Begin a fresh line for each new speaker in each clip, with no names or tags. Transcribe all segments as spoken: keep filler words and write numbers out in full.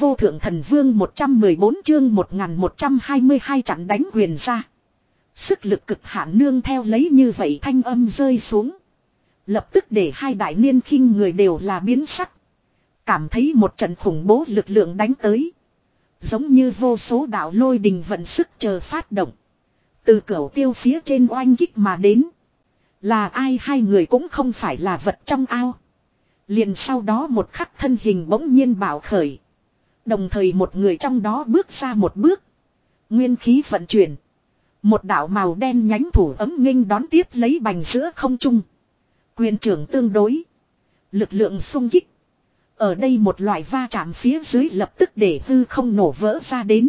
vô thượng thần vương một trăm mười bốn chương một nghìn một trăm hai mươi hai chặn đánh quyền ra. Sức lực cực hạn nương theo lấy như vậy thanh âm rơi xuống. Lập tức để hai đại niên khinh người đều là biến sắc. Cảm thấy một trận khủng bố lực lượng đánh tới. Giống như vô số đạo lôi đình vận sức chờ phát động. Từ cửu tiêu phía trên oanh kích mà đến. Là ai hai người cũng không phải là vật trong ao. Liền sau đó một khắc thân hình bỗng nhiên bạo khởi. Đồng thời một người trong đó bước ra một bước. Nguyên khí vận chuyển. Một đạo màu đen nhánh thủ ấm nghênh đón tiếp lấy bành giữa không trung. Quyền trưởng tương đối. Lực lượng xung kích. Ở đây một loại va chạm phía dưới lập tức để hư không nổ vỡ ra đến.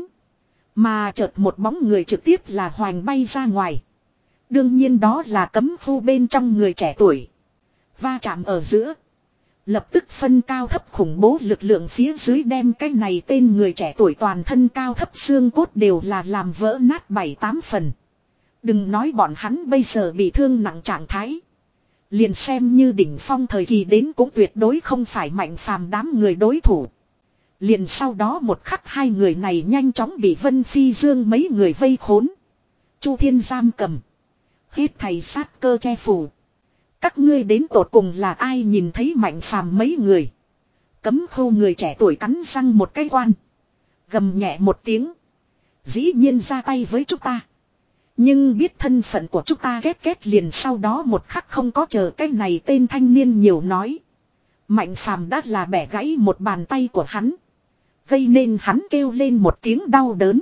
Mà chợt một bóng người trực tiếp là hoành bay ra ngoài. Đương nhiên đó là cấm khu bên trong người trẻ tuổi. Va chạm ở giữa. Lập tức phân cao thấp khủng bố lực lượng phía dưới đem cái này tên người trẻ tuổi toàn thân cao thấp xương cốt đều là làm vỡ nát bảy tám phần. Đừng nói bọn hắn bây giờ bị thương nặng trạng thái. Liền xem như đỉnh phong thời kỳ đến cũng tuyệt đối không phải Mạnh Phàm đám người đối thủ. Liền sau đó một khắc hai người này nhanh chóng bị Vân Phi Dương mấy người vây khốn. Chu Thiên giam cầm. Hết thầy sát cơ che phủ. Các ngươi đến tột cùng là ai nhìn thấy Mạnh Phàm mấy người. Cấm khô người trẻ tuổi cắn răng một cái quan. Gầm nhẹ một tiếng. Dĩ nhiên ra tay với chúng ta. Nhưng biết thân phận của chúng ta ghét ghét liền sau đó một khắc không có chờ cái này tên thanh niên nhiều nói. Mạnh Phàm đã là bẻ gãy một bàn tay của hắn. Gây nên hắn kêu lên một tiếng đau đớn.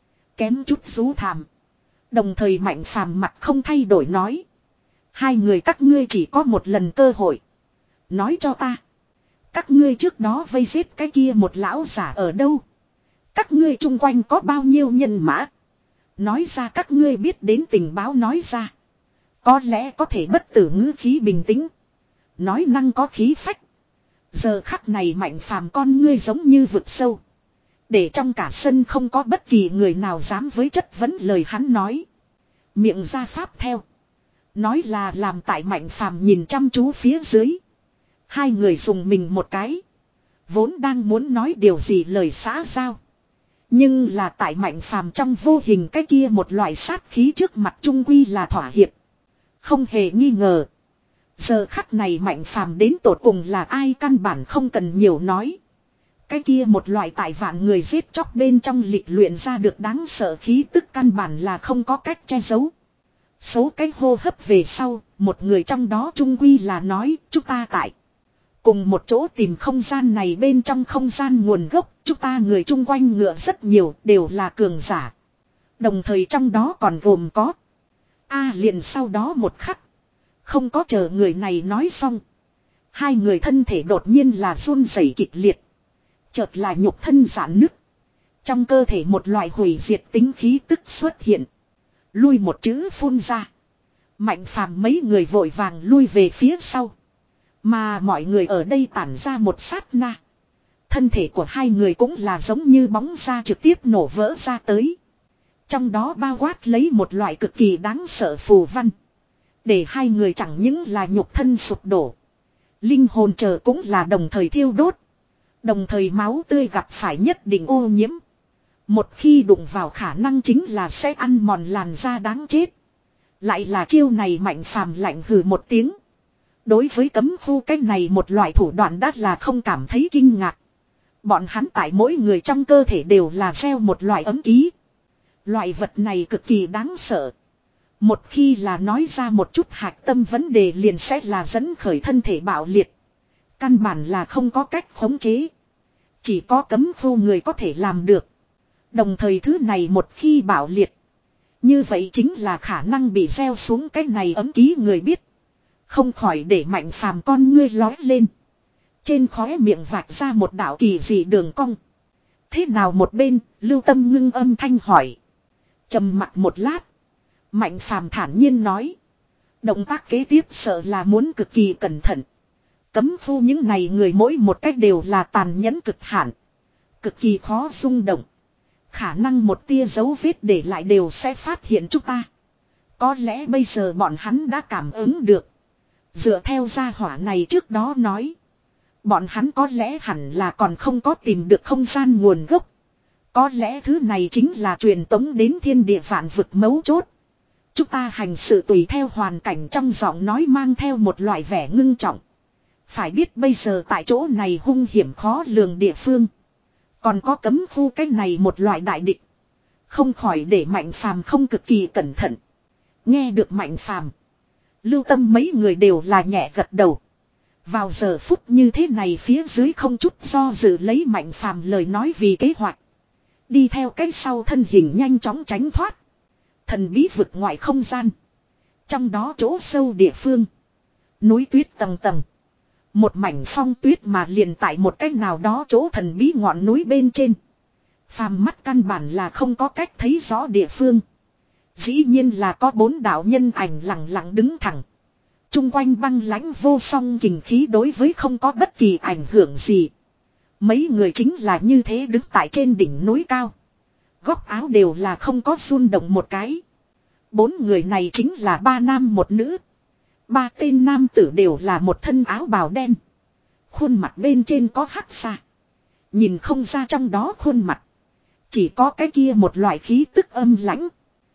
Kém chút rú thảm. Đồng thời Mạnh Phàm mặt không thay đổi nói. Hai người các ngươi chỉ có một lần cơ hội. Nói cho ta. Các ngươi trước đó vây giết cái kia một lão giả ở đâu. Các ngươi chung quanh có bao nhiêu nhân mã. Nói ra các ngươi biết đến tình báo nói ra. Có lẽ có thể bất tử ngữ khí bình tĩnh. Nói năng có khí phách. Giờ khắc này Mạnh Phàm con ngươi giống như vực sâu. Để trong cả sân không có bất kỳ người nào dám với chất vấn lời hắn nói. Miệng ra pháp theo. Nói là làm tại Mạnh Phàm nhìn chăm chú phía dưới. Hai người dùng mình một cái. Vốn đang muốn nói điều gì lời xã giao. Nhưng là tại Mạnh Phàm trong vô hình cái kia một loại sát khí trước mặt trung quy là thỏa hiệp. Không hề nghi ngờ. Giờ khắc này Mạnh Phàm đến tột cùng là ai căn bản không cần nhiều nói. Cái kia một loại tại vạn người giết chóc bên trong lịch luyện ra được đáng sợ khí tức căn bản là không có cách che giấu. Số cái hô hấp về sau, một người trong đó trung quy là nói chúng ta tại. Cùng một chỗ tìm không gian này bên trong không gian nguồn gốc, chúng ta người chung quanh ngựa rất nhiều, đều là cường giả. Đồng thời trong đó còn gồm có. A liền sau đó một khắc. Không có chờ người này nói xong. Hai người thân thể đột nhiên là run rẩy kịch liệt. Chợt là nhục thân giãn nứt. Trong cơ thể một loại hủy diệt tính khí tức xuất hiện. Lui một chữ phun ra. Mạnh Phàm mấy người vội vàng lui về phía sau. Mà mọi người ở đây tản ra một sát na. Thân thể của hai người cũng là giống như bóng ra trực tiếp nổ vỡ ra tới. Trong đó bao quát lấy một loại cực kỳ đáng sợ phù văn. Để hai người chẳng những là nhục thân sụp đổ. Linh hồn chờ cũng là đồng thời thiêu đốt. Đồng thời máu tươi gặp phải nhất định ô nhiễm. Một khi đụng vào khả năng chính là sẽ ăn mòn làn da đáng chết. Lại là chiêu này Mạnh Phàm lạnh hừ một tiếng. Đối với cấm khu cái này một loại thủ đoạn đắt là không cảm thấy kinh ngạc. Bọn hắn tại mỗi người trong cơ thể đều là gieo một loại ấm ký. Loại vật này cực kỳ đáng sợ. Một khi là nói ra một chút hạch tâm vấn đề liền sẽ là dẫn khởi thân thể bạo liệt. Căn bản là không có cách khống chế. Chỉ có cấm khu người có thể làm được. Đồng thời thứ này một khi bạo liệt. Như vậy chính là khả năng bị gieo xuống cái này ấm ký người biết. Không khỏi để Mạnh Phàm con ngươi lói lên. Trên khóe miệng vạch ra một đạo kỳ dị đường cong. Thế nào một bên, Lưu Tâm ngưng âm thanh hỏi. Trầm mặc một lát. Mạnh Phàm thản nhiên nói. Động tác kế tiếp sợ là muốn cực kỳ cẩn thận. Cấm khu những này người mỗi một cách đều là tàn nhẫn cực hạn. Cực kỳ khó rung động. Khả năng một tia dấu vết để lại đều sẽ phát hiện chúng ta. Có lẽ bây giờ bọn hắn đã cảm ứng được. Dựa theo gia hỏa này trước đó nói. Bọn hắn có lẽ hẳn là còn không có tìm được không gian nguồn gốc. Có lẽ thứ này chính là truyền tống đến thiên địa vạn vực mấu chốt. Chúng ta hành sự tùy theo hoàn cảnh, trong giọng nói mang theo một loại vẻ ngưng trọng. Phải biết bây giờ tại chỗ này hung hiểm khó lường địa phương. Còn có cấm khu cái này một loại đại địch. Không khỏi để Mạnh Phàm không cực kỳ cẩn thận. Nghe được Mạnh Phàm, Lưu Tâm mấy người đều là nhẹ gật đầu. Vào giờ phút như thế này phía dưới không chút do dự lấy Mạnh Phàm lời nói vì kế hoạch. Đi theo cái sau thân hình nhanh chóng tránh thoát. Thần bí vực ngoại không gian. Trong đó chỗ sâu địa phương. Núi tuyết tầng tầng. Một mảnh phong tuyết mà liền tại một cách nào đó chỗ thần bí ngọn núi bên trên. Phàm mắt căn bản là không có cách thấy rõ địa phương. Dĩ nhiên là có bốn đạo nhân ảnh lặng lặng đứng thẳng. Trung quanh băng lãnh vô song kình khí đối với không có bất kỳ ảnh hưởng gì. Mấy người chính là như thế đứng tại trên đỉnh núi cao. Góc áo đều là không có run động một cái. Bốn người này chính là ba nam một nữ. Ba tên nam tử đều là một thân áo bào đen. Khuôn mặt bên trên có hắc xa. Nhìn không ra trong đó khuôn mặt. Chỉ có cái kia một loại khí tức âm lãnh.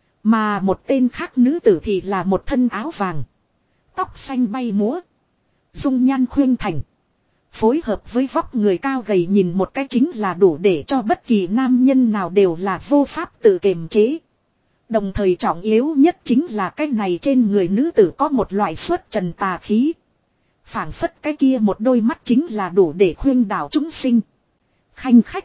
Mà một tên khác nữ tử thì là một thân áo vàng. Tóc xanh bay múa. Dung nhan khuyên thành. Phối hợp với vóc người cao gầy nhìn một cái chính là đủ để cho bất kỳ nam nhân nào đều là vô pháp tự kiềm chế. Đồng thời trọng yếu nhất chính là cái này trên người nữ tử có một loại xuất trần tà khí. Phảng phất cái kia một đôi mắt chính là đủ để khuyên đảo chúng sinh. Khanh khách.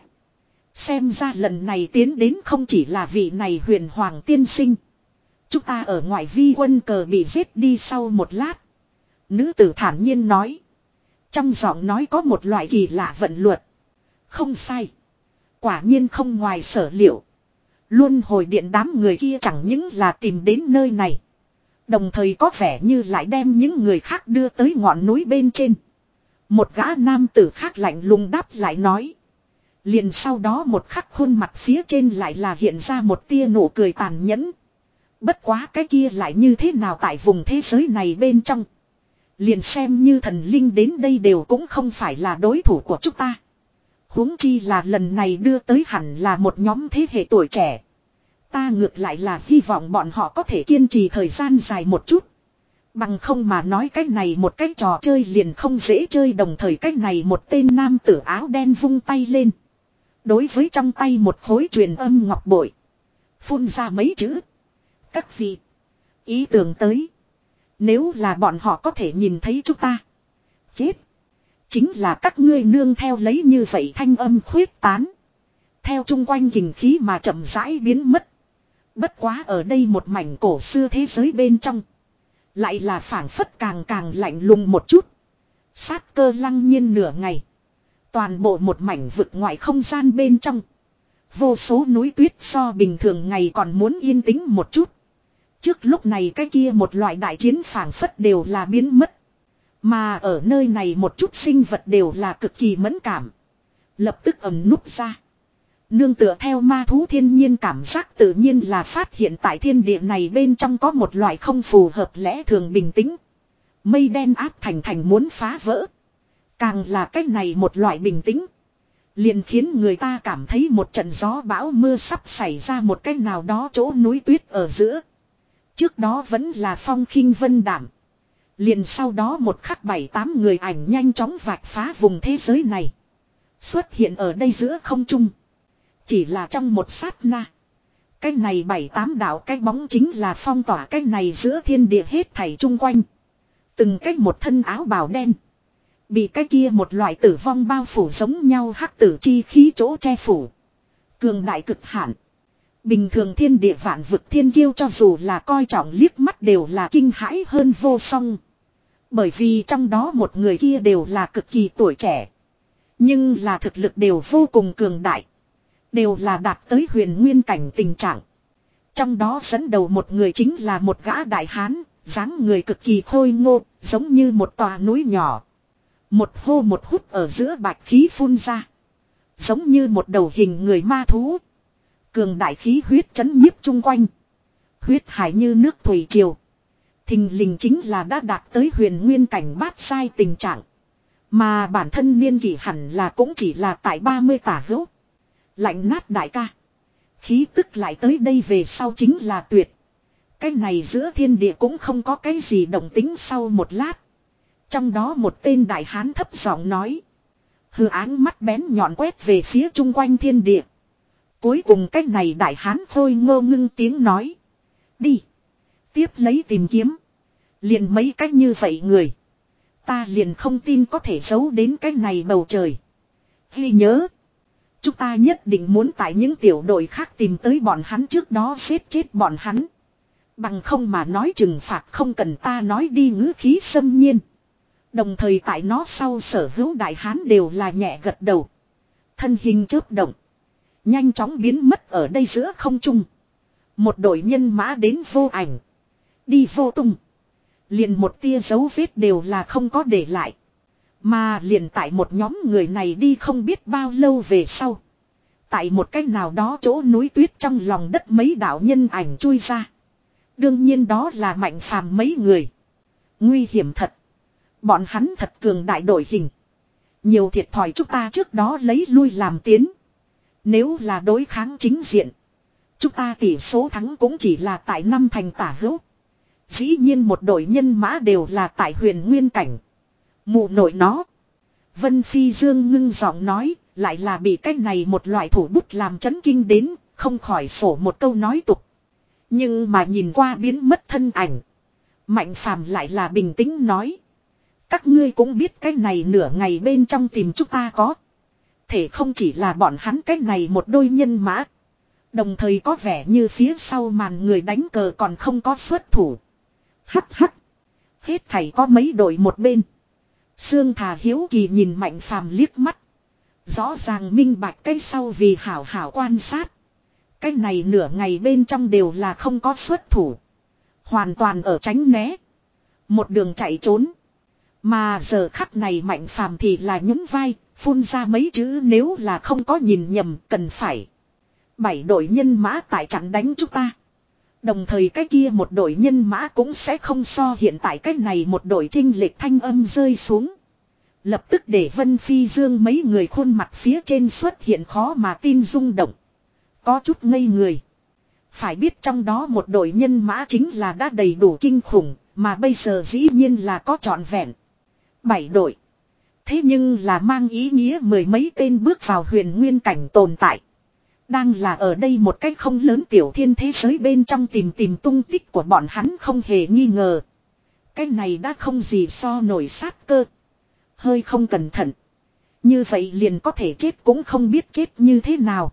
Xem ra lần này tiến đến không chỉ là vị này huyền hoàng tiên sinh. Chúng ta ở ngoài vi quân cờ bị giết đi sau một lát. Nữ tử thản nhiên nói. Trong giọng nói có một loại kỳ lạ vận luật. Không sai. Quả nhiên không ngoài sở liệu. Luân hồi điện đám người kia chẳng những là tìm đến nơi này. Đồng thời có vẻ như lại đem những người khác đưa tới ngọn núi bên trên. Một gã nam tử khác lạnh lùng đáp lại nói. Liền sau đó một khắc khuôn mặt phía trên lại là hiện ra một tia nụ cười tàn nhẫn. Bất quá cái kia lại như thế nào tại vùng thế giới này bên trong. Liền xem như thần linh đến đây đều cũng không phải là đối thủ của chúng ta. Huống chi là lần này đưa tới hẳn là một nhóm thế hệ tuổi trẻ. Ta ngược lại là hy vọng bọn họ có thể kiên trì thời gian dài một chút. Bằng không mà nói cái này một cái trò chơi liền không dễ chơi, đồng thời cái này một tên nam tử áo đen vung tay lên. Đối với trong tay một khối truyền âm ngọc bội. Phun ra mấy chữ. Các vị. Ý tưởng tới. Nếu là bọn họ có thể nhìn thấy chúng ta. Chết. Chính là các ngươi nương theo lấy như vậy thanh âm khuyết tán. Theo chung quanh kình khí mà chậm rãi biến mất. Bất quá ở đây một mảnh cổ xưa thế giới bên trong. Lại là phảng phất càng càng lạnh lùng một chút. Sát cơ lăng nhiên nửa ngày. Toàn bộ một mảnh vực ngoại không gian bên trong. Vô số núi tuyết so bình thường ngày còn muốn yên tĩnh một chút. Trước lúc này cái kia một loại đại chiến phảng phất đều là biến mất. Mà ở nơi này một chút sinh vật đều là cực kỳ mẫn cảm. Lập tức ẩm núp ra. Nương tựa theo ma thú thiên nhiên cảm giác tự nhiên là phát hiện tại thiên địa này bên trong có một loại không phù hợp lẽ thường bình tĩnh. Mây đen áp thành thành muốn phá vỡ. Càng là cách này một loại bình tĩnh. Liền khiến người ta cảm thấy một trận gió bão mưa sắp xảy ra một cách nào đó chỗ núi tuyết ở giữa. Trước đó vẫn là phong khinh vân đảm. Liền sau đó một khắc bảy tám người ảnh nhanh chóng vạch phá vùng thế giới này. Xuất hiện ở đây giữa không trung. Chỉ là trong một sát na. Cái này bảy tám đạo cái bóng chính là phong tỏa cái này giữa thiên địa hết thảy chung quanh. Từng cái một thân áo bào đen. Bị cái kia một loại tử vong bao phủ giống nhau hắc tử chi khí chỗ che phủ. Cường đại cực hạn. Bình thường thiên địa vạn vực thiên kiêu cho dù là coi trọng liếc mắt đều là kinh hãi hơn vô song. Bởi vì trong đó một người kia đều là cực kỳ tuổi trẻ. Nhưng là thực lực đều vô cùng cường đại. Đều là đạt tới huyền nguyên cảnh tình trạng. Trong đó dẫn đầu một người chính là một gã đại hán, dáng người cực kỳ khôi ngô, giống như một tòa núi nhỏ. Một hô một hút ở giữa bạch khí phun ra. Giống như một đầu hình người ma thú. Cường đại khí huyết chấn nhiếp chung quanh. Huyết hải như nước thủy triều. Thình lình chính là đã đạt tới huyền nguyên cảnh bát sai tình trạng. Mà bản thân niên kỷ hẳn là cũng chỉ là tại ba mươi tả hữu. Lạnh nát đại ca. Khí tức lại tới đây về sau chính là tuyệt. Cái này giữa thiên địa cũng không có cái gì động tính sau một lát. Trong đó một tên đại hán thấp giọng nói. Hư áng mắt bén nhọn quét về phía chung quanh thiên địa. Cuối cùng cái này đại hán khôi ngô ngưng tiếng nói. Đi. Tiếp lấy tìm kiếm. Liền mấy cách như vậy người. Ta liền không tin có thể giấu đến cái này bầu trời. Ghi nhớ. Chúng ta nhất định muốn tại những tiểu đội khác tìm tới bọn hắn trước đó giết chết bọn hắn. Bằng không mà nói trừng phạt không cần ta nói đi ngữ khí xâm nhiên. Đồng thời tại nó sau sở hữu đại hán đều là nhẹ gật đầu. Thân hình chớp động. Nhanh chóng biến mất ở đây giữa không trung. Một đội nhân mã đến vô ảnh. Đi vô tung. Liền một tia dấu vết đều là không có để lại. Mà liền tại một nhóm người này đi không biết bao lâu về sau. Tại một cách nào đó chỗ núi tuyết trong lòng đất mấy đạo nhân ảnh chui ra. Đương nhiên đó là Mạnh Phàm mấy người. Nguy hiểm thật. Bọn hắn thật cường đại đội hình. Nhiều thiệt thòi chúng ta trước đó lấy lui làm tiến. Nếu là đối kháng chính diện. Chúng ta tỷ số thắng cũng chỉ là tại năm thành tả hữu. Dĩ nhiên một đội nhân mã đều là tại huyền nguyên cảnh. Mụ nội nó. Vân Phi Dương ngưng giọng nói. Lại là bị cái này một loại thủ bút làm chấn kinh đến. Không khỏi sổ một câu nói tục. Nhưng mà nhìn qua biến mất thân ảnh. Mạnh Phàm lại là bình tĩnh nói. Các ngươi cũng biết cái này nửa ngày bên trong tìm chúng ta có. Thể không chỉ là bọn hắn cái này một đôi nhân mã. Đồng thời có vẻ như phía sau màn người đánh cờ còn không có xuất thủ. Hắc hắc. Hết thảy có mấy đội một bên. Sương Thà hiếu kỳ nhìn Mạnh Phàm liếc mắt. Rõ ràng minh bạch cái sau vì hảo hảo quan sát. Cái này nửa ngày bên trong đều là không có xuất thủ. Hoàn toàn ở tránh né. Một đường chạy trốn. Mà giờ khắc này Mạnh Phàm thì là nhún vai. Phun ra mấy chữ nếu là không có nhìn nhầm cần phải. Bảy đội nhân mã tại chặn đánh chúng ta. Đồng thời cái kia một đội nhân mã cũng sẽ không so hiện tại cái này một đội trinh lệch thanh âm rơi xuống. Lập tức để Vân Phi Dương mấy người khuôn mặt phía trên xuất hiện khó mà tin rung động. Có chút ngây người. Phải biết trong đó một đội nhân mã chính là đã đầy đủ kinh khủng. Mà bây giờ dĩ nhiên là có trọn vẹn. Bảy đội. Thế nhưng là mang ý nghĩa mười mấy tên bước vào huyền nguyên cảnh tồn tại. Đang là ở đây một cách không lớn tiểu thiên thế giới bên trong tìm tìm tung tích của bọn hắn không hề nghi ngờ. Cái này đã không gì so nổi sát cơ. Hơi không cẩn thận. Như vậy liền có thể chết cũng không biết chết như thế nào.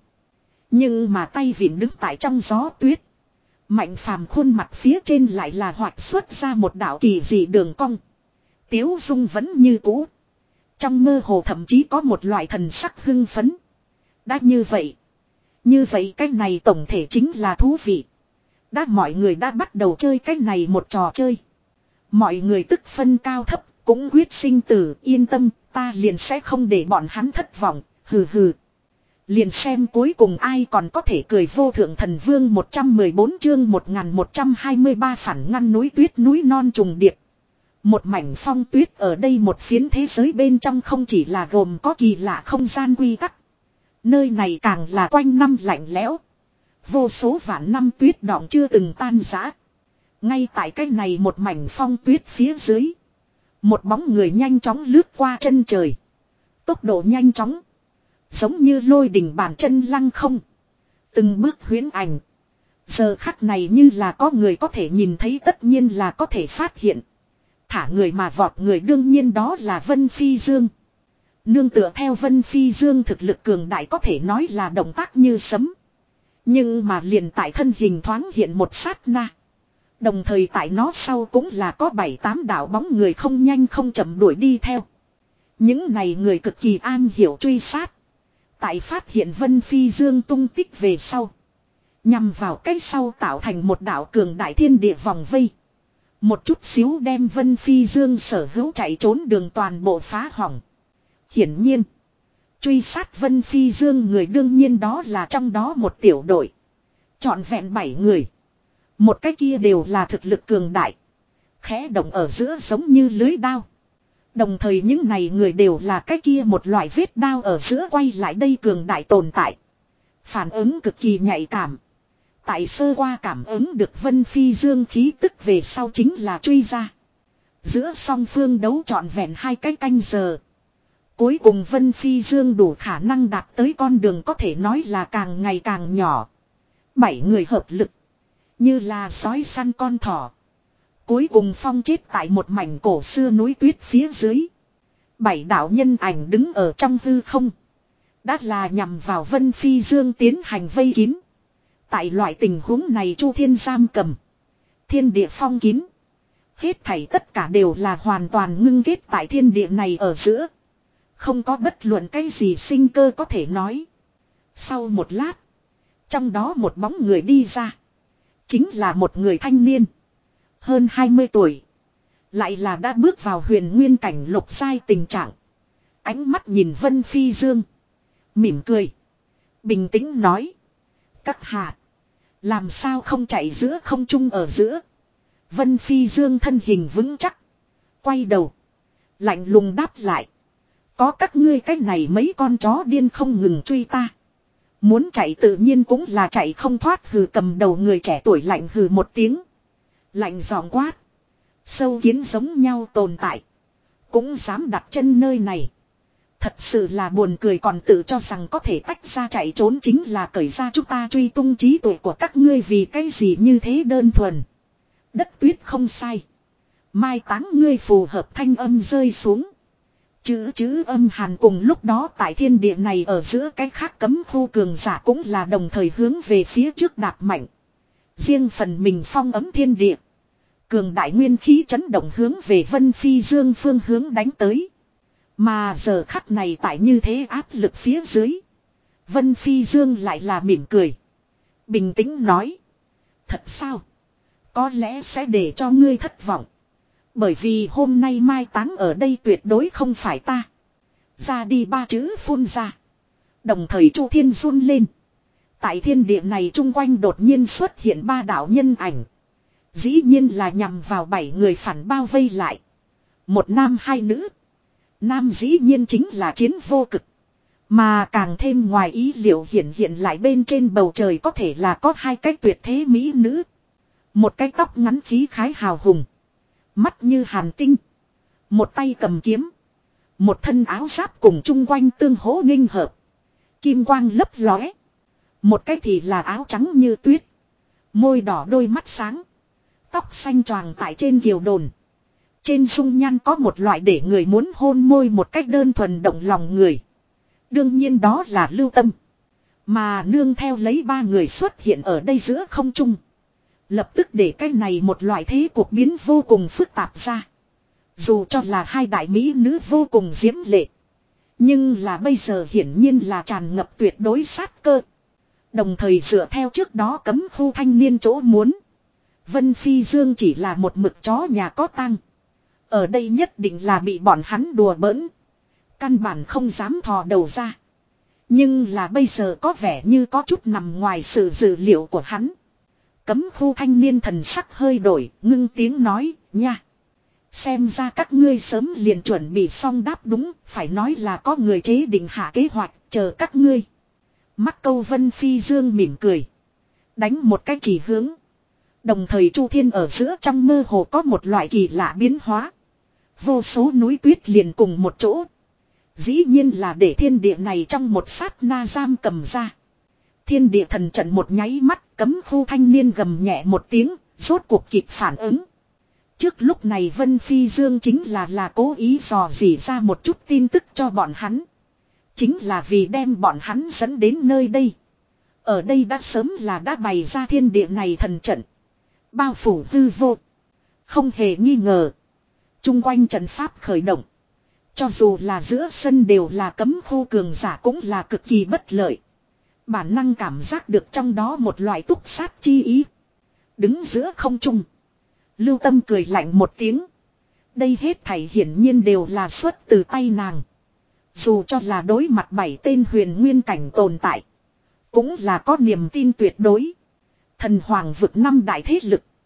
Nhưng mà tay vịn đứng tại trong gió tuyết. Mạnh Phàm khuôn mặt phía trên lại là hoạt xuất ra một đạo kỳ dị đường cong. Tiếu dung vẫn như cũ. Trong mơ hồ thậm chí có một loại thần sắc hưng phấn. Đã như vậy. Như vậy cái này tổng thể chính là thú vị. Đã mọi người đã bắt đầu chơi cái này một trò chơi. Mọi người tức phân cao thấp. Cũng quyết sinh tử yên tâm. Ta liền sẽ không để bọn hắn thất vọng. Hừ hừ. Liền xem cuối cùng ai còn có thể cười vô thượng thần vương một trăm mười bốn chương một nghìn một trăm hai mươi ba phản ngăn núi tuyết núi non trùng điệp. Một mảnh phong tuyết ở đây một phiến thế giới bên trong không chỉ là gồm có kỳ lạ không gian quy tắc. Nơi này càng là quanh năm lạnh lẽo. Vô số vạn năm tuyết đọng chưa từng tan rã. Ngay tại cái này một mảnh phong tuyết phía dưới. Một bóng người nhanh chóng lướt qua chân trời. Tốc độ nhanh chóng. Giống như lôi đỉnh bàn chân lăng không. Từng bước huyễn ảnh. Giờ khắc này như là có người có thể nhìn thấy tất nhiên là có thể phát hiện. Thả người mà vọt người đương nhiên đó là Vân Phi Dương. Nương tựa theo Vân Phi Dương thực lực cường đại có thể nói là động tác như sấm. Nhưng mà liền tại thân hình thoáng hiện một sát na. Đồng thời tại nó sau cũng là có bảy tám đạo bóng người không nhanh không chậm đuổi đi theo. Những này người cực kỳ an hiểu truy sát. Tại phát hiện Vân Phi Dương tung tích về sau. Nhằm vào cái sau tạo thành một đạo cường đại thiên địa vòng vây. Một chút xíu đem Vân Phi Dương sở hữu chạy trốn đường toàn bộ phá hỏng. Hiển nhiên. Truy sát Vân Phi Dương người đương nhiên đó là trong đó một tiểu đội. Chọn vẹn bảy người. Một cái kia đều là thực lực cường đại. Khẽ động ở giữa giống như lưới đao. Đồng thời những này người đều là cái kia một loại vết đao ở giữa quay lại đây cường đại tồn tại. Phản ứng cực kỳ nhạy cảm. Tại sơ qua cảm ứng được Vân Phi Dương khí tức về sau chính là truy ra. Giữa song phương đấu trọn vẹn hai cái canh giờ. Cuối cùng Vân Phi Dương đủ khả năng đạt tới con đường có thể nói là càng ngày càng nhỏ. Bảy người hợp lực. Như là sói săn con thỏ. Cuối cùng phong chết tại một mảnh cổ xưa núi tuyết phía dưới. Bảy đạo nhân ảnh đứng ở trong hư không. Đã là nhằm vào Vân Phi Dương tiến hành vây kín. Tại loại tình huống này Chu Thiên giam cầm. Thiên địa phong kín. Hết thảy tất cả đều là hoàn toàn ngưng kết tại thiên địa này ở giữa. Không có bất luận cái gì sinh cơ có thể nói. Sau một lát. Trong đó một bóng người đi ra. Chính là một người thanh niên. Hơn hai mươi tuổi. Lại là đã bước vào huyền nguyên cảnh lục giai tình trạng. Ánh mắt nhìn Vân Phi Dương. Mỉm cười. Bình tĩnh nói. Các hạ. Làm sao không chạy giữa không trung ở giữa. Vân Phi Dương thân hình vững chắc. Quay đầu. Lạnh lùng đáp lại. Có các ngươi cách này mấy con chó điên không ngừng truy ta. Muốn chạy tự nhiên cũng là chạy không thoát. Hừ, cầm đầu người trẻ tuổi lạnh hừ một tiếng. Lạnh giọng quát. Sâu kiến giống nhau tồn tại. Cũng dám đặt chân nơi này. Thật sự là buồn cười, còn tự cho rằng có thể tách ra chạy trốn chính là cởi ra chúng ta truy tung trí tuệ của các ngươi vì cái gì như thế đơn thuần. Đất tuyết không sai. Mai táng ngươi phù hợp thanh âm rơi xuống. Chữ chữ âm hàn cùng lúc đó tại thiên địa này ở giữa cái khác cấm khu cường giả cũng là đồng thời hướng về phía trước đạp mạnh. Riêng phần mình phong ấm thiên địa. Cường đại nguyên khí chấn động hướng về Vân Phi Dương phương hướng đánh tới. Mà giờ khắc này tại như thế áp lực phía dưới. Vân Phi Dương lại là mỉm cười. Bình tĩnh nói. Thật sao? Có lẽ sẽ để cho ngươi thất vọng. Bởi vì hôm nay mai táng ở đây tuyệt đối không phải ta. Ra đi ba chữ phun ra. Đồng thời Chu Thiên run lên. Tại thiên địa này chung quanh đột nhiên xuất hiện ba đạo nhân ảnh. Dĩ nhiên là nhằm vào bảy người phản bao vây lại. Một nam hai nữ. Nam dĩ nhiên chính là Chiến Vô Cực. Mà càng thêm ngoài ý liệu hiện hiện lại bên trên bầu trời có thể là có hai cái tuyệt thế mỹ nữ. Một cái tóc ngắn khí khái hào hùng. Mắt như hàn tinh. Một tay cầm kiếm. Một thân áo giáp cùng chung quanh tương hỗ nghênh hợp. Kim quang lấp lóe. Một cái thì là áo trắng như tuyết. Môi đỏ đôi mắt sáng. Tóc xanh choàng tại trên kiều đồn. Trên dung nhan có một loại để người muốn hôn môi một cách đơn thuần động lòng người. Đương nhiên đó là Lưu Tâm. Mà nương theo lấy ba người xuất hiện ở đây giữa không trung. Lập tức để cái này một loại thế cuộc biến vô cùng phức tạp ra. Dù cho là hai đại mỹ nữ vô cùng diễm lệ. Nhưng là bây giờ hiển nhiên là tràn ngập tuyệt đối sát cơ. Đồng thời dựa theo trước đó cấm khu thanh niên chỗ muốn. Vân Phi Dương chỉ là một mực chó nhà có tang. Ở đây nhất định là bị bọn hắn đùa bỡn. Căn bản không dám thò đầu ra. Nhưng là bây giờ có vẻ như có chút nằm ngoài sự dự liệu của hắn. Cấm khu thanh niên thần sắc hơi đổi, ngưng tiếng nói, nha. Xem ra các ngươi sớm liền chuẩn bị xong đáp đúng, phải nói là có người chế định hạ kế hoạch, chờ các ngươi. Mắt câu Vân Phi Dương mỉm cười. Đánh một cái chỉ hướng. Đồng thời Chu Thiên ở giữa trong mơ hồ có một loại kỳ lạ biến hóa. Vô số núi tuyết liền cùng một chỗ. Dĩ nhiên là để thiên địa này trong một sát na giam cầm ra. Thiên địa thần trận một nháy mắt, cấm khu thanh niên gầm nhẹ một tiếng, rốt cuộc kịp phản ứng. Trước lúc này Vân Phi Dương chính là là cố ý dò dỉ ra một chút tin tức cho bọn hắn. Chính là vì đem bọn hắn dẫn đến nơi đây. Ở đây đã sớm là đã bày ra thiên địa này thần trận. Bao phủ hư vô. Không hề nghi ngờ. Trung quanh trận pháp khởi động. Cho dù là giữa sân đều là cấm khu cường giả cũng là cực kỳ bất lợi. Bản năng cảm giác được trong đó một loại túc sát chi ý. Đứng giữa không trung. Lưu Tâm cười lạnh một tiếng. Đây hết thảy hiển nhiên đều là xuất từ tay nàng. Dù cho là đối mặt bảy tên huyền nguyên cảnh tồn tại. Cũng là có niềm tin tuyệt đối. Thần hoàng vực năm đại thế lực.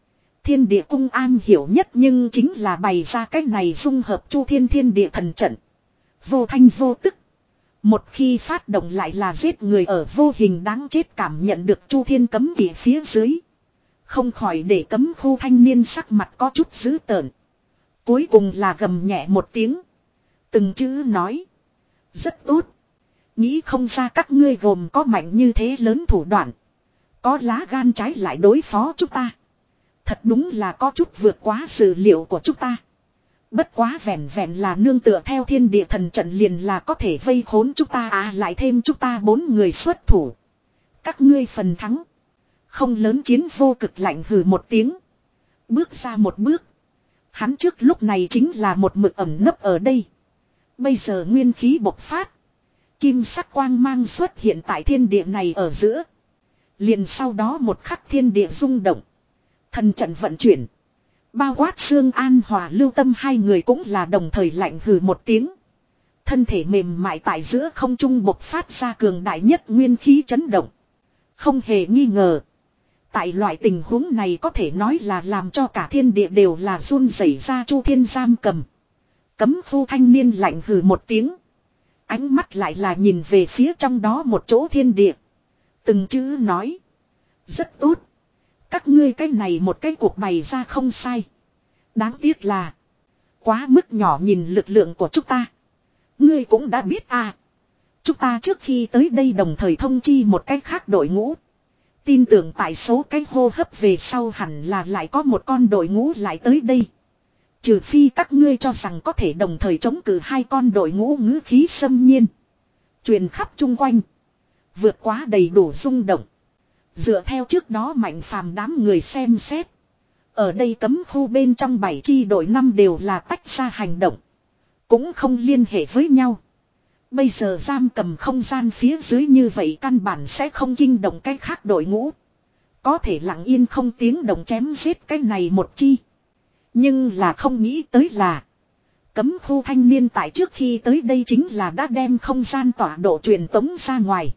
Thiên địa cung an hiểu nhất nhưng chính là bày ra cách này dung hợp chu thiên thiên địa thần trận. Vô thanh vô tức. Một khi phát động lại là giết người ở vô hình đáng chết, cảm nhận được chu thiên cấm kỵ phía dưới. Không khỏi để cấm khu thanh niên sắc mặt có chút dữ tợn. Cuối cùng là gầm nhẹ một tiếng. Từng chữ nói. Rất tốt. Nghĩ không ra các ngươi gồm có mạnh như thế lớn thủ đoạn. Có lá gan trái lại đối phó chúng ta. Thật đúng là có chút vượt quá dự liệu của chúng ta. Bất quá vẹn vẹn là nương tựa theo thiên địa thần trận liền là có thể vây khốn chúng ta, à lại thêm chúng ta bốn người xuất thủ. Các ngươi phần thắng. Không lớn chiến vô cực lạnh hừ một tiếng. Bước ra một bước. Hắn trước lúc này chính là một mực ẩn nấp ở đây. Bây giờ nguyên khí bộc phát. Kim sắc quang mang xuất hiện tại thiên địa này ở giữa. Liền sau đó một khắc thiên địa rung động. Thần trận vận chuyển. Bao quát Sương An Hòa Lưu Tâm hai người cũng là đồng thời lạnh hừ một tiếng. Thân thể mềm mại tại giữa không trung bộc phát ra cường đại nhất nguyên khí chấn động. Không hề nghi ngờ. Tại loại tình huống này có thể nói là làm cho cả thiên địa đều là run rẩy ra. Chu Thiên giam cầm. Cấm khu thanh niên lạnh hừ một tiếng. Ánh mắt lại là nhìn về phía trong đó một chỗ thiên địa. Từng chữ nói. Rất tốt. Các ngươi cái này một cái cuộc bày ra không sai. Đáng tiếc là. Quá mức nhỏ nhìn lực lượng của chúng ta. Ngươi cũng đã biết à. Chúng ta trước khi tới đây đồng thời thông chi một cách khác đội ngũ. Tin tưởng tại số cái hô hấp về sau hẳn là lại có một con đội ngũ lại tới đây. Trừ phi các ngươi cho rằng có thể đồng thời chống cự hai con đội ngũ ngữ khí xâm nhiên. Truyền khắp chung quanh. Vượt quá đầy đủ rung động. Dựa theo trước đó Mạnh Phàm đám người xem xét. Ở đây cấm khu bên trong bảy chi đội năm đều là tách ra hành động. Cũng không liên hệ với nhau. Bây giờ giam cầm không gian phía dưới như vậy căn bản sẽ không kinh động cái khác đội ngũ. Có thể lặng yên không tiếng động chém giết cái này một chi. Nhưng là không nghĩ tới là. Cấm khu thanh niên tại trước khi tới đây chính là đã đem không gian tọa độ truyền tống ra ngoài.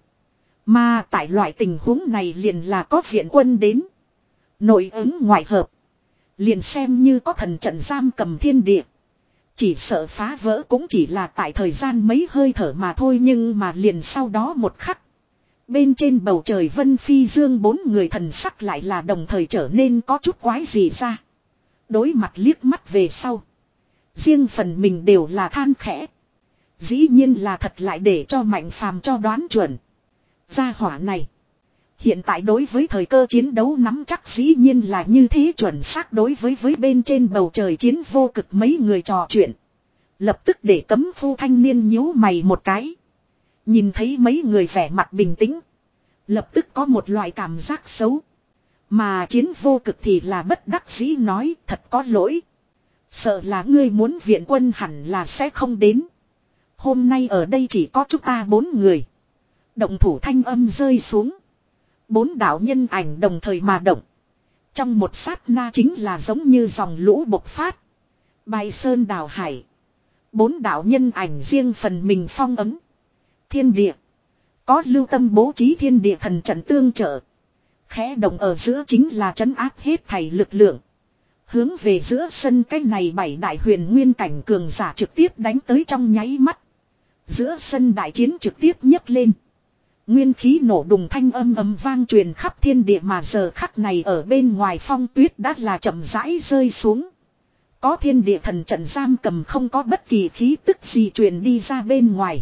Mà tại loại tình huống này liền là có viện quân đến. Nội ứng ngoại hợp. Liền xem như có thần trận giam cầm thiên địa. Chỉ sợ phá vỡ cũng chỉ là tại thời gian mấy hơi thở mà thôi, nhưng mà liền sau đó một khắc. Bên trên bầu trời Vân Phi Dương bốn người thần sắc lại là đồng thời trở nên có chút quái gì ra. Đối mặt liếc mắt về sau. Riêng phần mình đều là than khẽ. Dĩ nhiên là thật lại để cho Mạnh Phàm cho đoán chuẩn. Gia hỏa này. Hiện tại đối với thời cơ chiến đấu nắm chắc dĩ nhiên là như thế chuẩn xác, đối với với bên trên bầu trời chiến vô cực mấy người trò chuyện. Lập tức để cấm phu thanh niên nhíu mày một cái. Nhìn thấy mấy người vẻ mặt bình tĩnh. Lập tức có một loại cảm giác xấu. Mà chiến vô cực thì là bất đắc dĩ nói thật có lỗi. Sợ là ngươi muốn viện quân hẳn là sẽ không đến. Hôm nay ở đây chỉ có chúng ta bốn người. Động thủ thanh âm rơi xuống. Bốn đạo nhân ảnh đồng thời mà động. Trong một sát na chính là giống như dòng lũ bộc phát. Bài sơn đào hải. Bốn đạo nhân ảnh riêng phần mình phong ấm. Thiên địa. Có lưu tâm bố trí thiên địa thần trận tương trợ. Khẽ động ở giữa chính là trấn áp hết thảy lực lượng. Hướng về giữa sân cái này bảy đại huyền nguyên cảnh cường giả trực tiếp đánh tới trong nháy mắt. Giữa sân đại chiến trực tiếp nhấc lên. Nguyên khí nổ đùng thanh âm ầm vang truyền khắp thiên địa, mà giờ khắc này ở bên ngoài phong tuyết đã là chậm rãi rơi xuống. Có thiên địa thần trận giam cầm không có bất kỳ khí tức gì truyền đi ra bên ngoài.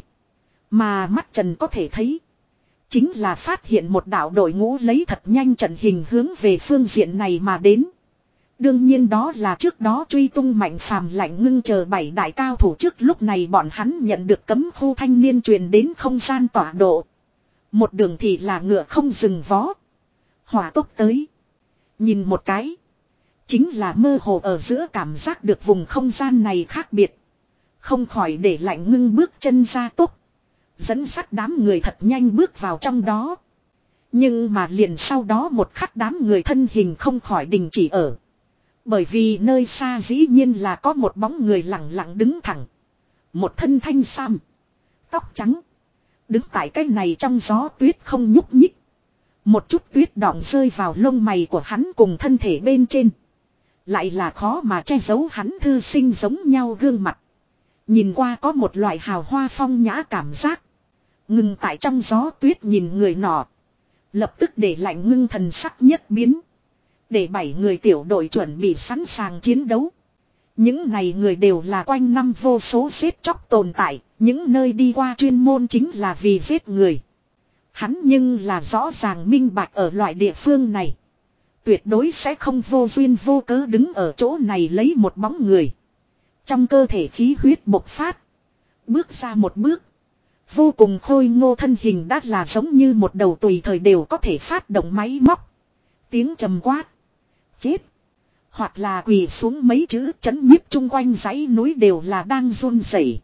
Mà mắt Trần có thể thấy. Chính là phát hiện một đạo đội ngũ lấy thật nhanh trận hình hướng về phương diện này mà đến. Đương nhiên đó là trước đó truy tung Mạnh Phàm lạnh ngưng chờ bảy đại cao thủ, trước lúc này bọn hắn nhận được cấm khu thanh niên truyền đến không gian tọa độ. Một đường thì là ngựa không dừng vó. Hỏa tốc tới. Nhìn một cái. Chính là mơ hồ ở giữa cảm giác được vùng không gian này khác biệt. Không khỏi để lạnh ngưng bước chân ra tốc. Dẫn sắt đám người thật nhanh bước vào trong đó. Nhưng mà liền sau đó một khắc đám người thân hình không khỏi đình chỉ ở. Bởi vì nơi xa dĩ nhiên là có một bóng người lặng lặng đứng thẳng. Một thân thanh sam. Tóc trắng. Đứng tại cái này trong gió tuyết không nhúc nhích. Một chút tuyết đọng rơi vào lông mày của hắn cùng thân thể bên trên. Lại là khó mà che giấu hắn thư sinh giống nhau gương mặt. Nhìn qua có một loại hào hoa phong nhã cảm giác. Ngừng tại trong gió tuyết nhìn người nọ. Lập tức để lạnh ngưng thần sắc nhất biến. Để bảy người tiểu đội chuẩn bị sẵn sàng chiến đấu. Những này người đều là quanh năm vô số giết chóc tồn tại. Những nơi đi qua chuyên môn chính là vì giết người. Hắn nhưng là rõ ràng minh bạch ở loại địa phương này. Tuyệt đối sẽ không vô duyên vô cớ đứng ở chỗ này lấy một bóng người. Trong cơ thể khí huyết bộc phát. Bước ra một bước. Vô cùng khôi ngô thân hình đã là giống như một đầu tùy thời đều có thể phát động máy móc. Tiếng trầm quát. Chết. Hoặc là quỳ xuống mấy chữ chấn nhiếp chung quanh dãy núi đều là đang run rẩy.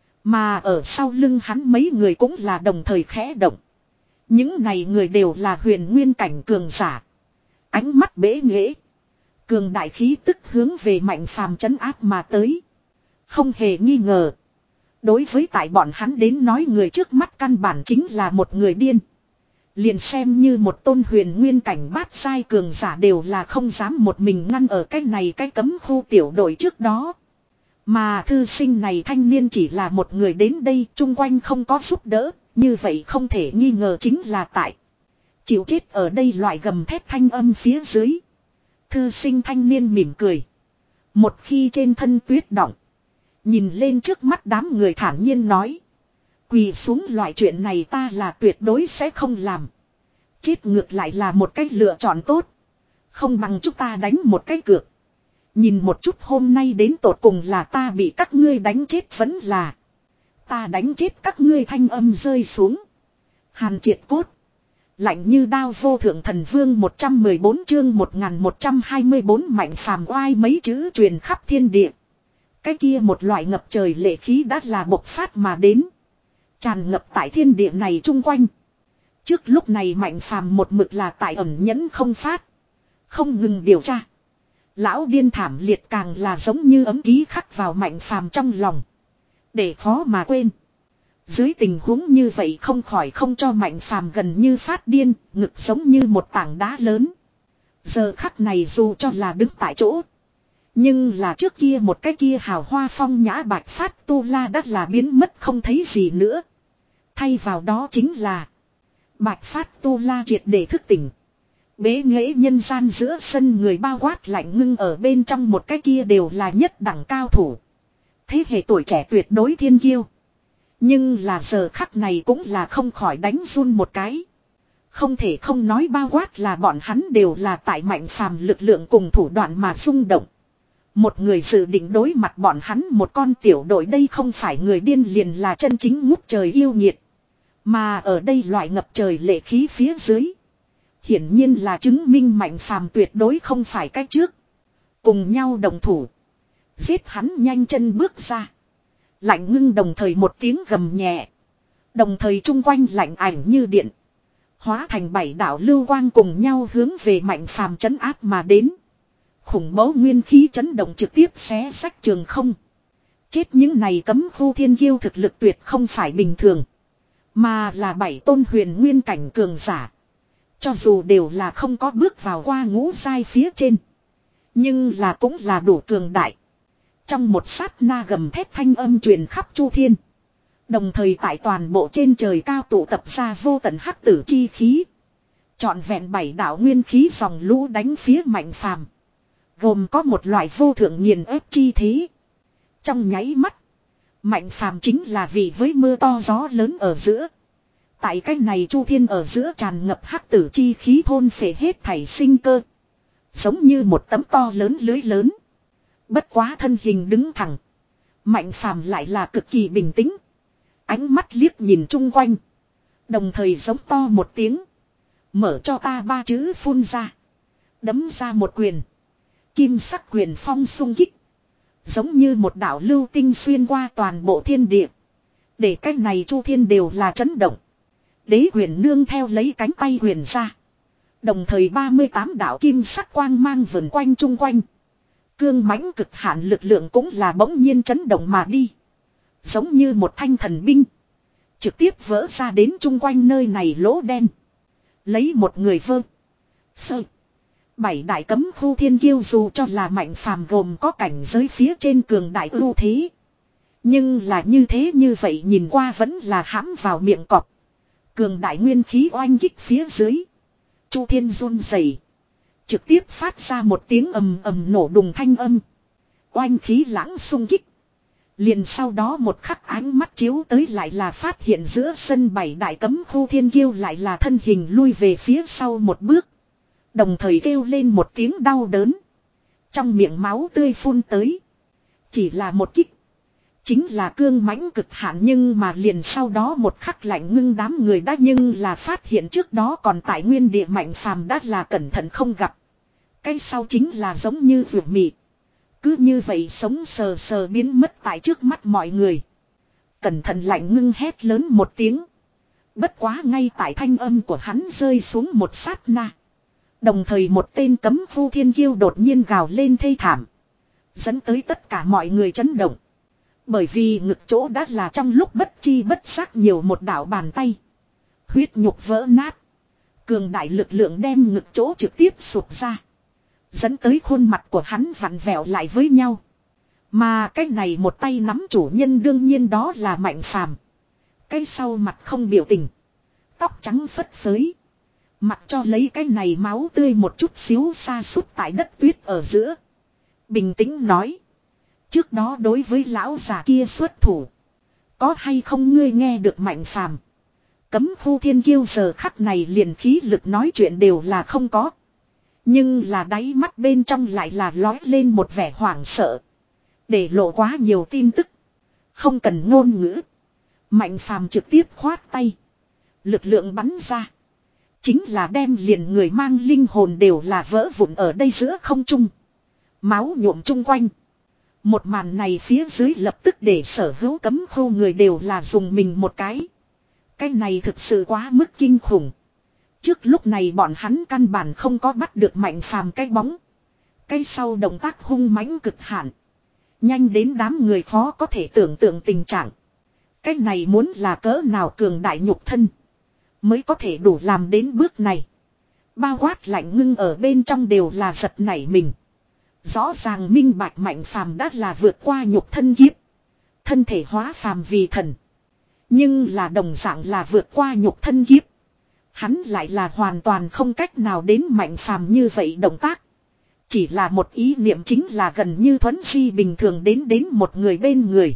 Mà ở sau lưng hắn mấy người cũng là đồng thời khẽ động. Những này người đều là huyền nguyên cảnh cường giả. Ánh mắt bế nghễ. Cường đại khí tức hướng về Mạnh Phàm trấn áp mà tới. Không hề nghi ngờ. Đối với tại bọn hắn đến nói người trước mắt căn bản chính là một người điên. Liền xem như một tôn huyền nguyên cảnh bát sai cường giả đều là không dám một mình ngăn ở cái này cái cấm khu tiểu đội trước đó. Mà thư sinh này thanh niên chỉ là một người đến đây chung quanh không có giúp đỡ. Như vậy không thể nghi ngờ chính là tại. Chịu chết ở đây loại gầm thét thanh âm phía dưới. Thư sinh thanh niên mỉm cười. Một khi trên thân tuyết đọng. Nhìn lên trước mắt đám người thản nhiên nói. Quỳ xuống loại chuyện này ta là tuyệt đối sẽ không làm. Chết ngược lại là một cách lựa chọn tốt. Không bằng chúng ta đánh một cái cược. Nhìn một chút hôm nay đến tột cùng là ta bị các ngươi đánh chết vẫn là. Ta đánh chết các ngươi thanh âm rơi xuống. Hàn triệt cốt. Lạnh như đao vô thượng thần vương một trăm mười bốn chương một nghìn một trăm hai mươi bốn Mạnh Phàm oai mấy chữ truyền khắp thiên địa. Cái kia một loại ngập trời lệ khí đã là bộc phát mà đến. Tràn ngập tại thiên địa này chung quanh. Trước lúc này Mạnh Phàm một mực là tại ẩn nhẫn không phát. Không ngừng điều tra. Lão điên thảm liệt càng là giống như ấm ký khắc vào Mạnh Phàm trong lòng. Để khó mà quên. Dưới tình huống như vậy không khỏi không cho Mạnh Phàm gần như phát điên, ngực giống như một tảng đá lớn. Giờ khắc này dù cho là đứng tại chỗ. Nhưng là trước kia một cái kia hào hoa phong nhã bạch phát tu la đắt là biến mất không thấy gì nữa. Thay vào đó chính là bạch phát tu la triệt để thức tỉnh. Bế nghễ nhân gian giữa sân người bao quát lạnh ngưng ở bên trong một cái kia đều là nhất đẳng cao thủ. Thế hệ tuổi trẻ tuyệt đối thiên kiêu. Nhưng là giờ khắc này cũng là không khỏi đánh run một cái. Không thể không nói bao quát là bọn hắn đều là tại Mạnh Phàm lực lượng cùng thủ đoạn mà rung động. Một người dự định đối mặt bọn hắn một con tiểu đội đây không phải người điên liền là chân chính ngút trời yêu nhiệt. Mà ở đây loại ngập trời lệ khí phía dưới. Hiển nhiên là chứng minh Mạnh Phàm tuyệt đối không phải cách trước. Cùng nhau đồng thủ. Giết hắn nhanh chân bước ra. Lạnh ngưng đồng thời một tiếng gầm nhẹ. Đồng thời chung quanh lạnh ảnh như điện. Hóa thành bảy đạo lưu quang cùng nhau hướng về Mạnh Phàm trấn áp mà đến. Khủng bố nguyên khí chấn động trực tiếp xé sách trường không. Chết những này cấm khu thiên kiêu thực lực tuyệt không phải bình thường. Mà là bảy tôn huyền nguyên cảnh cường giả. Cho dù đều là không có bước vào qua ngũ giai phía trên. Nhưng là cũng là đủ cường đại. Trong một sát na gầm thét thanh âm truyền khắp chu thiên. Đồng thời tại toàn bộ trên trời cao tụ tập ra vô tận hắc tử chi khí. Trọn vẹn bảy đạo nguyên khí dòng lũ đánh phía Mạnh Phàm. Gồm có một loại vô thượng nghiền ép chi thế. Trong nháy mắt. Mạnh Phàm chính là vì với mưa to gió lớn ở giữa. Tại cách này chu thiên ở giữa tràn ngập hắc tử chi khí thôn phệ hết thảy sinh cơ. Giống như một tấm to lớn lưới lớn. Bất quá thân hình đứng thẳng. Mạnh Phàm lại là cực kỳ bình tĩnh. Ánh mắt liếc nhìn chung quanh. Đồng thời giống to một tiếng. Mở cho ta ba chữ phun ra. Đấm ra một quyền. Kim sắc quyền phong xung kích. Giống như một đạo lưu tinh xuyên qua toàn bộ thiên địa. Để cách này chu thiên đều là chấn động. Đế quyền nương theo lấy cánh tay quyền ra. Đồng thời ba mươi tám đạo kim sắc quang mang vần quanh chung quanh. Cương mãnh cực hạn lực lượng cũng là bỗng nhiên chấn động mà đi. Giống như một thanh thần binh. Trực tiếp vỡ ra đến chung quanh nơi này lỗ đen. Lấy một người vơ. Sơ. Bảy đại cấm khu thiên kiêu dù cho là Mạnh Phàm gồm có cảnh giới phía trên cường đại ưu thế. Nhưng là như thế như vậy nhìn qua vẫn là hãm vào miệng cọp. Cường đại nguyên khí oanh kích phía dưới. Chu Thiên run rẩy, trực tiếp phát ra một tiếng ầm ầm nổ đùng thanh âm. Oanh khí lãng xung kích. Liền sau đó một khắc ánh mắt chiếu tới lại là phát hiện giữa sân bảy đại cấm khu thiên kiêu lại là thân hình lui về phía sau một bước. Đồng thời kêu lên một tiếng đau đớn. Trong miệng máu tươi phun tới. Chỉ là một kích. Chính là cương mãnh cực hạn, nhưng mà liền sau đó một khắc lạnh ngưng đám người đã nhưng là phát hiện trước đó còn tại nguyên địa Mạnh Phàm đã là cẩn thận không gặp. Cái sau chính là giống như vượt mị. Cứ như vậy sống sờ sờ biến mất tại trước mắt mọi người. Cẩn thận lạnh ngưng hét lớn một tiếng. Bất quá ngay tại thanh âm của hắn rơi xuống một sát na. Đồng thời một tên cấm khu thiên kiêu đột nhiên gào lên thê thảm. Dẫn tới tất cả mọi người chấn động. Bởi vì ngực chỗ đã là trong lúc bất chi bất giác nhiều một đạo bàn tay. Huyết nhục vỡ nát. Cường đại lực lượng đem ngực chỗ trực tiếp sụp ra. Dẫn tới khuôn mặt của hắn vặn vẹo lại với nhau. Mà cái này một tay nắm chủ nhân đương nhiên đó là Mạnh Phàm. Cái sau mặt không biểu tình. Tóc trắng phất phới. Mặc cho lấy cái này máu tươi một chút xíu xa sút tại đất tuyết ở giữa. Bình tĩnh nói. Trước đó đối với lão già kia xuất thủ. Có hay không ngươi nghe được Mạnh Phàm? Cấm khu thiên kiêu giờ khắc này liền khí lực nói chuyện đều là không có. Nhưng là đáy mắt bên trong lại là lói lên một vẻ hoảng sợ. Để lộ quá nhiều tin tức. Không cần ngôn ngữ. Mạnh Phàm trực tiếp khoát tay. Lực lượng bắn ra. Chính là đem liền người mang linh hồn đều là vỡ vụn ở đây giữa không trung. Máu nhuộm chung quanh. Một màn này phía dưới lập tức để sở hữu cấm khu người đều là dùng mình một cái. Cái này thực sự quá mức kinh khủng. Trước lúc này bọn hắn căn bản không có bắt được Mạnh Phàm cái bóng. Cái sau động tác hung mãnh cực hạn. Nhanh đến đám người khó có thể tưởng tượng tình trạng. Cái này muốn là cỡ nào cường đại nhục thân. Mới có thể đủ làm đến bước này. Bao quát lạnh ngưng ở bên trong đều là giật nảy mình. Rõ ràng minh bạch Mạnh Phàm đã là vượt qua nhục thân kiếp. Thân thể hóa phàm vì thần. Nhưng là đồng dạng là vượt qua nhục thân kiếp. Hắn lại là hoàn toàn không cách nào đến Mạnh Phàm như vậy động tác. Chỉ là một ý niệm chính là gần như thuấn di bình thường đến đến một người bên người.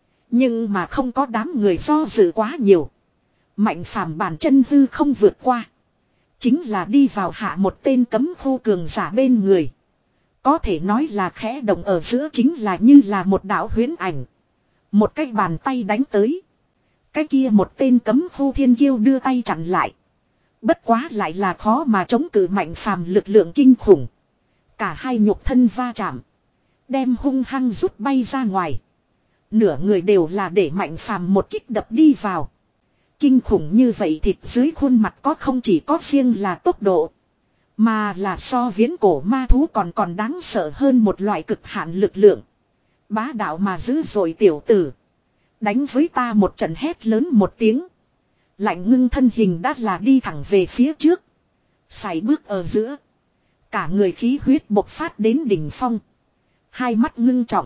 Nhưng mà không có đám người do dự quá nhiều. Mạnh Phàm bàn chân hư không vượt qua. Chính là đi vào hạ một tên cấm khu cường giả bên người. Có thể nói là khẽ động ở giữa chính là như là một đạo huyễn ảnh. Một cái bàn tay đánh tới. Cái kia một tên cấm khu thiên kiêu đưa tay chặn lại. Bất quá lại là khó mà chống cự Mạnh Phàm lực lượng kinh khủng. Cả hai nhục thân va chạm. Đem hung hăng rút bay ra ngoài. Nửa người đều là để Mạnh Phàm một kích đập đi vào. Kinh khủng như vậy thịt dưới khuôn mặt có không chỉ có riêng là tốc độ. Mà là so viễn cổ ma thú còn còn đáng sợ hơn một loại cực hạn lực lượng. Bá đạo mà dữ dội tiểu tử. Đánh với ta một trận hét lớn một tiếng. Lạnh ngưng thân hình đã là đi thẳng về phía trước. Sải bước ở giữa. Cả người khí huyết bộc phát đến đỉnh phong. Hai mắt ngưng trọng.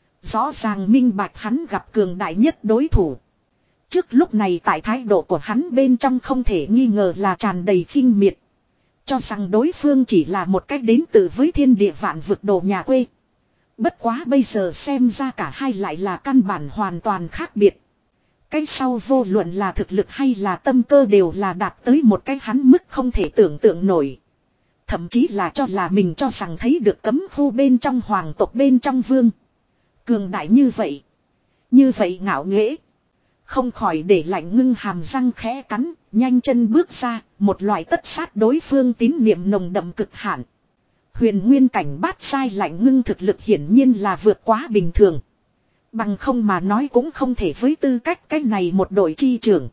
Rõ ràng minh bạch hắn gặp cường đại nhất đối thủ. Trước lúc này tại thái độ của hắn bên trong không thể nghi ngờ là tràn đầy khinh miệt. Cho rằng đối phương chỉ là một cách đến từ với thiên địa vạn vực đồ nhà quê. Bất quá bây giờ xem ra cả hai lại là căn bản hoàn toàn khác biệt. Cái sau vô luận là thực lực hay là tâm cơ đều là đạt tới một cái hắn mức không thể tưởng tượng nổi. Thậm chí là cho là mình cho rằng thấy được cấm khu bên trong hoàng tộc bên trong vương. Cường đại như vậy. Như vậy ngạo nghễ. Không khỏi để lạnh ngưng hàm răng khẽ cắn, nhanh chân bước ra, một loại tất sát đối phương tín niệm nồng đậm cực hạn. Huyền nguyên cảnh bát sai lạnh ngưng thực lực hiển nhiên là vượt quá bình thường. Bằng không mà nói cũng không thể với tư cách cái này một đội chi trưởng.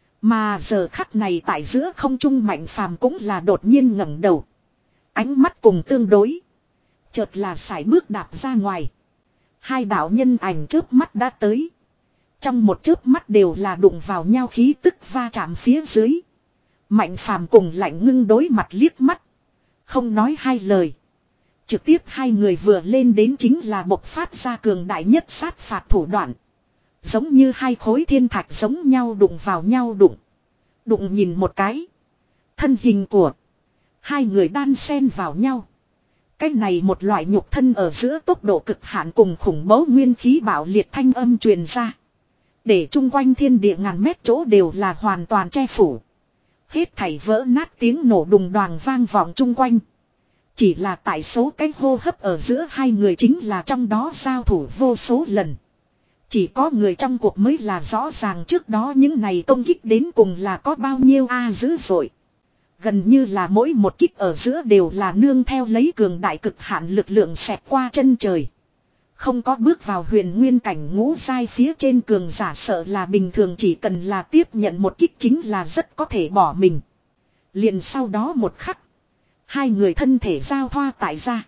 Mà giờ khắc này tại giữa không trung Mạnh Phàm cũng là đột nhiên ngẩng đầu. Ánh mắt cùng tương đối. Chợt là sải bước đạp ra ngoài. Hai đạo nhân ảnh chớp mắt đã tới. Trong một chớp mắt đều là đụng vào nhau khí tức va chạm phía dưới. Mạnh Phàm cùng lạnh ngưng đối mặt liếc mắt. Không nói hai lời. Trực tiếp hai người vừa lên đến chính là bộc phát ra cường đại nhất sát phạt thủ đoạn. Giống như hai khối thiên thạch giống nhau đụng vào nhau đụng. Đụng nhìn một cái. Thân hình của hai người đan xen vào nhau. Cái này một loại nhục thân ở giữa tốc độ cực hạn cùng khủng bố nguyên khí bạo liệt thanh âm truyền ra. Để chung quanh thiên địa ngàn mét chỗ đều là hoàn toàn che phủ. Hết thảy vỡ nát tiếng nổ đùng đoàng vang vọng chung quanh. Chỉ là tại số cái hô hấp ở giữa hai người chính là trong đó giao thủ vô số lần. Chỉ có người trong cuộc mới là rõ ràng trước đó những này công kích đến cùng là có bao nhiêu a dữ dội. Gần như là mỗi một kích ở giữa đều là nương theo lấy cường đại cực hạn lực lượng xẹt qua chân trời. Không có bước vào huyền nguyên cảnh ngũ giai phía trên cường giả sợ là bình thường chỉ cần là tiếp nhận một kích chính là rất có thể bỏ mình. Liền sau đó một khắc. Hai người thân thể giao thoa tại ra.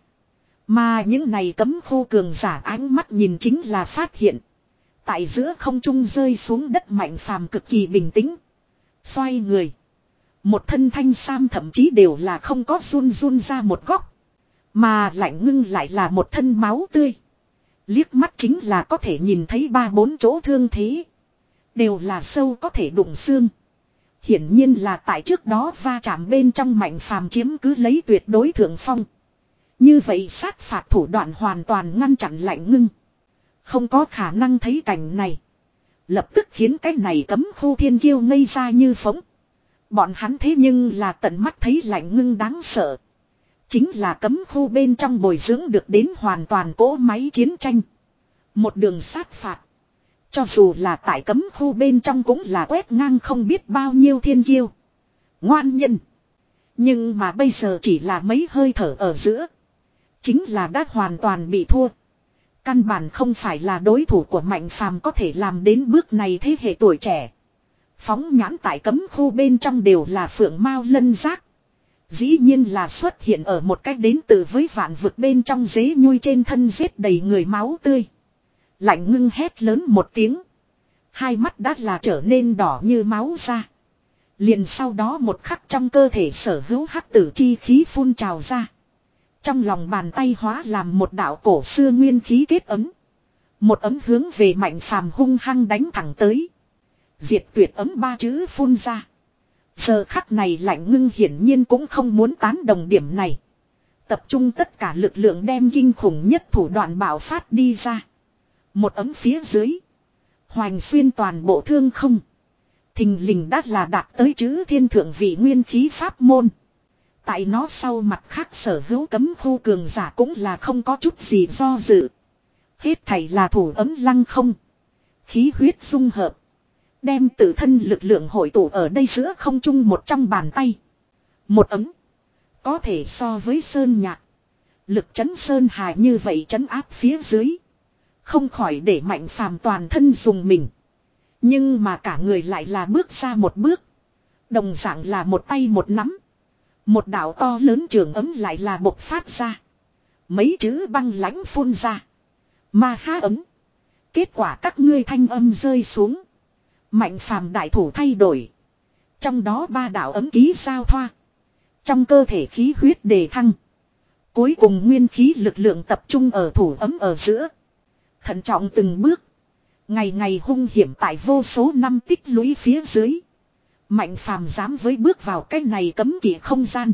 Mà những này cấm khu cường giả ánh mắt nhìn chính là phát hiện. Tại giữa không trung rơi xuống đất Mạnh Phàm cực kỳ bình tĩnh. Xoay người. Một thân thanh sam thậm chí đều là không có run run ra một góc. Mà Lạnh Ngưng lại là một thân máu tươi. Liếc mắt chính là có thể nhìn thấy ba bốn chỗ thương thế. Đều là sâu có thể đụng xương. Hiển nhiên là tại trước đó va chạm bên trong Mạnh Phàm chiếm cứ lấy tuyệt đối thượng phong. Như vậy sát phạt thủ đoạn hoàn toàn ngăn chặn Lạnh Ngưng. Không có khả năng thấy cảnh này. Lập tức khiến cái này cấm khu thiên kiêu ngây ra như phóng. Bọn hắn thế nhưng là tận mắt thấy Lạnh Ngưng đáng sợ. Chính là cấm khu bên trong bồi dưỡng được đến hoàn toàn cỗ máy chiến tranh. Một đường sát phạt. Cho dù là tại cấm khu bên trong cũng là quét ngang không biết bao nhiêu thiên kiêu. Ngoan nhân. Nhưng mà bây giờ chỉ là mấy hơi thở ở giữa. Chính là đã hoàn toàn bị thua. Căn bản không phải là đối thủ của Mạnh Phàm có thể làm đến bước này thế hệ tuổi trẻ. Phóng nhãn tại cấm khu bên trong đều là phượng mao lân giác. Dĩ nhiên là xuất hiện ở một cách đến từ với vạn vực bên trong dế nhui trên thân giết đầy người máu tươi. Lạnh Ngưng hét lớn một tiếng. Hai mắt đã là trở nên đỏ như máu ra. Liền sau đó một khắc trong cơ thể sở hữu hắc tử chi khí phun trào ra. Trong lòng bàn tay hóa làm một đạo cổ xưa nguyên khí kết ấm. Một ấm hướng về Mạnh Phàm hung hăng đánh thẳng tới. Diệt tuyệt ấm ba chữ phun ra. Giờ khắc này Lạnh Ngưng hiển nhiên cũng không muốn tán đồng điểm này. Tập trung tất cả lực lượng đem kinh khủng nhất thủ đoạn bạo phát đi ra. Một ấm phía dưới. Hoành xuyên toàn bộ thương không. Thình lình đắt là đạt tới chữ thiên thượng vị nguyên khí pháp môn. Tại nó sau mặt khác sở hữu cấm khu cường giả cũng là không có chút gì do dự. Hết thảy là thủ ấm lăng không. Khí huyết dung hợp. Đem tự thân lực lượng hội tụ ở đây giữa không trung một trong bàn tay. Một ấm. Có thể so với sơn nhạc. Lực chấn sơn hà như vậy chấn áp phía dưới. Không khỏi để Mạnh Phàm toàn thân dùng mình. Nhưng mà cả người lại là bước ra một bước. Đồng dạng là một tay một nắm. Một đạo to lớn trường ấm lại là bộc phát ra. Mấy chữ băng lãnh phun ra. Ma ha ấm. Kết quả các ngươi thanh âm rơi xuống. Mạnh Phàm đại thủ thay đổi. Trong đó ba đạo ấm ký giao thoa. Trong cơ thể khí huyết đề thăng. Cuối cùng nguyên khí lực lượng tập trung ở thủ ấm ở giữa. Thận trọng từng bước. Ngày ngày hung hiểm tại vô số năm tích lũy phía dưới. Mạnh Phàm dám với bước vào cái này cấm kỵ không gian.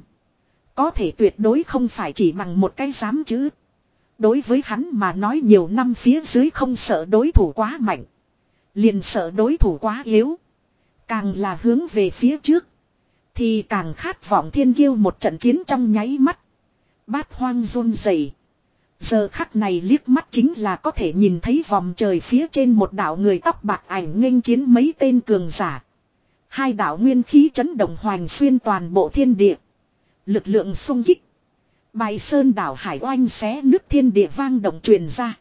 Có thể tuyệt đối không phải chỉ bằng một cái dám chứ. Đối với hắn mà nói nhiều năm phía dưới không sợ đối thủ quá mạnh. Liền sợ đối thủ quá yếu. Càng là hướng về phía trước. Thì càng khát vọng thiên kiêu một trận chiến trong nháy mắt. Bát hoang run rẩy. Giờ khắc này liếc mắt chính là có thể nhìn thấy vòng trời phía trên một đạo người tóc bạc ảnh nghênh chiến mấy tên cường giả. Hai đạo nguyên khí chấn động hoành xuyên toàn bộ thiên địa. Lực lượng xung kích. Bài sơn đảo hải oanh xé nước thiên địa vang động truyền ra.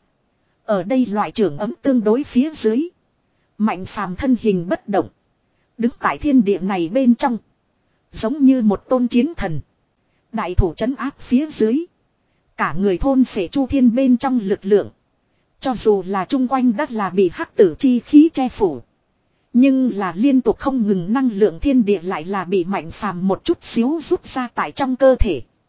Ở đây loại trưởng ấm tương đối phía dưới. Mạnh Phàm thân hình bất động. Đứng tại thiên địa này bên trong. Giống như một tôn chiến thần. Đại thủ trấn áp phía dưới. Cả người thôn phệ chu thiên bên trong lực lượng. Cho dù là chung quanh đất là bị hắc tử chi khí che phủ. Nhưng là liên tục không ngừng năng lượng thiên địa lại là bị Mạnh Phàm một chút xíu rút ra tại trong cơ thể.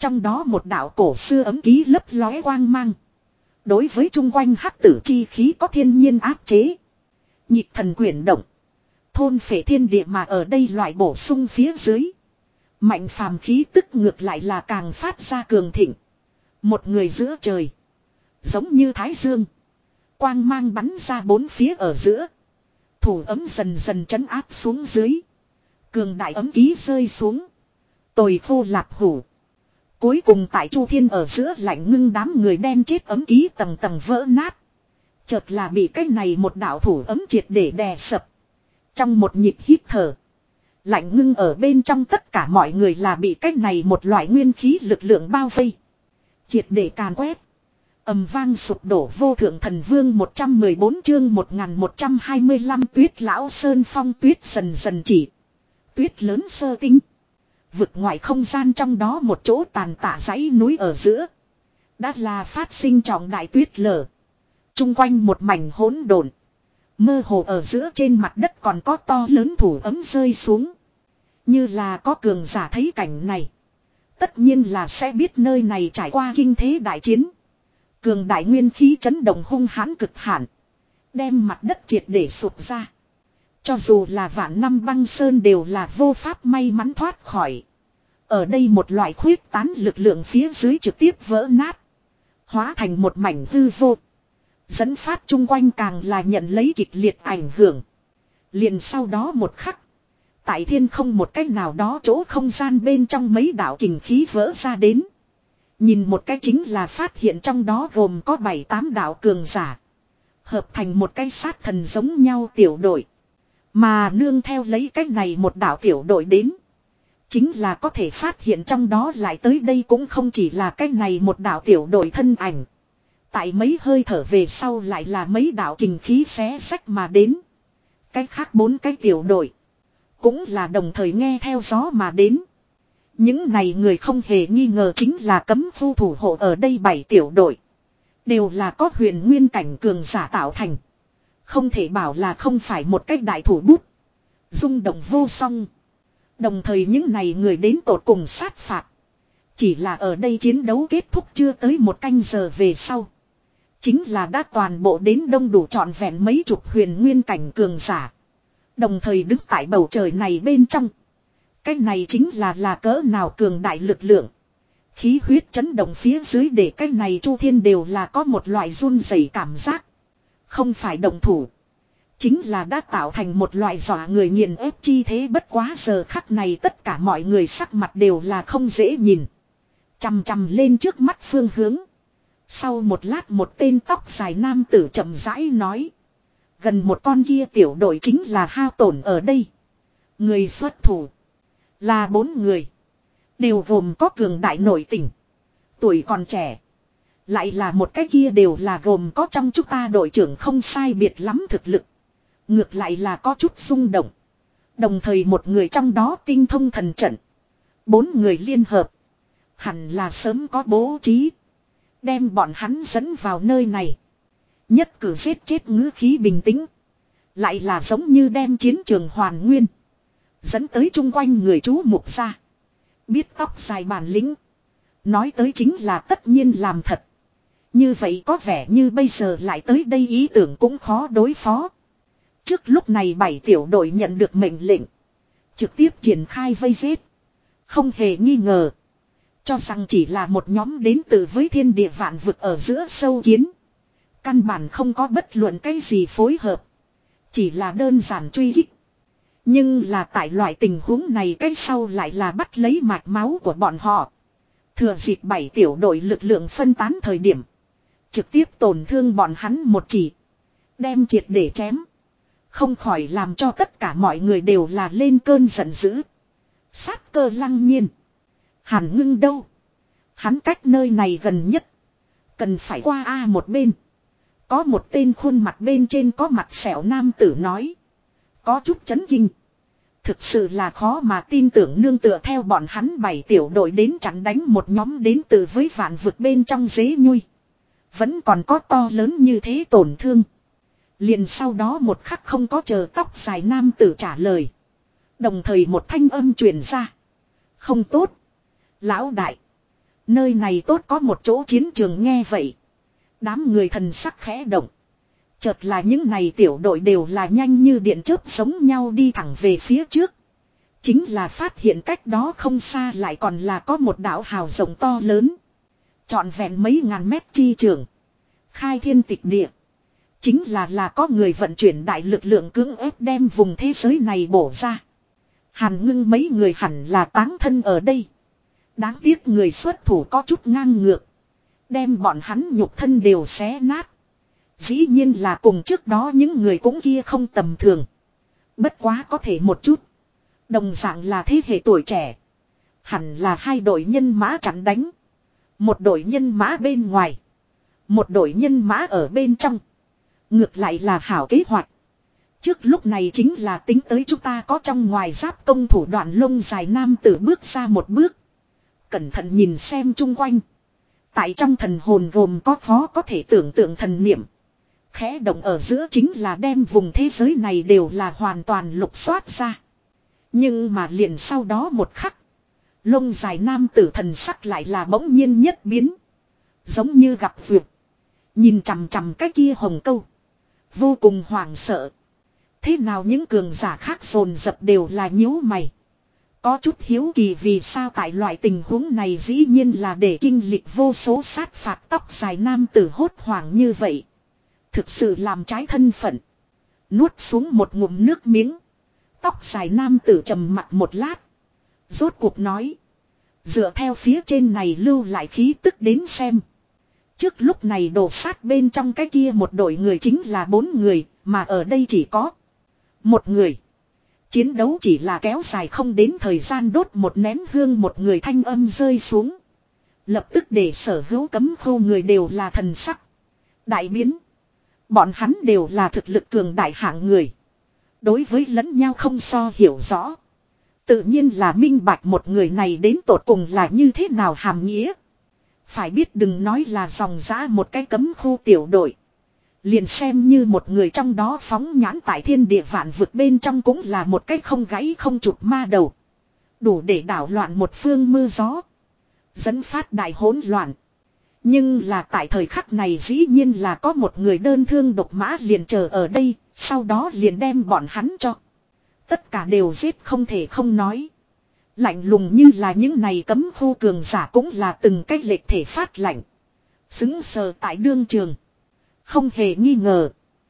Trong đó một đạo cổ xưa ấm ký lấp lóe quang mang. Đối với chung quanh hắc tử chi khí có thiên nhiên áp chế. Nhịp thần quyển động. Thôn phệ thiên địa mà ở đây loại bổ sung phía dưới. Mạnh phàm khí tức ngược lại là càng phát ra cường thịnh. Một người giữa trời. Giống như thái dương. Quang mang bắn ra bốn phía ở giữa. Thủ ấm dần dần trấn áp xuống dưới. Cường đại ấm ký rơi xuống. Tồi khô lạp hủ. Cuối cùng tại Chu Thiên ở giữa lạnh ngưng đám người đen chết ấm ký tầng tầng vỡ nát. Chợt là bị cái này một đạo thủ ấm triệt để đè sập. Trong một nhịp hít thở. Lạnh ngưng ở bên trong tất cả mọi người là bị cái này một loại nguyên khí lực lượng bao vây. Triệt để càn quét. Ầm vang sụp đổ vô thượng thần vương một trăm mười bốn chương một nghìn một trăm hai mươi lăm tuyết lão sơn phong tuyết dần dần chỉ. Tuyết lớn sơ tinh. Vực ngoại không gian trong đó một chỗ tàn tạ dãy núi ở giữa. Đã là phát sinh trọng đại tuyết lở. Trung quanh một mảnh hỗn độn. Mơ hồ ở giữa trên mặt đất còn có to lớn thủ ấm rơi xuống. Như là có cường giả thấy cảnh này. Tất nhiên là sẽ biết nơi này trải qua kinh thế đại chiến. Cường đại nguyên khí chấn động hung hãn cực hạn. Đem mặt đất triệt để sụp ra. Cho dù là vạn năm băng sơn đều là vô pháp may mắn thoát khỏi. Ở đây một loại khuyết tán lực lượng phía dưới trực tiếp vỡ nát. Hóa thành một mảnh hư vô. Dẫn phát chung quanh càng là nhận lấy kịch liệt ảnh hưởng. Liền sau đó một khắc. Tại thiên không một cách nào đó chỗ không gian bên trong mấy đạo kình khí vỡ ra đến. Nhìn một cái chính là phát hiện trong đó gồm có bảy tám đạo cường giả. Hợp thành một cái sát thần giống nhau tiểu đội. Mà nương theo lấy cách này một đạo tiểu đội đến. Chính là có thể phát hiện trong đó lại tới đây cũng không chỉ là cách này một đạo tiểu đội thân ảnh. Tại mấy hơi thở về sau lại là mấy đạo kình khí xé sách mà đến. Cách khác bốn cái tiểu đội. Cũng là đồng thời nghe theo gió mà đến. Những này người không hề nghi ngờ chính là cấm khu thủ hộ ở đây bảy tiểu đội. Đều là có huyền nguyên cảnh cường giả tạo thành. Không thể bảo là không phải một cách đại thủ bút. Rung động vô song. Đồng thời những này người đến tột cùng sát phạt. Chỉ là ở đây chiến đấu kết thúc chưa tới một canh giờ về sau. Chính là đã toàn bộ đến đông đủ trọn vẹn mấy chục huyền nguyên cảnh cường giả. Đồng thời đứng tại bầu trời này bên trong. Cái này chính là là cỡ nào cường đại lực lượng. Khí huyết chấn động phía dưới để cái này Chu Thiên đều là có một loại run rẩy cảm giác. Không phải động thủ. Chính là đã tạo thành một loại dọa người nghiền ép chi thế bất quá giờ khắc này tất cả mọi người sắc mặt đều là không dễ nhìn. Chằm chằm lên trước mắt phương hướng. Sau một lát một tên tóc dài nam tử chậm rãi nói. Gần một con kia tiểu đội chính là hao tổn ở đây. Người xuất thủ. Là bốn người. Đều gồm có cường đại nội tình. Tuổi còn trẻ. Lại là một cái kia đều là gồm có trong chúng ta đội trưởng không sai biệt lắm thực lực. Ngược lại là có chút rung động. Đồng thời một người trong đó tinh thông thần trận. Bốn người liên hợp. Hẳn là sớm có bố trí. Đem bọn hắn dẫn vào nơi này. Nhất cử giết chết ngữ khí bình tĩnh. Lại là giống như đem chiến trường hoàn nguyên. Dẫn tới chung quanh người chú mục ra. Biết tóc dài bản lĩnh. Nói tới chính là tất nhiên làm thật. Như vậy có vẻ như bây giờ lại tới đây ý tưởng cũng khó đối phó. Trước lúc này bảy tiểu đội nhận được mệnh lệnh. Trực tiếp triển khai vây giết. Không hề nghi ngờ. Cho rằng chỉ là một nhóm đến từ với thiên địa vạn vực ở giữa sâu kiến. Căn bản không có bất luận cái gì phối hợp. Chỉ là đơn giản truy kích. Nhưng là tại loại tình huống này cái sau lại là bắt lấy mạch máu của bọn họ. Thừa dịp bảy tiểu đội lực lượng phân tán thời điểm. Trực tiếp tổn thương bọn hắn một chỉ. Đem triệt để chém. Không khỏi làm cho tất cả mọi người đều là lên cơn giận dữ. Sát cơ lăng nhiên. Hàn Ngưng đâu? Hắn cách nơi này gần nhất. Cần phải qua A một bên. Có một tên khuôn mặt bên trên có mặt sẹo nam tử nói. Có chút chấn kinh. Thực sự là khó mà tin tưởng nương tựa theo bọn hắn bảy tiểu đội đến chặn đánh một nhóm đến từ với vạn vực bên trong dế nhui. Vẫn còn có to lớn như thế tổn thương. Liền sau đó một khắc không có chờ tóc dài nam tử trả lời. Đồng thời một thanh âm truyền ra. Không tốt. Lão đại. Nơi này tốt có một chỗ chiến trường nghe vậy. Đám người thần sắc khẽ động. Chợt là những này tiểu đội đều là nhanh như điện chớp giống nhau đi thẳng về phía trước. Chính là phát hiện cách đó không xa lại còn là có một đảo hào rộng to lớn. Trọn vẹn mấy ngàn mét chi trường. Khai thiên tịch địa. Chính là là có người vận chuyển đại lực lượng cưỡng ép đem vùng thế giới này bổ ra. Hàn Ngưng mấy người hẳn là táng thân ở đây. Đáng tiếc người xuất thủ có chút ngang ngược. Đem bọn hắn nhục thân đều xé nát. Dĩ nhiên là cùng trước đó những người cũng kia không tầm thường. Bất quá có thể một chút. Đồng dạng là thế hệ tuổi trẻ. Hẳn là hai đội nhân mã chặn đánh. Một đội nhân mã bên ngoài. Một đội nhân mã ở bên trong. Ngược lại là hảo kế hoạch. Trước lúc này chính là tính tới chúng ta có trong ngoài giáp công thủ đoạn lông dài nam tử bước ra một bước. Cẩn thận nhìn xem chung quanh. Tại trong thần hồn gồm có khó có thể tưởng tượng thần niệm. Khẽ động ở giữa chính là đem vùng thế giới này đều là hoàn toàn lục soát ra. Nhưng mà liền sau đó một khắc. Lông dài nam tử thần sắc lại là bỗng nhiên nhất biến. Giống như gặp vượt. Nhìn chằm chằm cái kia hồng câu. Vô cùng hoảng sợ. Thế nào những cường giả khác dồn dập đều là nhíu mày. Có chút hiếu kỳ vì sao tại loại tình huống này dĩ nhiên là để kinh lịch vô số sát phạt tóc dài nam tử hốt hoảng như vậy. Thực sự làm trái thân phận. Nuốt xuống một ngụm nước miếng. Tóc dài nam tử trầm mặt một lát. Rốt cuộc nói. Dựa theo phía trên này lưu lại khí tức đến xem. Trước lúc này đổ sát bên trong cái kia một đội người chính là bốn người. Mà ở đây chỉ có một người. Chiến đấu chỉ là kéo dài không đến thời gian đốt một nén hương một người thanh âm rơi xuống. Lập tức để sở hữu cấm khu người đều là thần sắc. Đại biến. Bọn hắn đều là thực lực cường đại hạng người. Đối với lẫn nhau không so hiểu rõ. Tự nhiên là minh bạch một người này đến tột cùng là như thế nào hàm nghĩa. Phải biết đừng nói là dòng dã một cái cấm khu tiểu đội. Liền xem như một người trong đó phóng nhãn tại thiên địa vạn vực bên trong cũng là một cái không gãy không chụp ma đầu. Đủ để đảo loạn một phương mưa gió. Dẫn phát đại hỗn loạn. Nhưng là tại thời khắc này dĩ nhiên là có một người đơn thương độc mã liền chờ ở đây. Sau đó liền đem bọn hắn cho. Tất cả đều giết không thể không nói. Lạnh lùng như là những này cấm khu cường giả cũng là từng cái lệch thể phát lạnh. Xứng sờ tại đương trường. Không hề nghi ngờ.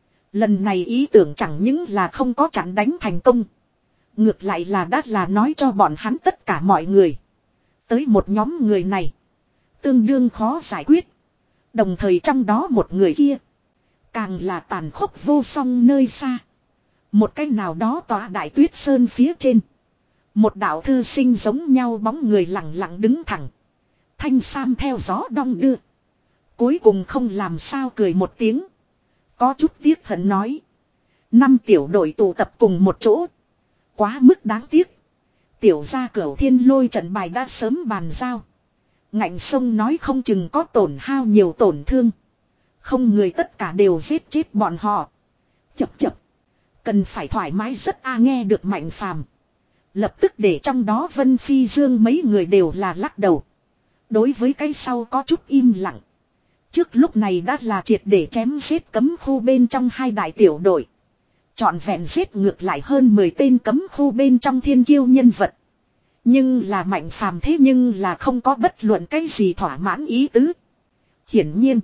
Lần này ý tưởng chẳng những là không có chặn đánh thành công. Ngược lại là đã là nói cho bọn hắn tất cả mọi người. Tới một nhóm người này. Tương đương khó giải quyết. Đồng thời trong đó một người kia. Càng là tàn khốc vô song nơi xa. Một cái nào đó tỏa đại tuyết sơn phía trên. Một đạo thư sinh giống nhau bóng người lặng lặng đứng thẳng. Thanh sam theo gió đong đưa. Cuối cùng không làm sao cười một tiếng. Có chút tiếc hận nói. Năm tiểu đội tụ tập cùng một chỗ. Quá mức đáng tiếc. Tiểu gia cửu thiên lôi trận bài đã sớm bàn giao. Ngạnh sông nói không chừng có tổn hao nhiều tổn thương. Không người tất cả đều giết chết bọn họ. Chập chập. Cần phải thoải mái rất a nghe được Mạnh Phàm. Lập tức để trong đó Vân Phi Dương mấy người đều là lắc đầu. Đối với cái sau có chút im lặng. Trước lúc này đã là triệt để chém giết cấm khu bên trong hai đại tiểu đội. Chọn vẹn giết ngược lại hơn mười tên cấm khu bên trong thiên kiêu nhân vật. Nhưng là Mạnh Phàm thế nhưng là không có bất luận cái gì thỏa mãn ý tứ. Hiển nhiên.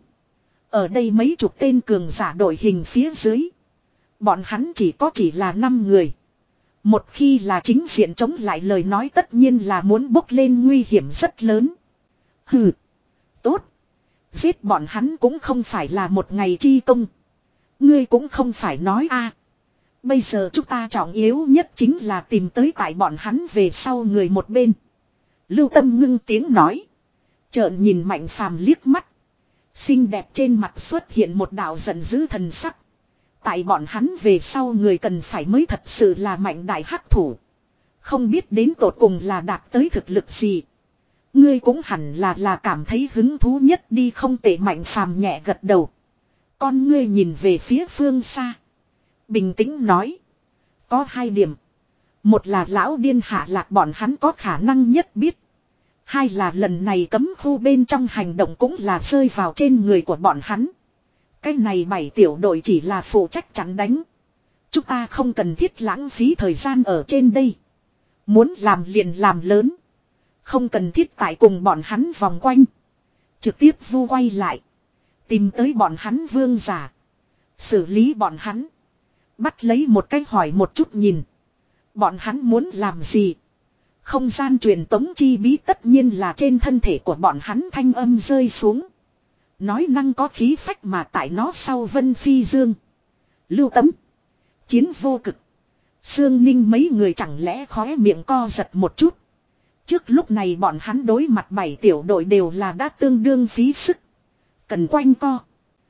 Ở đây mấy chục tên cường giả đội hình phía dưới. Bọn hắn chỉ có chỉ là năm người. Một khi là chính diện chống lại lời nói tất nhiên là muốn bốc lên nguy hiểm rất lớn. Hừ. Tốt. Giết bọn hắn cũng không phải là một ngày chi công. Ngươi cũng không phải nói a. Bây giờ chúng ta trọng yếu nhất chính là tìm tới tại bọn hắn về sau người một bên. Lưu Tâm ngưng tiếng nói. Trợn nhìn Mạnh Phàm liếc mắt. Xinh đẹp trên mặt xuất hiện một đạo giận dữ thần sắc. Tại bọn hắn về sau người cần phải mới thật sự là mạnh đại hắc thủ. Không biết đến tột cùng là đạt tới thực lực gì. Ngươi cũng hẳn là là cảm thấy hứng thú nhất đi không tệ Mạnh Phàm nhẹ gật đầu. Con ngươi nhìn về phía phương xa. Bình tĩnh nói. Có hai điểm. Một là lão điên hạ lạc bọn hắn có khả năng nhất biết. Hai là lần này cấm khu bên trong hành động cũng là rơi vào trên người của bọn hắn. Cái này bảy tiểu đội chỉ là phụ trách chắn đánh. Chúng ta không cần thiết lãng phí thời gian ở trên đây. Muốn làm liền làm lớn. Không cần thiết tại cùng bọn hắn vòng quanh. Trực tiếp vu quay lại. Tìm tới bọn hắn vương giả. Xử lý bọn hắn. Bắt lấy một cách hỏi một chút nhìn. Bọn hắn muốn làm gì? Không gian truyền tống chi bí tất nhiên là trên thân thể của bọn hắn thanh âm rơi xuống. Nói năng có khí phách mà tại nó sau Vân Phi Dương. Lưu Tấm. Chiến Vô Cực. Sương Ninh mấy người chẳng lẽ khóe miệng co giật một chút. Trước lúc này bọn hắn đối mặt bảy tiểu đội đều là đã tương đương phí sức. Cần quanh co.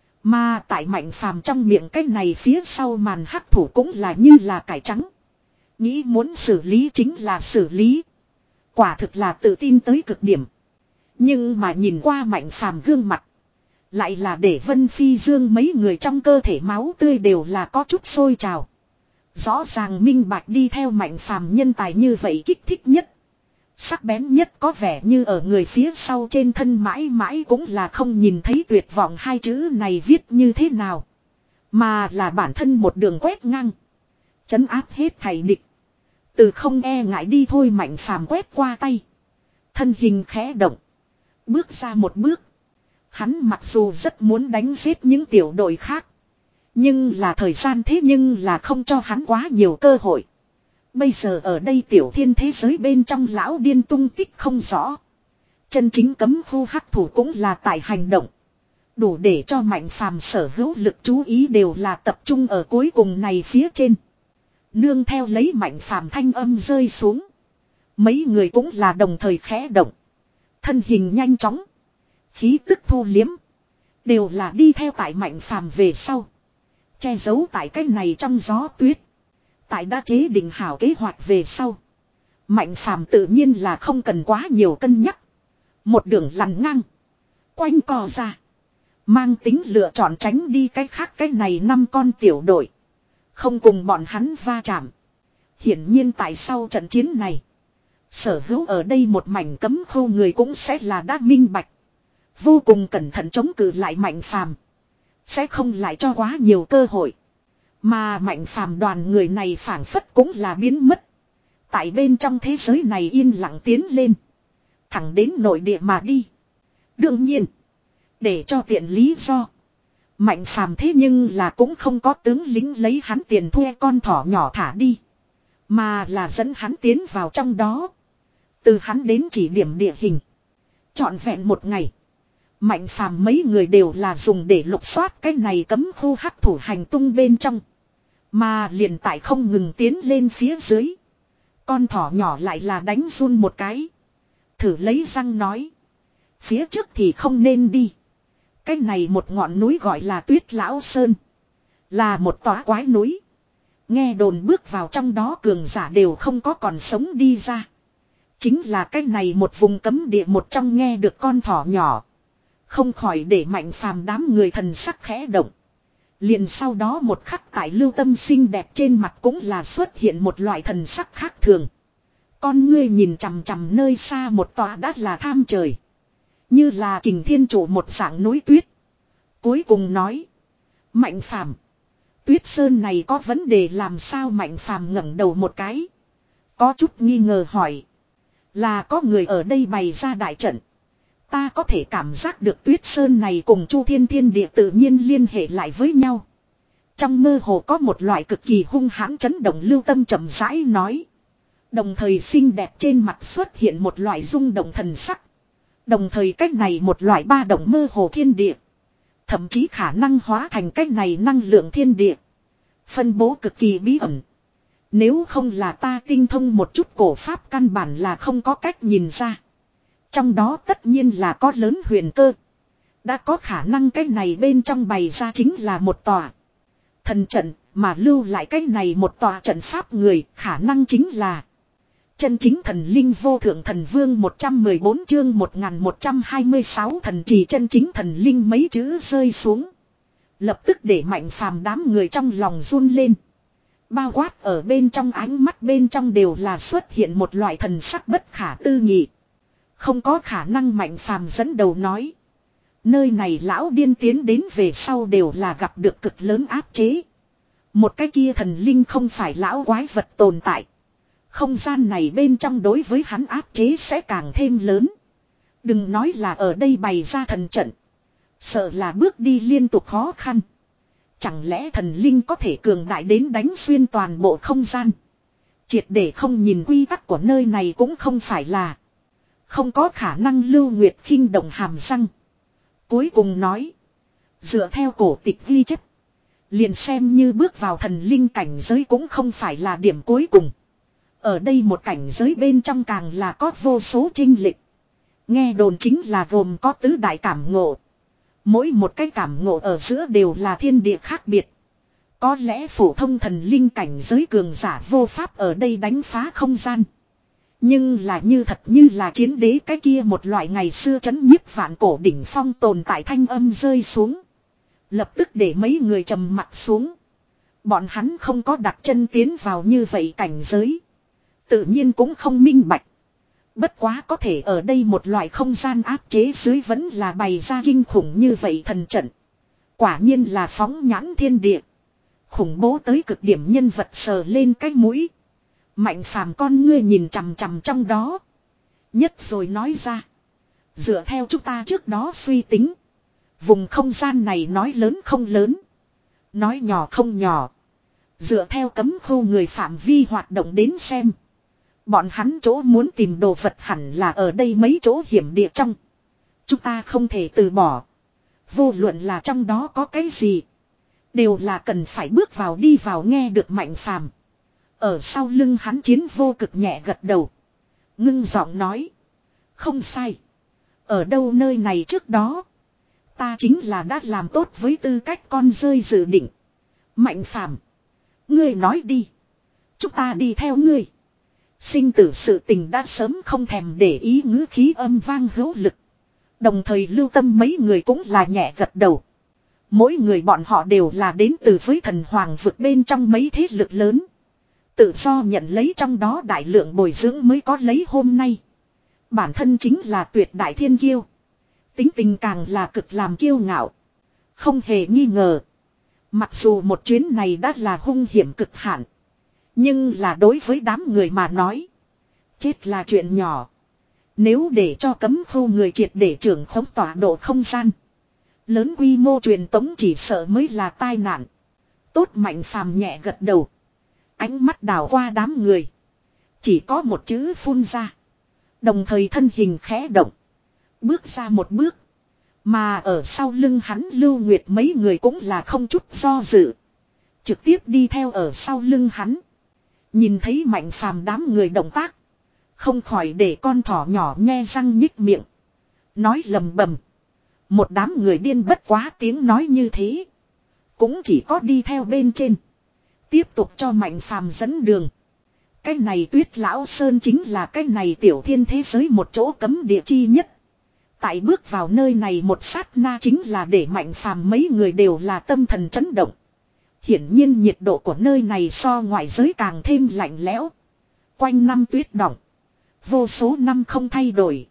Mà tại Mạnh Phàm trong miệng cái này phía sau màn hắc thủ cũng là như là cải trắng. Nghĩ muốn xử lý chính là xử lý. Quả thực là tự tin tới cực điểm. Nhưng mà nhìn qua Mạnh Phàm gương mặt. Lại là để Vân Phi Dương mấy người trong cơ thể máu tươi đều là có chút sôi trào. Rõ ràng minh bạch đi theo Mạnh Phàm nhân tài như vậy kích thích nhất. Sắc bén nhất có vẻ như ở người phía sau trên thân mãi mãi cũng là không nhìn thấy tuyệt vọng hai chữ này viết như thế nào. Mà là bản thân một đường quét ngang. Chấn áp hết thảy địch. Từ không e ngại đi thôi Mạnh Phàm quét qua tay. Thân hình khẽ động. Bước ra một bước. Hắn mặc dù rất muốn đánh giết những tiểu đội khác. Nhưng là thời gian thế nhưng là không cho hắn quá nhiều cơ hội. Bây giờ ở đây tiểu thiên thế giới bên trong lão điên tung tích không rõ. Chân chính cấm khu hắc thủ cũng là tại hành động. Đủ để cho Mạnh Phàm sở hữu lực chú ý đều là tập trung ở cuối cùng này phía trên. Nương theo lấy Mạnh Phàm thanh âm rơi xuống. Mấy người cũng là đồng thời khẽ động. Thân hình nhanh chóng. Khí tức thu liếm. Đều là đi theo tại Mạnh Phàm về sau. Che giấu tại cái này trong gió tuyết. Tại đã chế định hảo kế hoạch về sau. Mạnh Phàm tự nhiên là không cần quá nhiều cân nhắc. Một đường lằn ngang. Quanh co ra. Mang tính lựa chọn tránh đi cái khác cái này năm con tiểu đội. Không cùng bọn hắn va chạm. Hiển nhiên tại sau trận chiến này. Sở hữu ở đây một mảnh cấm khu người cũng sẽ là đã minh bạch. Vô cùng cẩn thận chống cự lại Mạnh Phàm. Sẽ không lại cho quá nhiều cơ hội. Mà Mạnh Phàm đoàn người này phảng phất cũng là biến mất. Tại bên trong thế giới này yên lặng tiến lên. Thẳng đến nội địa mà đi. Đương nhiên. Để cho tiện lý do. Mạnh Phàm thế nhưng là cũng không có tướng lính lấy hắn tiền thuê con thỏ nhỏ thả đi. Mà là dẫn hắn tiến vào trong đó. Từ hắn đến chỉ điểm địa hình. Trọn vẹn một ngày. Mạnh Phàm mấy người đều là dùng để lục soát cái này cấm khu hắc thủ hành tung bên trong. Mà liền tại không ngừng tiến lên phía dưới. Con thỏ nhỏ lại là đánh run một cái. Thử lấy răng nói. Phía trước thì không nên đi. Cái này một ngọn núi gọi là Tuyết Lão Sơn. Là một tòa quái núi. Nghe đồn bước vào trong đó cường giả đều không có còn sống đi ra. Chính là cái này một vùng cấm địa một trong nghe được con thỏ nhỏ. Không khỏi để Mạnh Phàm đám người thần sắc khẽ động. Liền sau đó một khắc tại Lưu Tâm xinh đẹp trên mặt cũng là xuất hiện một loại thần sắc khác thường. Con ngươi nhìn chằm chằm nơi xa một tòa đã là tham trời. Như là Kình Thiên Chủ một dạng núi tuyết. Cuối cùng nói. Mạnh Phàm, Tuyết Sơn này có vấn đề làm sao? Mạnh Phàm ngẩng đầu một cái. Có chút nghi ngờ hỏi. Là có người ở đây bày ra đại trận. Ta có thể cảm giác được Tuyết Sơn này cùng Chu Thiên Thiên Địa tự nhiên liên hệ lại với nhau. Trong mơ hồ có một loại cực kỳ hung hãn chấn động. Lưu Tâm chậm rãi nói. Đồng thời xinh đẹp trên mặt xuất hiện một loại rung động thần sắc. Đồng thời cách này một loại ba động mơ hồ thiên địa. Thậm chí khả năng hóa thành cách này năng lượng thiên địa. Phân bố cực kỳ bí ẩn. Nếu không là ta tinh thông một chút cổ pháp căn bản là không có cách nhìn ra. Trong đó tất nhiên là có lớn huyền cơ. Đã có khả năng cái này bên trong bày ra chính là một tòa thần trận, mà lưu lại cái này một tòa trận pháp người, khả năng chính là chân chính thần linh vô thượng thần vương. Một trăm mười bốn chương một nghìn một trăm hai mươi sáu thần trì. Chân chính thần linh mấy chữ rơi xuống. Lập tức để Mạnh Phàm đám người trong lòng run lên. Bao quát ở bên trong ánh mắt bên trong đều là xuất hiện một loại thần sắc bất khả tư nghị. Không có khả năng Mạnh Phàm dẫn đầu nói. Nơi này lão điên tiến đến về sau đều là gặp được cực lớn áp chế. Một cái kia thần linh không phải lão quái vật tồn tại. Không gian này bên trong đối với hắn áp chế sẽ càng thêm lớn. Đừng nói là ở đây bày ra thần trận. Sợ là bước đi liên tục khó khăn. Chẳng lẽ thần linh có thể cường đại đến đánh xuyên toàn bộ không gian. Triệt để không nhìn quy tắc của nơi này cũng không phải là. Không có khả năng. Lưu Nguyệt khinh động hàm răng. Cuối cùng nói. Dựa theo cổ tịch ghi chép. Liền xem như bước vào thần linh cảnh giới cũng không phải là điểm cuối cùng. Ở đây một cảnh giới bên trong càng là có vô số chinh lịch. Nghe đồn chính là gồm có tứ đại cảm ngộ. Mỗi một cái cảm ngộ ở giữa đều là thiên địa khác biệt. Có lẽ phổ thông thần linh cảnh giới cường giả vô pháp ở đây đánh phá không gian. Nhưng là như thật như là chiến đế cái kia một loại ngày xưa trấn nhiếp vạn cổ đỉnh phong tồn tại thanh âm rơi xuống. Lập tức để mấy người trầm mặt xuống. Bọn hắn không có đặt chân tiến vào như vậy cảnh giới. Tự nhiên cũng không minh bạch. Bất quá có thể ở đây một loại không gian áp chế dưới vẫn là bày ra kinh khủng như vậy thần trận. Quả nhiên là phóng nhãn thiên địa. Khủng bố tới cực điểm nhân vật sờ lên cái mũi. Mạnh Phàm con ngươi nhìn chằm chằm trong đó. Nhất rồi nói ra. Dựa theo chúng ta trước đó suy tính. Vùng không gian này nói lớn không lớn. Nói nhỏ không nhỏ. Dựa theo cấm khu người phạm vi hoạt động đến xem. Bọn hắn chỗ muốn tìm đồ vật hẳn là ở đây mấy chỗ hiểm địa trong. Chúng ta không thể từ bỏ. Vô luận là trong đó có cái gì. Đều là cần phải bước vào đi vào nghe được Mạnh Phàm. Ở sau lưng hắn Chiến Vô Cực nhẹ gật đầu. Ngưng giọng nói. Không sai. Ở đâu nơi này trước đó. Ta chính là đã làm tốt với tư cách con rơi dự định. Mạnh Phàm, ngươi nói đi. Chúng ta đi theo ngươi. Sinh tử sự tình đã sớm không thèm để ý ngữ khí âm vang hữu lực. Đồng thời lưu tâm mấy người cũng là nhẹ gật đầu. Mỗi người bọn họ đều là đến từ với thần hoàng vực bên trong mấy thế lực lớn. Tự do nhận lấy trong đó đại lượng bồi dưỡng mới có lấy hôm nay. Bản thân chính là tuyệt đại thiên kiêu. Tính tình càng là cực làm kiêu ngạo. Không hề nghi ngờ. Mặc dù một chuyến này đã là hung hiểm cực hạn. Nhưng là đối với đám người mà nói. Chết là chuyện nhỏ. Nếu để cho cấm khu người triệt để trưởng khống tọa độ không gian. Lớn quy mô truyền tống chỉ sợ mới là tai nạn. Tốt Mạnh Phàm nhẹ gật đầu. Ánh mắt đảo qua đám người. Chỉ có một chữ phun ra. Đồng thời thân hình khẽ động. Bước ra một bước. Mà ở sau lưng hắn Lưu Nguyệt mấy người cũng là không chút do dự. Trực tiếp đi theo ở sau lưng hắn. Nhìn thấy Mạnh Phàm đám người động tác. Không khỏi để con thỏ nhỏ nhe răng nhích miệng. Nói lầm bầm. Một đám người điên bất quá tiếng nói như thế. Cũng chỉ có đi theo bên trên. Tiếp tục cho Mạnh Phàm dẫn đường. Cái này Tuyết Lão Sơn chính là cái này tiểu thiên thế giới một chỗ cấm địa chi nhất. Tại bước vào nơi này một sát na chính là để Mạnh Phàm mấy người đều là tâm thần chấn động. Hiển nhiên nhiệt độ của nơi này so ngoại giới càng thêm lạnh lẽo. Quanh năm tuyết đọng. Vô số năm không thay đổi.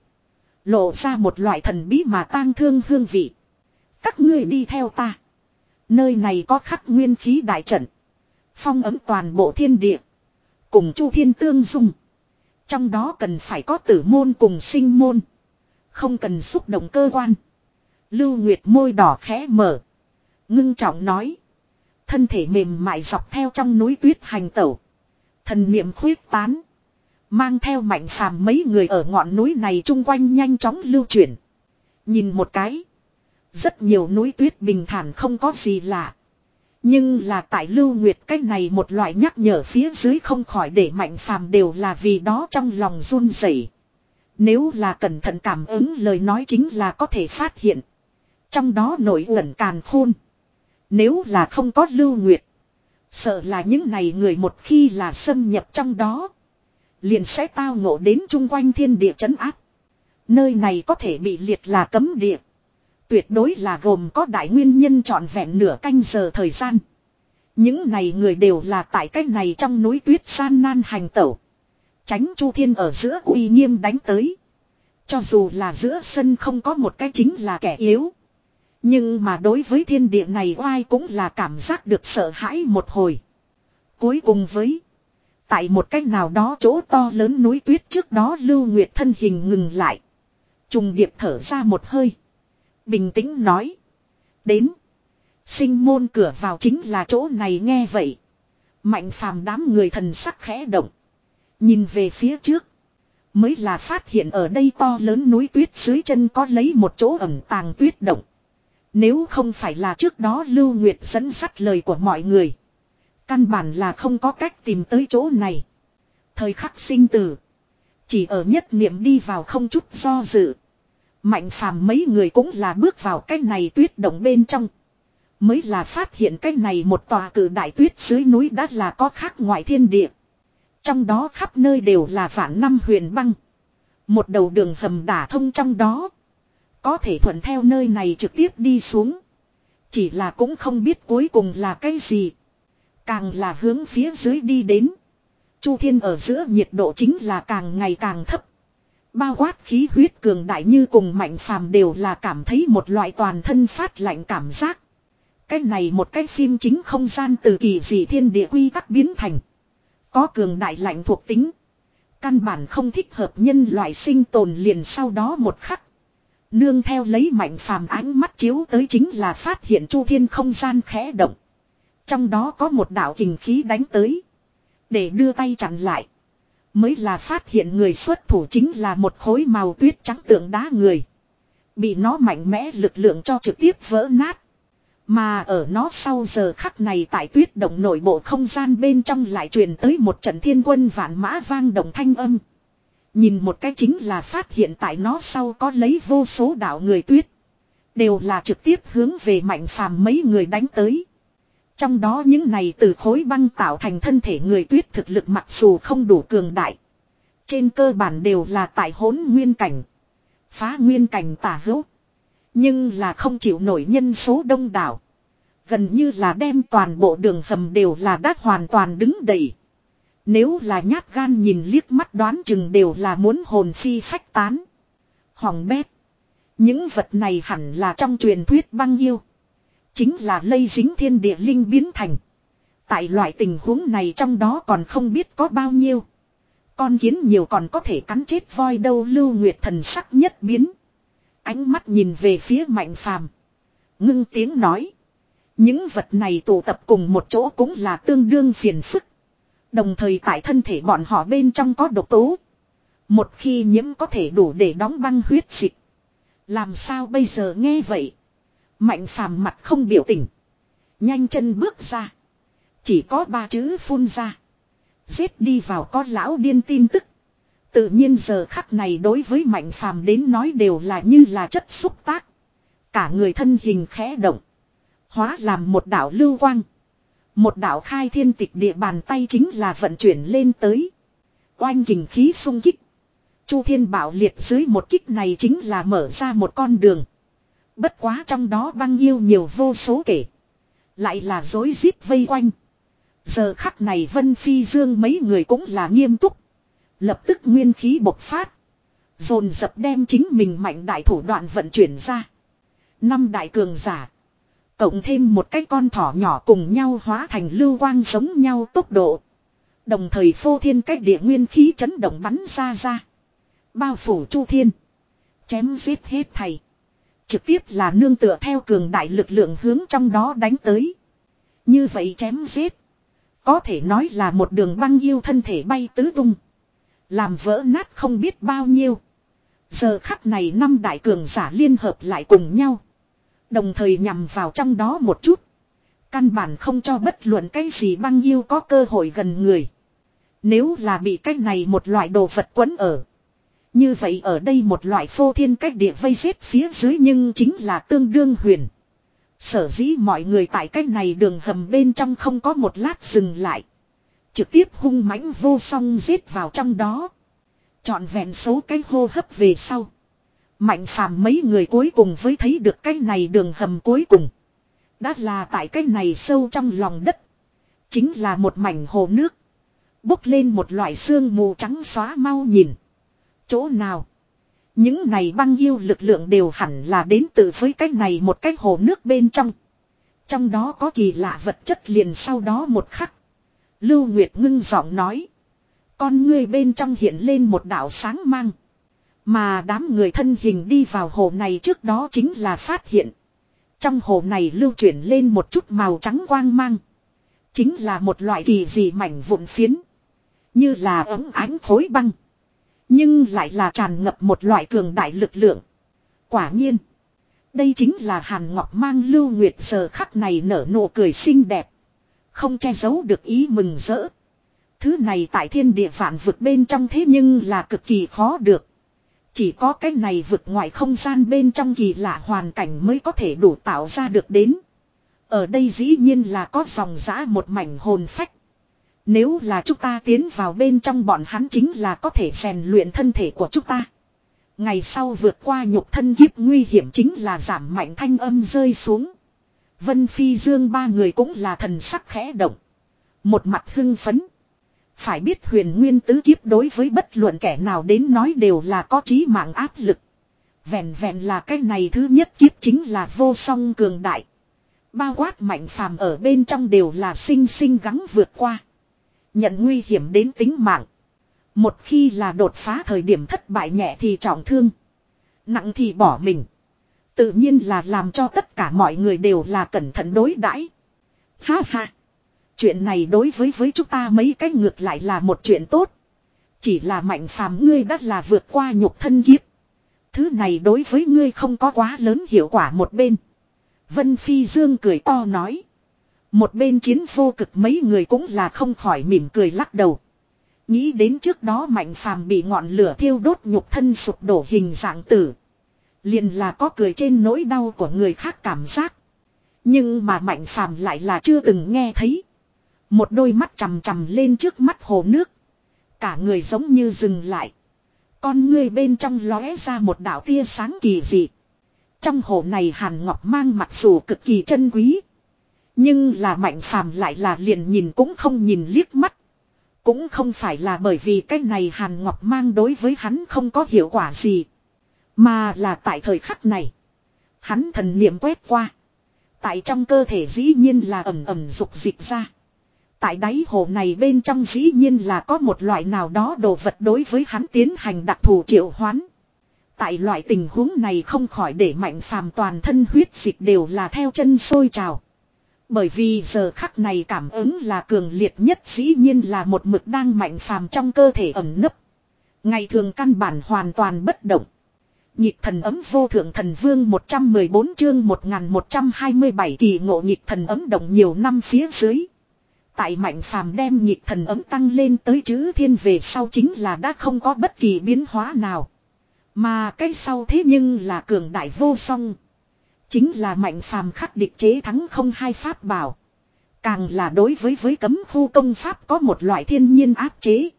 Lộ ra một loại thần bí mà tang thương hương vị. Các ngươi đi theo ta. Nơi này có khắc nguyên khí đại trận. Phong ấm toàn bộ thiên địa. Cùng Chu Thiên tương dung. Trong đó cần phải có tử môn cùng sinh môn. Không cần xúc động cơ quan. Lưu Nguyệt môi đỏ khẽ mở. Ngưng trọng nói. Thân thể mềm mại dọc theo trong núi tuyết hành tẩu. Thần niệm khuyết tán. Mang theo Mạnh Phàm mấy người ở ngọn núi này chung quanh nhanh chóng lưu chuyển. Nhìn một cái. Rất nhiều núi tuyết bình thản không có gì lạ. Nhưng là tại Lưu Nguyệt cái này một loại nhắc nhở phía dưới không khỏi để Mạnh Phàm đều là vì đó trong lòng run rẩy. Nếu là cẩn thận cảm ứng lời nói chính là có thể phát hiện. Trong đó nổi ẩn càn khôn. Nếu là không có Lưu Nguyệt. Sợ là những này người một khi là xâm nhập trong đó. Liền sẽ tao ngộ đến chung quanh thiên địa trấn áp. Nơi này có thể bị liệt là cấm địa. Tuyệt đối là gồm có đại nguyên nhân trọn vẹn nửa canh giờ thời gian. Những này người đều là tại cách này trong núi tuyết san nan hành tẩu. Tránh Chu Thiên ở giữa uy nghiêm đánh tới. Cho dù là giữa sân không có một cái chính là kẻ yếu. Nhưng mà đối với thiên địa này oai cũng là cảm giác được sợ hãi một hồi. Cuối cùng với. Tại một cách nào đó chỗ to lớn núi tuyết trước đó Lưu Nguyệt thân hình ngừng lại. Trùng điệp thở ra một hơi. Bình tĩnh nói. Đến. Sinh môn cửa vào chính là chỗ này nghe vậy. Mạnh phàm đám người thần sắc khẽ động. Nhìn về phía trước. Mới là phát hiện ở đây to lớn núi tuyết dưới chân có lấy một chỗ ẩn tàng tuyết động. Nếu không phải là trước đó Lưu Nguyệt dẫn dắt lời của mọi người. Căn bản là không có cách tìm tới chỗ này. Thời khắc sinh tử. Chỉ ở nhất niệm đi vào không chút do dự. Mạnh phàm mấy người cũng là bước vào cái này tuyết động bên trong. Mới là phát hiện cái này một tòa cử đại tuyết dưới núi đã là có khác ngoại thiên địa. Trong đó khắp nơi đều là vạn năm huyền băng. Một đầu đường hầm đả thông trong đó. Có thể thuận theo nơi này trực tiếp đi xuống. Chỉ là cũng không biết cuối cùng là cái gì. Càng là hướng phía dưới đi đến. Chu thiên ở giữa nhiệt độ chính là càng ngày càng thấp. Bao quát khí huyết cường đại như cùng mạnh phàm đều là cảm thấy một loại toàn thân phát lạnh cảm giác. Cái này một cái phim chính không gian từ kỳ dị thiên địa quy tắc biến thành. Có cường đại lạnh thuộc tính. Căn bản không thích hợp nhân loại sinh tồn liền sau đó một khắc. Nương theo lấy mạnh phàm ánh mắt chiếu tới chính là phát hiện chu thiên không gian khẽ động. Trong đó có một đạo kình khí đánh tới. Để đưa tay chặn lại. Mới là phát hiện người xuất thủ chính là một khối màu tuyết trắng tượng đá người. Bị nó mạnh mẽ lực lượng cho trực tiếp vỡ nát. Mà ở nó sau giờ khắc này tại tuyết động nội bộ không gian bên trong lại truyền tới một trận thiên quân vạn mã vang động thanh âm. Nhìn một cái chính là phát hiện tại nó sau có lấy vô số đạo người tuyết. Đều là trực tiếp hướng về mạnh phàm mấy người đánh tới. Trong đó những này từ khối băng tạo thành thân thể người tuyết thực lực mặc dù không đủ cường đại. Trên cơ bản đều là tại hỗn nguyên cảnh. Phá nguyên cảnh tả hữu. Nhưng là không chịu nổi nhân số đông đảo. Gần như là đem toàn bộ đường hầm đều là đã hoàn toàn đứng đầy. Nếu là nhát gan nhìn liếc mắt đoán chừng đều là muốn hồn phi phách tán. Hoàng bét. Những vật này hẳn là trong truyền thuyết băng yêu. Chính là lây dính thiên địa linh biến thành. Tại loại tình huống này trong đó còn không biết có bao nhiêu. Con kiến nhiều còn có thể cắn chết voi đâu. Lưu Nguyệt thần sắc nhất biến. Ánh mắt nhìn về phía mạnh phàm. Ngưng tiếng nói. Những vật này tụ tập cùng một chỗ cũng là tương đương phiền phức. Đồng thời tại thân thể bọn họ bên trong có độc tố. Một khi nhiễm có thể đủ để đóng băng huyết dịch. Làm sao bây giờ nghe vậy. Mạnh phàm mặt không biểu tình. Nhanh chân bước ra. Chỉ có ba chữ phun ra. Giết đi vào con lão điên tin tức. Tự nhiên giờ khắc này đối với mạnh phàm đến nói đều là như là chất xúc tác. Cả người thân hình khẽ động. Hóa làm một đạo lưu quang. Một đạo khai thiên tịch địa bàn tay chính là vận chuyển lên tới. Oanh kình khí xung kích. Chu thiên bảo liệt dưới một kích này chính là mở ra một con đường. Bất quá trong đó băng yêu nhiều vô số kể. Lại là dối rít vây quanh. Giờ khắc này Vân Phi Dương mấy người cũng là nghiêm túc. Lập tức nguyên khí bộc phát. Dồn dập đem chính mình mạnh đại thủ đoạn vận chuyển ra. Năm đại cường giả. Cộng thêm một cái con thỏ nhỏ cùng nhau hóa thành lưu quang giống nhau tốc độ. Đồng thời phô thiên cách địa nguyên khí chấn động bắn ra ra. Bao phủ chu thiên. Chém giết hết thầy. Trực tiếp là nương tựa theo cường đại lực lượng hướng trong đó đánh tới. Như vậy chém giết. Có thể nói là một đường băng yêu thân thể bay tứ tung. Làm vỡ nát không biết bao nhiêu. Giờ khắc này năm đại cường giả liên hợp lại cùng nhau. Đồng thời nhằm vào trong đó một chút. Căn bản không cho bất luận cái gì băng yêu có cơ hội gần người. Nếu là bị cái này một loại đồ vật quấn ở. Như vậy ở đây một loại phô thiên cách địa vây giết phía dưới nhưng chính là tương đương huyền. Sở dĩ mọi người tại cái này đường hầm bên trong không có một lát dừng lại. Trực tiếp hung mãnh vô song giết vào trong đó. Chọn vẹn số cái hô hấp về sau. Mạnh phàm mấy người cuối cùng với thấy được cái này đường hầm cuối cùng. Đã là tại cái này sâu trong lòng đất. Chính là một mảnh hồ nước. Bốc lên một loại sương mù trắng xóa mau nhìn. Chỗ nào? Những này băng yêu lực lượng đều hẳn là đến từ với cái này một cái hồ nước bên trong. Trong đó có kỳ lạ vật chất liền sau đó một khắc. Lưu Nguyệt ngưng giọng nói. Con ngươi bên trong hiện lên một đạo sáng mang. Mà đám người thân hình đi vào hồ này trước đó chính là phát hiện. Trong hồ này lưu chuyển lên một chút màu trắng quang mang. Chính là một loại kỳ dị mảnh vụn phiến. Như là ấm ánh khối băng. Nhưng lại là tràn ngập một loại cường đại lực lượng. Quả nhiên. Đây chính là Hàn Ngọc Mang. Lưu Nguyệt giờ khắc này nở nụ cười xinh đẹp. Không che giấu được ý mừng rỡ. Thứ này tại thiên địa vạn vực bên trong thế nhưng là cực kỳ khó được. Chỉ có cái này vực ngoài không gian bên trong kỳ lạ hoàn cảnh mới có thể đủ tạo ra được đến. Ở đây dĩ nhiên là có dòng dã một mảnh hồn phách. Nếu là chúng ta tiến vào bên trong bọn hắn chính là có thể rèn luyện thân thể của chúng ta. Ngày sau vượt qua nhục thân kiếp nguy hiểm chính là giảm mạnh thanh âm rơi xuống. Vân Phi Dương ba người cũng là thần sắc khẽ động. Một mặt hưng phấn. Phải biết huyền nguyên tứ kiếp đối với bất luận kẻ nào đến nói đều là có chí mạng áp lực. Vẹn vẹn là cái này thứ nhất kiếp chính là vô song cường đại. Bao quát mạnh phàm ở bên trong đều là sinh sinh gắng vượt qua. Nhận nguy hiểm đến tính mạng. Một khi là đột phá thời điểm thất bại nhẹ thì trọng thương. Nặng thì bỏ mình. Tự nhiên là làm cho tất cả mọi người đều là cẩn thận đối đãi. Ha ha. Chuyện này đối với với chúng ta mấy cái ngược lại là một chuyện tốt. Chỉ là mạnh phàm ngươi đã là vượt qua nhục thân kiếp. Thứ này đối với ngươi không có quá lớn hiệu quả một bên. Vân Phi Dương cười to nói. Một bên chiến vô cực mấy người cũng là không khỏi mỉm cười lắc đầu. Nghĩ đến trước đó mạnh phàm bị ngọn lửa thiêu đốt nhục thân sụp đổ hình dạng tử. Liền là có cười trên nỗi đau của người khác cảm giác. Nhưng mà mạnh phàm lại là chưa từng nghe thấy. Một đôi mắt chằm chằm lên trước mắt hồ nước. Cả người giống như dừng lại. Con ngươi bên trong lóe ra một đạo tia sáng kỳ dị. Trong hồ này Hàn Ngọc Mang mặc dù cực kỳ chân quý. Nhưng là mạnh phàm lại là liền nhìn cũng không nhìn liếc mắt. Cũng không phải là bởi vì cái này Hàn Ngọc Mang đối với hắn không có hiệu quả gì. Mà là tại thời khắc này. Hắn thần niệm quét qua. Tại trong cơ thể dĩ nhiên là ẩm ẩm dục dịch ra. Tại đáy hồ này bên trong dĩ nhiên là có một loại nào đó đồ vật đối với hắn tiến hành đặc thù triệu hoán. Tại loại tình huống này không khỏi để mạnh phàm toàn thân huyết dịch đều là theo chân sôi trào. Bởi vì giờ khắc này cảm ứng là cường liệt nhất dĩ nhiên là một mực đang mạnh phàm trong cơ thể ẩn nấp. Ngày thường căn bản hoàn toàn bất động. Nhịp thần ấm vô thượng thần vương một trăm mười bốn chương một nghìn một trăm hai mươi bảy kỳ ngộ nhịp thần ấm động nhiều năm phía dưới. Tại mạnh phàm đem nhịp thần ấm tăng lên tới chữ thiên về sau chính là đã không có bất kỳ biến hóa nào. Mà cái sau thế nhưng là cường đại vô song. Chính là mạnh phàm khắc địch chế thắng không hai pháp bảo. Càng là đối với với cấm khu công pháp có một loại thiên nhiên áp chế.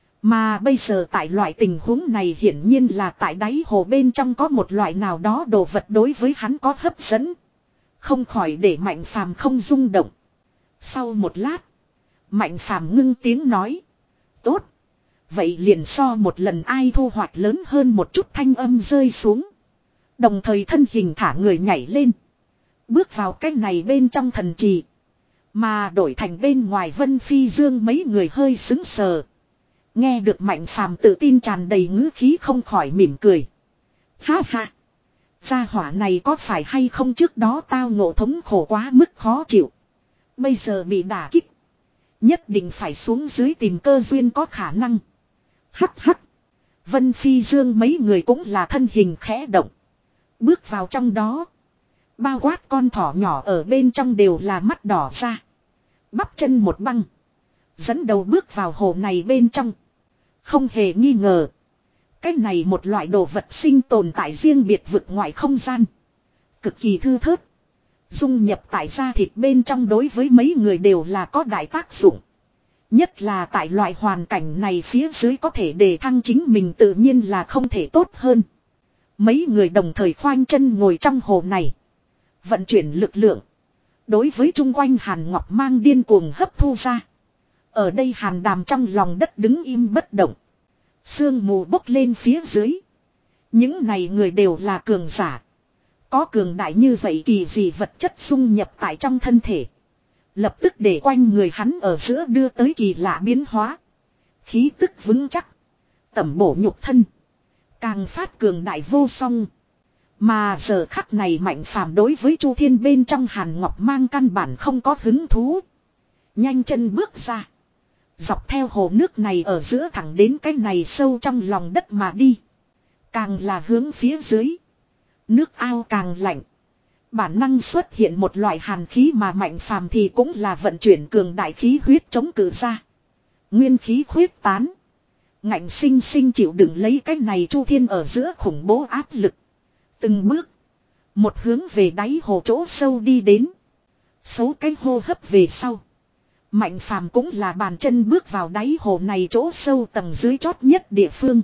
Mà bây giờ tại loại tình huống này hiển nhiên là tại đáy hồ bên trong có một loại nào đó đồ vật đối với hắn có hấp dẫn. Không khỏi để mạnh phàm không rung động. Sau một lát. Mạnh phàm ngưng tiếng nói. Tốt. Vậy liền so một lần ai thu hoạch lớn hơn một chút thanh âm rơi xuống. Đồng thời thân hình thả người nhảy lên. Bước vào cái này bên trong thần trì. Mà đổi thành bên ngoài Vân Phi Dương mấy người hơi xứng sờ. Nghe được mạnh phàm tự tin tràn đầy ngữ khí không khỏi mỉm cười. Ha ha. Gia hỏa này có phải hay không trước đó tao ngộ thống khổ quá mức khó chịu. Bây giờ bị đả kích. Nhất định phải xuống dưới tìm cơ duyên có khả năng. Hắc hắc. Vân Phi Dương mấy người cũng là thân hình khẽ động. Bước vào trong đó. Bao quát con thỏ nhỏ ở bên trong đều là mắt đỏ ra. Bắp chân một băng. Dẫn đầu bước vào hồ này bên trong. Không hề nghi ngờ. Cái này một loại đồ vật sinh tồn tại riêng biệt vực ngoại không gian. Cực kỳ thư thớt. Dung nhập tại da thịt bên trong đối với mấy người đều là có đại tác dụng. Nhất là tại loại hoàn cảnh này phía dưới có thể đề thăng chính mình tự nhiên là không thể tốt hơn. Mấy người đồng thời khoanh chân ngồi trong hồ này. Vận chuyển lực lượng. Đối với chung quanh Hàn Ngọc Mang điên cuồng hấp thu ra. Ở đây Hàn Đàm trong lòng đất đứng im bất động. Sương mù bốc lên phía dưới. Những này người đều là cường giả. Có cường đại như vậy kỳ dị vật chất xung nhập tại trong thân thể. Lập tức để quanh người hắn ở giữa đưa tới kỳ lạ biến hóa. Khí tức vững chắc. Tẩm bổ nhục thân. Càng phát cường đại vô song. Mà giờ khắc này Mạnh Phàm đối với Chu Thiên bên trong Hàn Ngọc Mang căn bản không có hứng thú. Nhanh chân bước ra. Dọc theo hồ nước này ở giữa thẳng đến cái này sâu trong lòng đất mà đi. Càng là hướng phía dưới. Nước ao càng lạnh. Bản năng xuất hiện một loại hàn khí mà Mạnh Phàm thì cũng là vận chuyển cường đại khí huyết chống cự ra. Nguyên khí huyết tán. Ngạnh sinh sinh chịu đựng lấy cái này Chu Thiên ở giữa khủng bố áp lực. Từng bước. Một hướng về đáy hồ chỗ sâu đi đến. Số cái hô hấp về sau. Mạnh Phàm cũng là bàn chân bước vào đáy hồ này chỗ sâu tầng dưới chót nhất địa phương.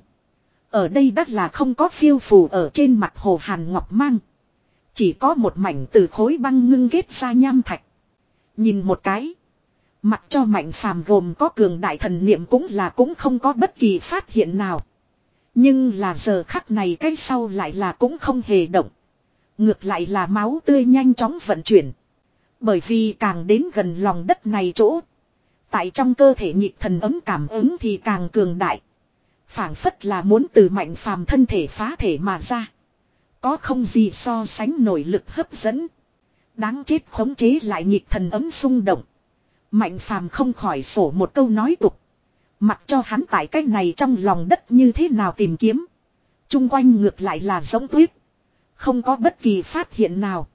Ở đây đất là không có phiêu phù ở trên mặt hồ Hàn Ngọc Mang. Chỉ có một mảnh từ khối băng ngưng kết ra nham thạch. Nhìn một cái. Mặc cho Mạnh Phàm gồm có cường đại thần niệm cũng là cũng không có bất kỳ phát hiện nào. Nhưng là giờ khắc này cái sau lại là cũng không hề động. Ngược lại là máu tươi nhanh chóng vận chuyển. Bởi vì càng đến gần lòng đất này chỗ. Tại trong cơ thể nhịp thần ấm cảm ứng thì càng cường đại. Phảng phất là muốn từ Mạnh Phàm thân thể phá thể mà ra. Có không gì so sánh nổi lực hấp dẫn. Đáng chết khống chế lại nhịp thần ấm xung động. Mạnh Phàm không khỏi sổ một câu nói tục. Mặc cho hắn tại cái này trong lòng đất như thế nào tìm kiếm. Trung quanh ngược lại là giống tuyết. Không có bất kỳ phát hiện nào.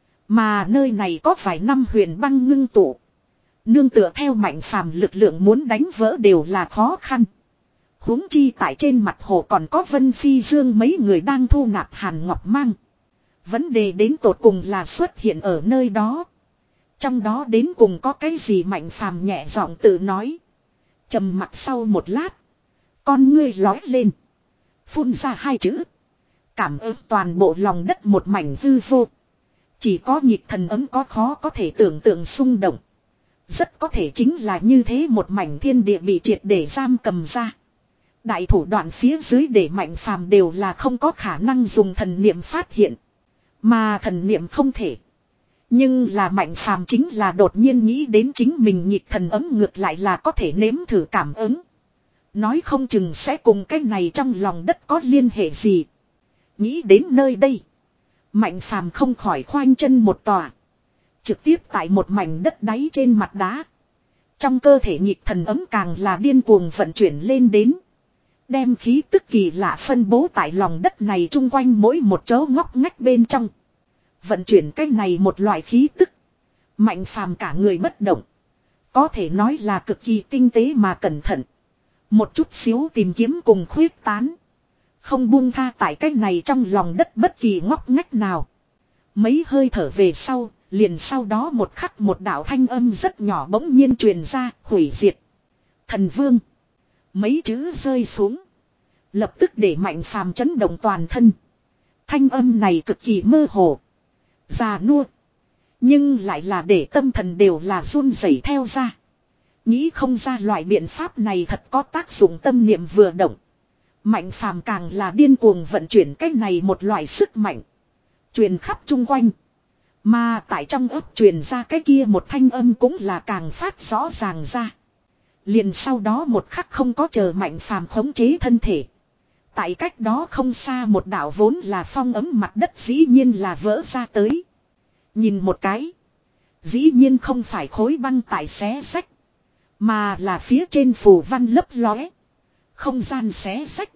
Mà nơi này có vài năm huyền băng ngưng tụ. Nương tựa theo Mạnh Phàm lực lượng muốn đánh vỡ đều là khó khăn. Huống chi tại trên mặt hồ còn có Vân Phi Dương mấy người đang thu nạp Hàn Ngọc Mang. Vấn đề đến tột cùng là xuất hiện ở nơi đó. Trong đó đến cùng có cái gì Mạnh Phàm nhẹ giọng tự nói. Trầm mặc sau một lát. Con ngươi lói lên. Phun ra hai chữ. Cảm ơn toàn bộ lòng đất một mảnh hư vô. Chỉ có nhịp thần ấm có khó có thể tưởng tượng xung động. Rất có thể chính là như thế một mảnh thiên địa bị triệt để giam cầm ra. Đại thủ đoạn phía dưới để Mạnh Phàm đều là không có khả năng dùng thần niệm phát hiện. Mà thần niệm không thể. Nhưng là Mạnh Phàm chính là đột nhiên nghĩ đến chính mình nhịp thần ấm ngược lại là có thể nếm thử cảm ứng. Nói không chừng sẽ cùng cái này trong lòng đất có liên hệ gì. Nghĩ đến nơi đây. Mạnh Phàm không khỏi khoanh chân một tòa. Trực tiếp tại một mảnh đất đáy trên mặt đá. Trong cơ thể nhịp thần ấm càng là điên cuồng vận chuyển lên đến. Đem khí tức kỳ lạ phân bố tại lòng đất này chung quanh mỗi một chỗ ngóc ngách bên trong. Vận chuyển cái này một loại khí tức. Mạnh Phàm cả người bất động. Có thể nói là cực kỳ tinh tế mà cẩn thận. Một chút xíu tìm kiếm cùng khuyết tán. Không buông tha tại cái này trong lòng đất bất kỳ ngóc ngách nào. Mấy hơi thở về sau, liền sau đó một khắc một đạo thanh âm rất nhỏ bỗng nhiên truyền ra, hủy diệt. Thần Vương. Mấy chữ rơi xuống. Lập tức để Mạnh Phàm chấn động toàn thân. Thanh âm này cực kỳ mơ hồ. Già nua. Nhưng lại là để tâm thần đều là run rẩy theo ra. Nghĩ không ra loại biện pháp này thật có tác dụng tâm niệm vừa động. Mạnh Phàm càng là điên cuồng vận chuyển cái này một loại sức mạnh. Truyền khắp chung quanh. Mà tại trong ấp truyền ra cái kia một thanh âm cũng là càng phát rõ ràng ra. Liền sau đó một khắc không có chờ Mạnh Phàm khống chế thân thể. Tại cách đó không xa một đảo vốn là phong ấm mặt đất dĩ nhiên là vỡ ra tới. Nhìn một cái. Dĩ nhiên không phải khối băng tại xé sách. Mà là phía trên phù văn lấp lóe. Không gian xé sách.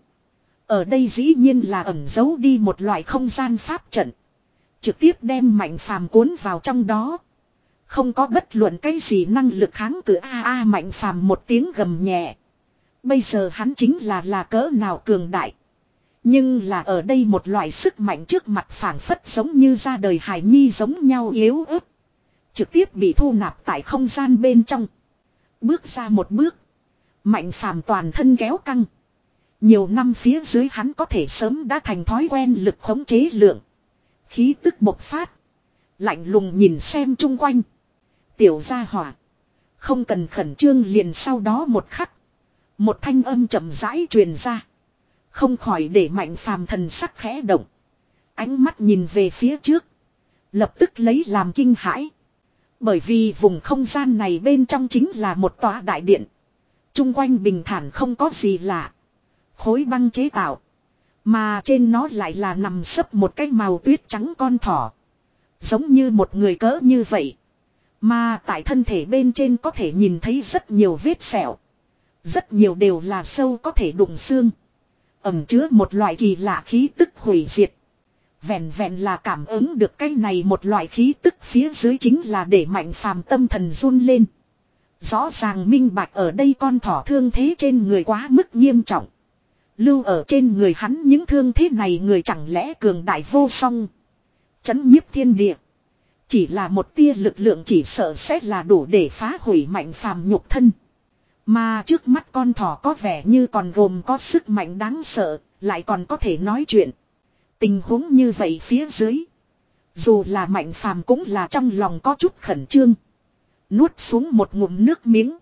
Ở đây dĩ nhiên là ẩn giấu đi một loại không gian pháp trận. Trực tiếp đem Mạnh Phàm cuốn vào trong đó. Không có bất luận cái gì năng lực kháng cự a a Mạnh Phàm một tiếng gầm nhẹ. Bây giờ hắn chính là là cỡ nào cường đại. Nhưng là ở đây một loại sức mạnh trước mặt phảng phất giống như ra đời hài nhi giống nhau yếu ớt. Trực tiếp bị thu nạp tại không gian bên trong. Bước ra một bước. Mạnh Phàm toàn thân kéo căng. Nhiều năm phía dưới hắn có thể sớm đã thành thói quen lực khống chế lượng. Khí tức bộc phát. Lạnh lùng nhìn xem chung quanh. Tiểu gia hỏa. Không cần khẩn trương liền sau đó một khắc. Một thanh âm chậm rãi truyền ra. Không khỏi để Mạnh Phàm thần sắc khẽ động. Ánh mắt nhìn về phía trước. Lập tức lấy làm kinh hãi. Bởi vì vùng không gian này bên trong chính là một tòa đại điện. Trung quanh bình thản không có gì lạ. Khối băng chế tạo. Mà trên nó lại là nằm sấp một cái màu tuyết trắng con thỏ. Giống như một người cỡ như vậy. Mà tại thân thể bên trên có thể nhìn thấy rất nhiều vết sẹo. Rất nhiều đều là sâu có thể đụng xương. Ẩm chứa một loại kỳ lạ khí tức hủy diệt. Vẹn vẹn là cảm ứng được cái này một loại khí tức phía dưới chính là để Mạnh Phàm tâm thần run lên. Rõ ràng minh bạch ở đây con thỏ thương thế trên người quá mức nghiêm trọng. Lưu ở trên người hắn những thương thế này người chẳng lẽ cường đại vô song. Chấn nhiếp thiên địa. Chỉ là một tia lực lượng chỉ sợ sẽ là đủ để phá hủy Mạnh Phàm nhục thân. Mà trước mắt con thỏ có vẻ như còn gồm có sức mạnh đáng sợ, lại còn có thể nói chuyện. Tình huống như vậy phía dưới. Dù là Mạnh Phàm cũng là trong lòng có chút khẩn trương. Nuốt xuống một ngụm nước miếng.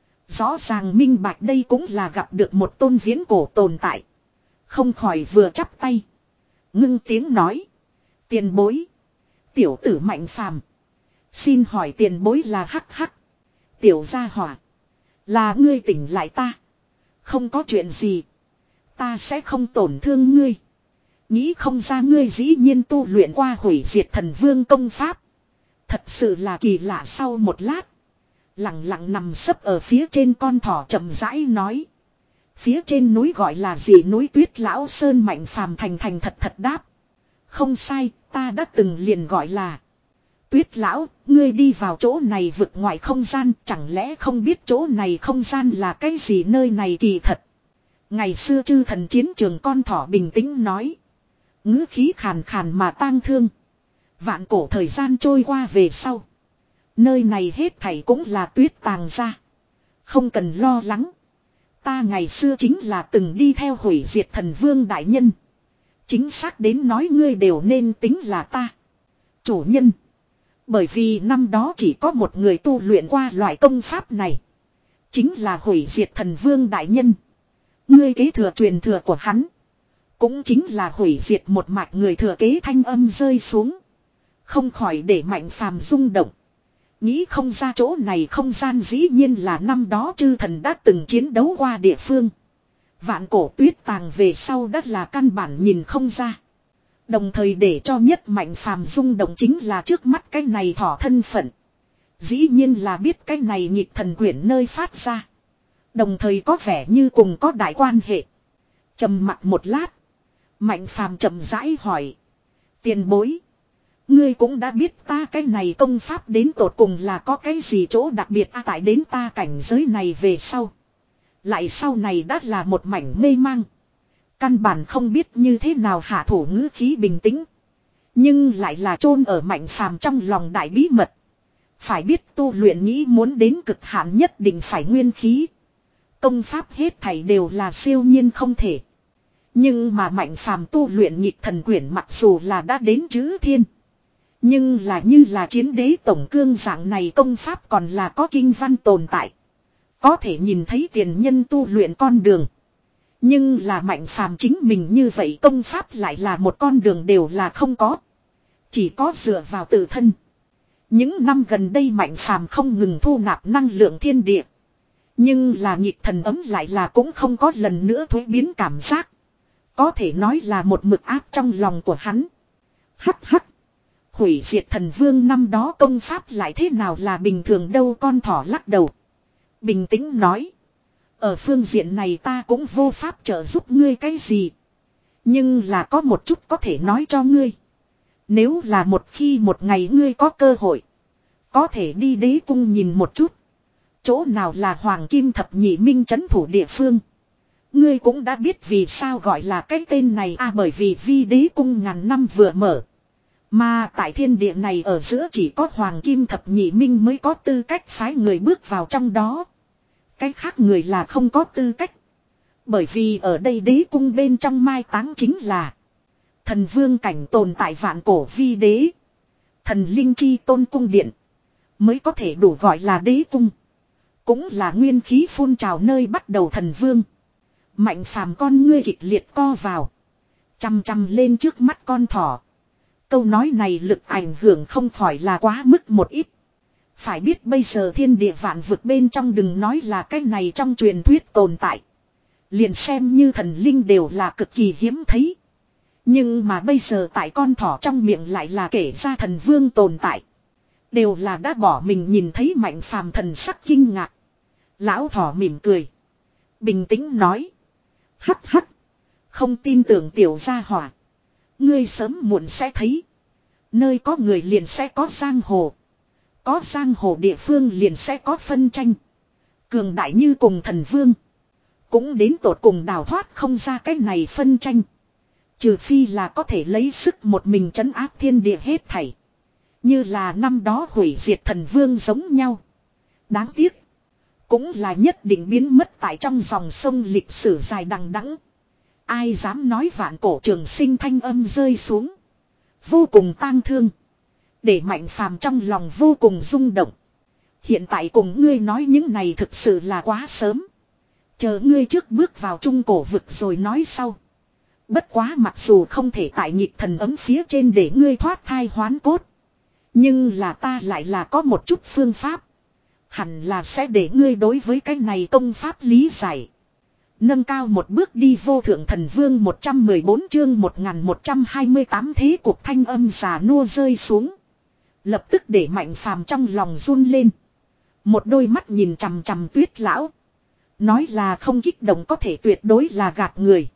Rõ ràng minh bạch đây cũng là gặp được một tôn viễn cổ tồn tại. Không khỏi vừa chắp tay. Ngưng tiếng nói. Tiền bối. Tiểu tử Mạnh Phàm. Xin hỏi tiền bối là hắc hắc. Tiểu gia hỏa. Là ngươi tỉnh lại ta. Không có chuyện gì. Ta sẽ không tổn thương ngươi. Nghĩ không ra ngươi dĩ nhiên tu luyện qua hủy diệt thần vương công pháp. Thật sự là kỳ lạ. Sau một lát. Lặng lặng nằm sấp ở phía trên con thỏ chậm rãi nói. Phía trên núi gọi là gì núi Tuyết Lão Sơn. Mạnh Phàm thành thành thật thật đáp. Không sai, ta đã từng liền gọi là Tuyết Lão, ngươi đi vào chỗ này vực ngoài không gian, chẳng lẽ không biết chỗ này không gian là cái gì nơi này kỳ thật. Ngày xưa chư thần chiến trường con thỏ bình tĩnh nói. Ngữ khí khàn khàn mà tang thương. Vạn cổ thời gian trôi qua về sau. Nơi này hết thảy cũng là tuyết tàng ra. Không cần lo lắng. Ta ngày xưa chính là từng đi theo hủy diệt thần vương đại nhân. Chính xác đến nói ngươi đều nên tính là ta. Chủ nhân. Bởi vì năm đó chỉ có một người tu luyện qua loại công pháp này. Chính là hủy diệt thần vương đại nhân. Ngươi kế thừa truyền thừa của hắn. Cũng chính là hủy diệt một mạch người thừa kế thanh âm rơi xuống. Không khỏi để Mạnh Phàm rung động. Nghĩ không ra chỗ này không gian dĩ nhiên là năm đó chư thần đã từng chiến đấu qua địa phương. Vạn cổ tuyết tàng về sau đất là căn bản nhìn không ra. Đồng thời để cho nhất Mạnh Phàm rung động chính là trước mắt cái này thỏ thân phận. Dĩ nhiên là biết cái này nghịch thần quyển nơi phát ra. Đồng thời có vẻ như cùng có đại quan hệ. Trầm mặt một lát. Mạnh Phàm chậm rãi hỏi. Tiền bối. Ngươi cũng đã biết ta cái này công pháp đến tột cùng là có cái gì chỗ đặc biệt à, tại đến ta cảnh giới này về sau. Lại sau này đã là một mảnh mê mang. Căn bản không biết như thế nào hạ thủ ngữ khí bình tĩnh. Nhưng lại là chôn ở Mạnh Phàm trong lòng đại bí mật. Phải biết tu luyện nghĩ muốn đến cực hạn nhất định phải nguyên khí. Công pháp hết thảy đều là siêu nhiên không thể. Nhưng mà Mạnh Phàm tu luyện nghịch thần quyển mặc dù là đã đến chữ thiên. Nhưng là như là chiến đế tổng cương dạng này công pháp còn là có kinh văn tồn tại. Có thể nhìn thấy tiền nhân tu luyện con đường. Nhưng là Mạnh Phàm chính mình như vậy công pháp lại là một con đường đều là không có. Chỉ có dựa vào tự thân. Những năm gần đây Mạnh Phàm không ngừng thu nạp năng lượng thiên địa. Nhưng là nhịp thần ấm lại là cũng không có lần nữa thuế biến cảm giác. Có thể nói là một mực áp trong lòng của hắn. Hắc hắc. Hủy diệt thần vương năm đó công pháp lại thế nào là bình thường đâu, con thỏ lắc đầu. Bình tĩnh nói. Ở phương diện này ta cũng vô pháp trợ giúp ngươi cái gì. Nhưng là có một chút có thể nói cho ngươi. Nếu là một khi một ngày ngươi có cơ hội. Có thể đi đế cung nhìn một chút. Chỗ nào là hoàng kim thập nhị minh trấn thủ địa phương. Ngươi cũng đã biết vì sao gọi là cái tên này à, bởi vì vi đế cung ngàn năm vừa mở. Mà tại thiên địa này ở giữa chỉ có hoàng kim thập nhị minh mới có tư cách phái người bước vào trong đó. Cái khác người là không có tư cách. Bởi vì ở đây đế cung bên trong mai táng chính là thần vương cảnh tồn tại vạn cổ vi đế. Thần linh chi tôn cung điện mới có thể đủ gọi là đế cung. Cũng là nguyên khí phun trào nơi bắt đầu thần vương. Mạnh phàm con ngươi kịch liệt co vào. Chằm chằm lên trước mắt con thỏ. Câu nói này lực ảnh hưởng không khỏi là quá mức một ít. Phải biết bây giờ thiên địa vạn vực bên trong đừng nói là cái này trong truyền thuyết tồn tại. Liền xem như thần linh đều là cực kỳ hiếm thấy. Nhưng mà bây giờ tại con thỏ trong miệng lại là kể ra thần vương tồn tại. Đều là đã bỏ mình nhìn thấy Mạnh phàm thần sắc kinh ngạc. Lão thỏ mỉm cười. Bình tĩnh nói. Hắc hắc. Không tin tưởng tiểu gia hỏa. Ngươi sớm muộn sẽ thấy. Nơi có người liền sẽ có giang hồ. Có giang hồ địa phương liền sẽ có phân tranh. Cường đại như cùng thần vương. Cũng đến tột cùng đào thoát không ra cái này phân tranh. Trừ phi là có thể lấy sức một mình trấn áp thiên địa hết thảy. Như là năm đó hủy diệt thần vương giống nhau. Đáng tiếc. Cũng là nhất định biến mất tại trong dòng sông lịch sử dài đằng đẵng. Ai dám nói vạn cổ trường sinh thanh âm rơi xuống. Vô cùng tang thương. Để Mạnh phàm trong lòng vô cùng rung động. Hiện tại cùng ngươi nói những này thực sự là quá sớm. Chờ ngươi trước bước vào trung cổ vực rồi nói sau. Bất quá mặc dù không thể tại nhịp thần ấm phía trên để ngươi thoát thai hoán cốt. Nhưng là ta lại là có một chút phương pháp. Hẳn là sẽ để ngươi đối với cái này công pháp lý giải. Nâng cao một bước đi vô thượng thần vương một trăm mười bốn chương một nghìn một trăm hai mươi tám thế cuộc thanh âm già nua rơi xuống. Lập tức để Mạnh phàm trong lòng run lên. Một đôi mắt nhìn chằm chằm Tuyết lão. Nói là không kích động có thể tuyệt đối là gạt người.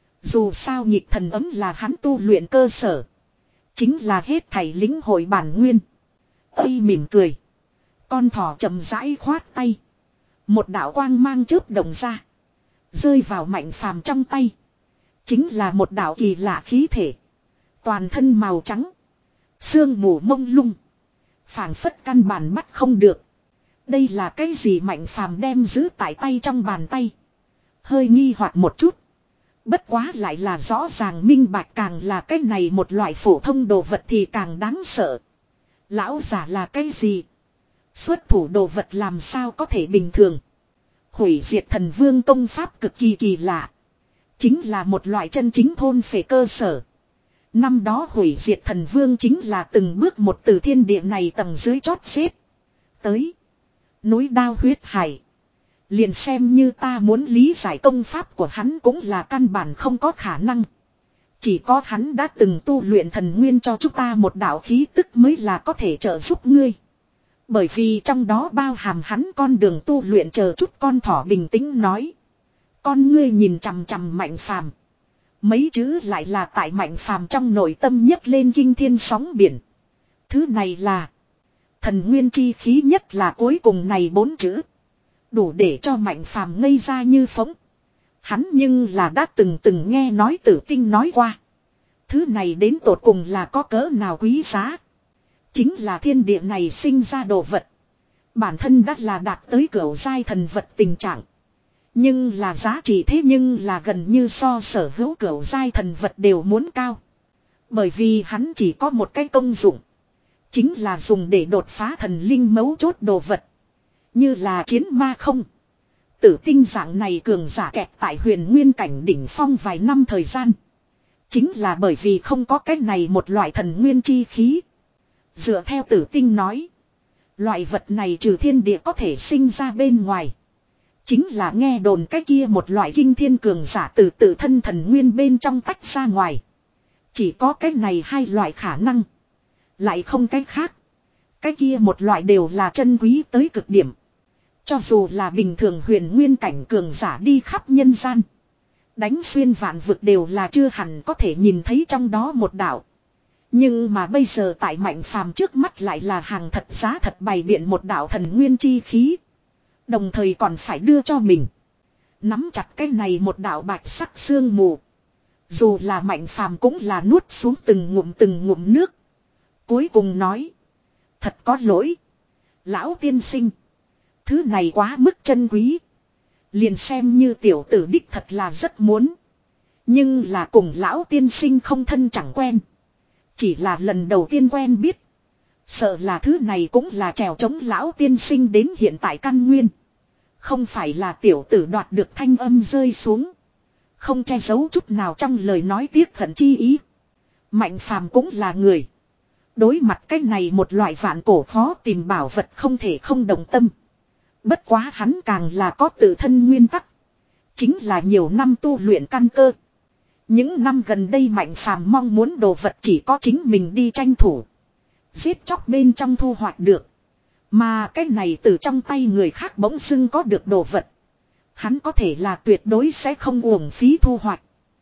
Dù sao nhịp thần ấm là hắn tu luyện cơ sở. Chính là hết thảy lính hội bản nguyên. Ây mỉm cười. Con thỏ chậm rãi khoát tay. Một đạo quang mang chớp động ra. Rơi vào Mạnh phàm trong tay. Chính là một đạo kỳ lạ khí thể. Toàn thân màu trắng. Sương mù mông lung. Phảng phất căn bản bắt không được. Đây là cái gì Mạnh phàm đem giữ tại tay trong bàn tay. Hơi nghi hoặc một chút. Bất quá lại là rõ ràng minh bạch càng là cái này một loại phổ thông đồ vật thì càng đáng sợ. Lão giả là cái gì? Xuất thủ đồ vật làm sao có thể bình thường. Hủy diệt thần vương công pháp cực kỳ kỳ lạ. Chính là một loại chân chính thôn phệ cơ sở. Năm đó hủy diệt thần vương chính là từng bước một từ thiên địa này tầng dưới chót xếp. Tới. Núi đao huyết hải. Liền xem như ta muốn lý giải công pháp của hắn cũng là căn bản không có khả năng. Chỉ có hắn đã từng tu luyện thần nguyên cho chúng ta một đạo khí tức mới là có thể trợ giúp ngươi. Bởi vì trong đó bao hàm hắn con đường tu luyện chờ chút con thỏ bình tĩnh nói. Con ngươi nhìn chằm chằm Mạnh phàm. Mấy chữ lại là tại Mạnh phàm trong nội tâm nhấc lên kinh thiên sóng biển. Thứ này là thần nguyên chi khí nhất là cuối cùng này bốn chữ. Đủ để cho Mạnh phàm ngây ra như phỗng. Hắn nhưng là đã từng từng nghe nói Tử Tinh nói qua. Thứ này đến tột cùng là có cỡ nào quý giá. Chính là thiên địa này sinh ra đồ vật. Bản thân đã là đạt tới cửu giai thần vật tình trạng. Nhưng là giá trị thế nhưng là gần như so sở hữu cửu giai thần vật đều muốn cao. Bởi vì hắn chỉ có một cái công dụng. Chính là dùng để đột phá thần linh mấu chốt đồ vật. Như là chiến ma không. Tử Tinh dạng này cường giả kẹt tại huyền nguyên cảnh đỉnh phong vài năm thời gian. Chính là bởi vì không có cái này một loại thần nguyên chi khí. Dựa theo Tử Tinh nói. Loại vật này trừ thiên địa có thể sinh ra bên ngoài. Chính là nghe đồn cái kia một loại kinh thiên cường giả từ tự thân thần nguyên bên trong tách ra ngoài. Chỉ có cái này hai loại khả năng. Lại không cái khác. Cái kia một loại đều là chân quý tới cực điểm. Cho dù là bình thường huyền nguyên cảnh cường giả đi khắp nhân gian. Đánh xuyên vạn vực đều là chưa hẳn có thể nhìn thấy trong đó một đạo. Nhưng mà bây giờ tại Mạnh phàm trước mắt lại là hàng thật giá thật bày biện một đạo thần nguyên chi khí. Đồng thời còn phải đưa cho mình. Nắm chặt cái này một đạo bạch sắc sương mù. Dù là Mạnh phàm cũng là nuốt xuống từng ngụm từng ngụm nước. Cuối cùng nói. Thật có lỗi. Lão tiên sinh. Thứ này quá mức chân quý. Liền xem như tiểu tử đích thật là rất muốn. Nhưng là cùng lão tiên sinh không thân chẳng quen. Chỉ là lần đầu tiên quen biết. Sợ là thứ này cũng là trèo chống lão tiên sinh đến hiện tại căn nguyên. Không phải là tiểu tử đoạt được thanh âm rơi xuống. Không che giấu chút nào trong lời nói tiếc hận chi ý. Mạnh phàm cũng là người. Đối mặt cái này một loại vạn cổ khó tìm bảo vật không thể không đồng tâm. Bất quá hắn càng là có tự thân nguyên tắc. Chính là nhiều năm tu luyện căn cơ. Những năm gần đây Mạnh phàm mong muốn đồ vật chỉ có chính mình đi tranh thủ. Giết chóc bên trong thu hoạch được. Mà cái này từ trong tay người khác bỗng dưng có được đồ vật. Hắn có thể là tuyệt đối sẽ không uổng phí thu hoạch.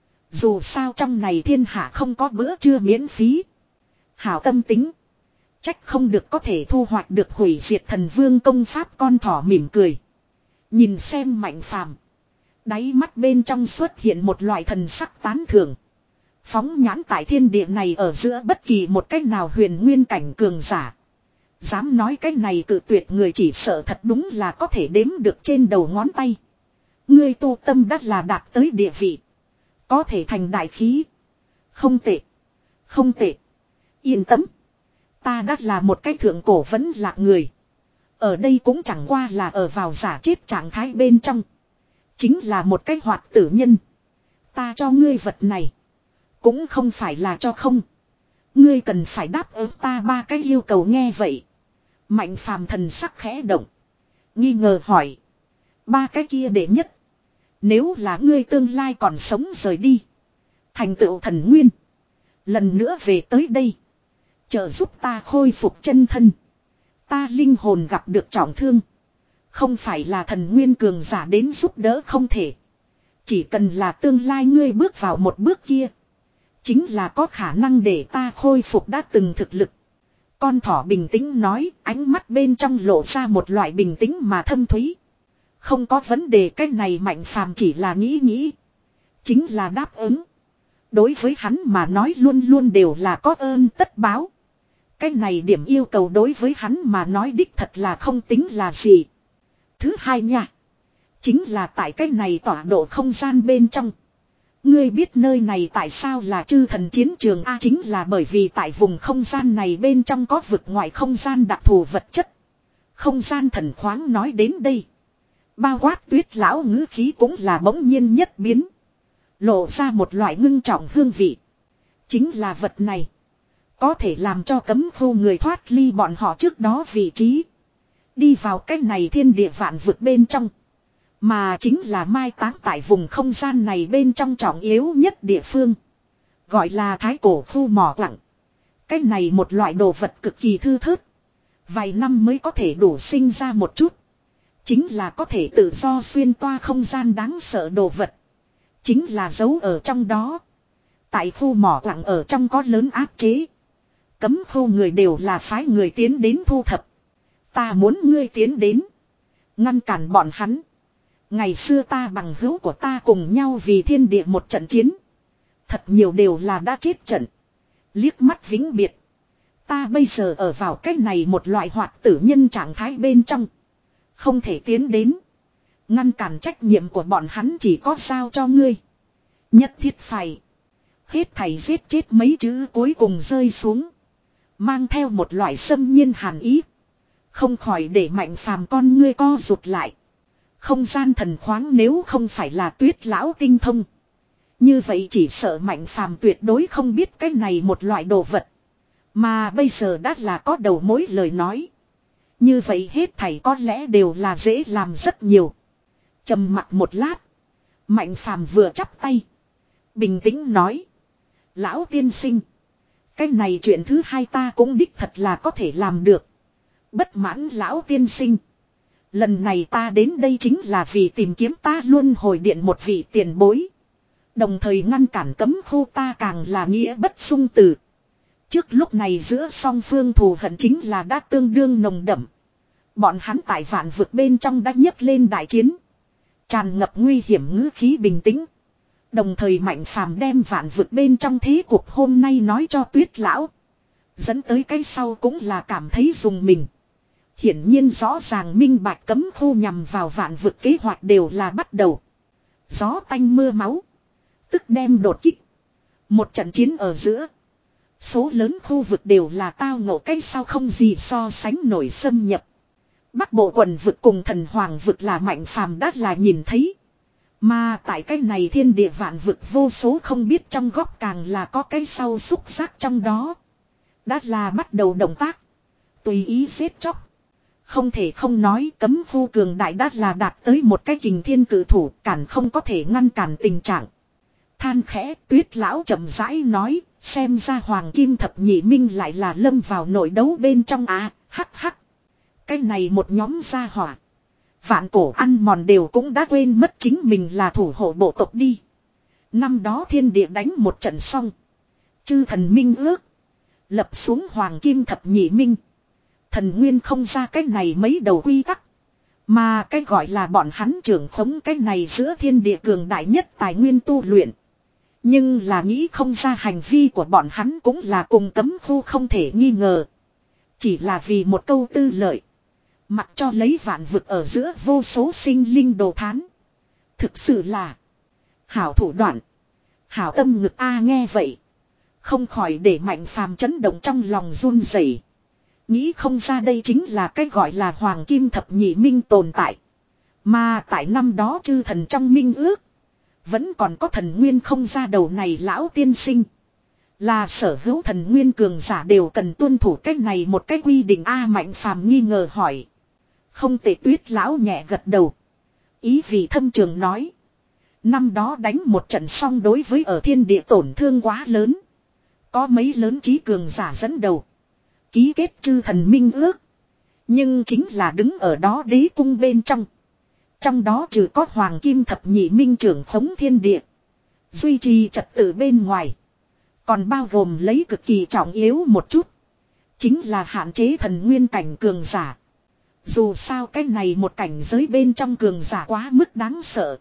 Dù sao trong này thiên hạ không có bữa trưa miễn phí. Hảo tâm tính. Trách không được có thể thu hoạch được hủy diệt thần vương công pháp. Con thỏ mỉm cười. Nhìn xem Mạnh phàm. Đáy mắt bên trong xuất hiện một loại thần sắc tán thưởng. Phóng nhãn tại thiên địa này ở giữa bất kỳ một cách nào huyền nguyên cảnh cường giả. Dám nói cái này cự tuyệt người chỉ sợ thật đúng là có thể đếm được trên đầu ngón tay. Ngươi tu tâm đắt là đạt tới địa vị. Có thể thành đại khí. Không tệ. Không tệ. Yên tâm. Ta đắt là một cái thượng cổ vẫn lạc người. Ở đây cũng chẳng qua là ở vào giả chết trạng thái bên trong. Chính là một cái hoạt tử nhân. Ta cho ngươi vật này. Cũng không phải là cho không. Ngươi cần phải đáp ứng ta ba cái yêu cầu nghe vậy. Mạnh phàm thần sắc khẽ động. Nghi ngờ hỏi. Ba cái kia đệ nhất. Nếu là ngươi tương lai còn sống rời đi. Thành tựu thần nguyên. Lần nữa về tới đây. Trợ giúp ta khôi phục chân thân. Ta linh hồn gặp được trọng thương. Không phải là thần nguyên cường giả đến giúp đỡ không thể. Chỉ cần là tương lai ngươi bước vào một bước kia. Chính là có khả năng để ta khôi phục đã từng thực lực. Con thỏ bình tĩnh nói, ánh mắt bên trong lộ ra một loại bình tĩnh mà thâm thúy. Không có vấn đề, cái này Mạnh phàm chỉ là nghĩ nghĩ. Chính là đáp ứng. Đối với hắn mà nói luôn luôn đều là có ơn tất báo. Cái này điểm yêu cầu đối với hắn mà nói đích thật là không tính là gì. Thứ hai nha. Chính là tại cái này tọa độ không gian bên trong. Ngươi biết nơi này tại sao là chư thần chiến trường A, chính là bởi vì tại vùng không gian này bên trong có vực ngoại không gian đặc thù vật chất. Không gian thần khoáng nói đến đây. Bao quát Tuyết lão ngữ khí cũng là bỗng nhiên nhất biến. Lộ ra một loại ngưng trọng hương vị. Chính là vật này. Có thể làm cho cấm khu người thoát ly bọn họ trước đó vị trí. Đi vào cái này thiên địa vạn vực bên trong. Mà chính là mai táng tại vùng không gian này bên trong trọng yếu nhất địa phương. Gọi là thái cổ khu mỏ quặng. Cái này một loại đồ vật cực kỳ thư thớt. Vài năm mới có thể đủ sinh ra một chút. Chính là có thể tự do xuyên toa không gian đáng sợ đồ vật. Chính là giấu ở trong đó. Tại khu mỏ quặng ở trong có lớn áp chế. Cấm khu người đều là phái người tiến đến thu thập. Ta muốn ngươi tiến đến. Ngăn cản bọn hắn. Ngày xưa ta bằng hữu của ta cùng nhau vì thiên địa một trận chiến. Thật nhiều đều là đã chết trận. Liếc mắt vĩnh biệt. Ta bây giờ ở vào cách này một loại hoạt tử nhân trạng thái bên trong. Không thể tiến đến. Ngăn cản trách nhiệm của bọn hắn chỉ có giao cho ngươi. Nhất thiết phải. Hết thảy giết chết mấy chữ cuối cùng rơi xuống. Mang theo một loại xâm nhiên hàn ý. Không khỏi để Mạnh phàm con ngươi co rụt lại. Không gian thần khoáng nếu không phải là Tuyết lão tinh thông. Như vậy chỉ sợ Mạnh phàm tuyệt đối không biết cái này một loại đồ vật. Mà bây giờ đã là có đầu mối lời nói. Như vậy hết thảy có lẽ đều là dễ làm rất nhiều. Trầm mặc một lát. Mạnh phàm vừa chắp tay. Bình tĩnh nói. Lão tiên sinh. Cái này chuyện thứ hai ta cũng đích thật là có thể làm được. Bất mãn lão tiên sinh. Lần này ta đến đây chính là vì tìm kiếm ta luân hồi điện một vị tiền bối. Đồng thời ngăn cản cấm khu ta càng là nghĩa bất xung từ. Trước lúc này giữa song phương thù hận chính là đã tương đương nồng đậm. Bọn hắn tại vạn vực bên trong đã nhấc lên đại chiến. Tràn ngập nguy hiểm ngữ khí bình tĩnh. Đồng thời Mạnh phàm đem vạn vực bên trong thế cuộc hôm nay nói cho Tuyết lão. Dẫn tới cái sau cũng là cảm thấy dùng mình. Hiển nhiên rõ ràng minh bạch cấm khu nhằm vào vạn vực kế hoạch đều là bắt đầu. Gió tanh mưa máu. Tức đem đột kích. Một trận chiến ở giữa. Số lớn khu vực đều là tao ngộ cái sau không gì so sánh nổi xâm nhập. Bắc bộ quần vực cùng thần hoàng vực là Mạnh phàm đã là nhìn thấy. Mà tại cái này thiên địa vạn vực vô số không biết trong góc càng là có cái sau xúc giác trong đó. Đã là bắt đầu động tác. Tùy ý giết chóc. Không thể không nói cấm khu cường đại đã là đạt tới một cái kình thiên cử thủ cản không có thể ngăn cản tình trạng. Than khẽ Tuyết lão chậm rãi nói, xem ra Hoàng Kim Thập Nhị Minh lại là lâm vào nội đấu bên trong à, hắc hắc. Cái này một nhóm gia hỏa. Vạn cổ ăn mòn đều cũng đã quên mất chính mình là thủ hộ bộ tộc đi. Năm đó thiên địa đánh một trận xong. Chư thần minh ước. Lập xuống Hoàng Kim Thập Nhị Minh. Thần nguyên không ra cái này mấy đầu quy tắc. Mà cái gọi là bọn hắn trưởng khống cái này giữa thiên địa cường đại nhất tài nguyên tu luyện. Nhưng là nghĩ không ra hành vi của bọn hắn cũng là cùng cấm khu không thể nghi ngờ. Chỉ là vì một câu tư lợi. Mặc cho lấy vạn vực ở giữa vô số sinh linh đồ thán. Thực sự là hảo thủ đoạn. Hảo tâm ngực A nghe vậy. Không khỏi để Mạnh Phàm chấn động trong lòng run rẩy. Nghĩ không ra đây chính là cái gọi là Hoàng Kim Thập Nhị Minh tồn tại. Mà tại năm đó chư thần trong minh ước. Vẫn còn có thần nguyên không ra đầu này lão tiên sinh. Là sở hữu thần nguyên cường giả đều cần tuân thủ cách này một cách quy định A Mạnh Phàm nghi ngờ hỏi. Không tệ Tuyết lão nhẹ gật đầu. Ý vị thâm trường nói. Năm đó đánh một trận xong đối với ở thiên địa tổn thương quá lớn. Có mấy lớn trí cường giả dẫn đầu. Ký kết chư thần minh ước. Nhưng chính là đứng ở đó đế cung bên trong. Trong đó trừ có Hoàng Kim Thập Nhị Minh trưởng khống thiên địa. Duy trì trật tự bên ngoài. Còn bao gồm lấy cực kỳ trọng yếu một chút. Chính là hạn chế thần nguyên cảnh cường giả. Dù sao cái này một cảnh giới bên trong cường giả quá mức đáng sợ.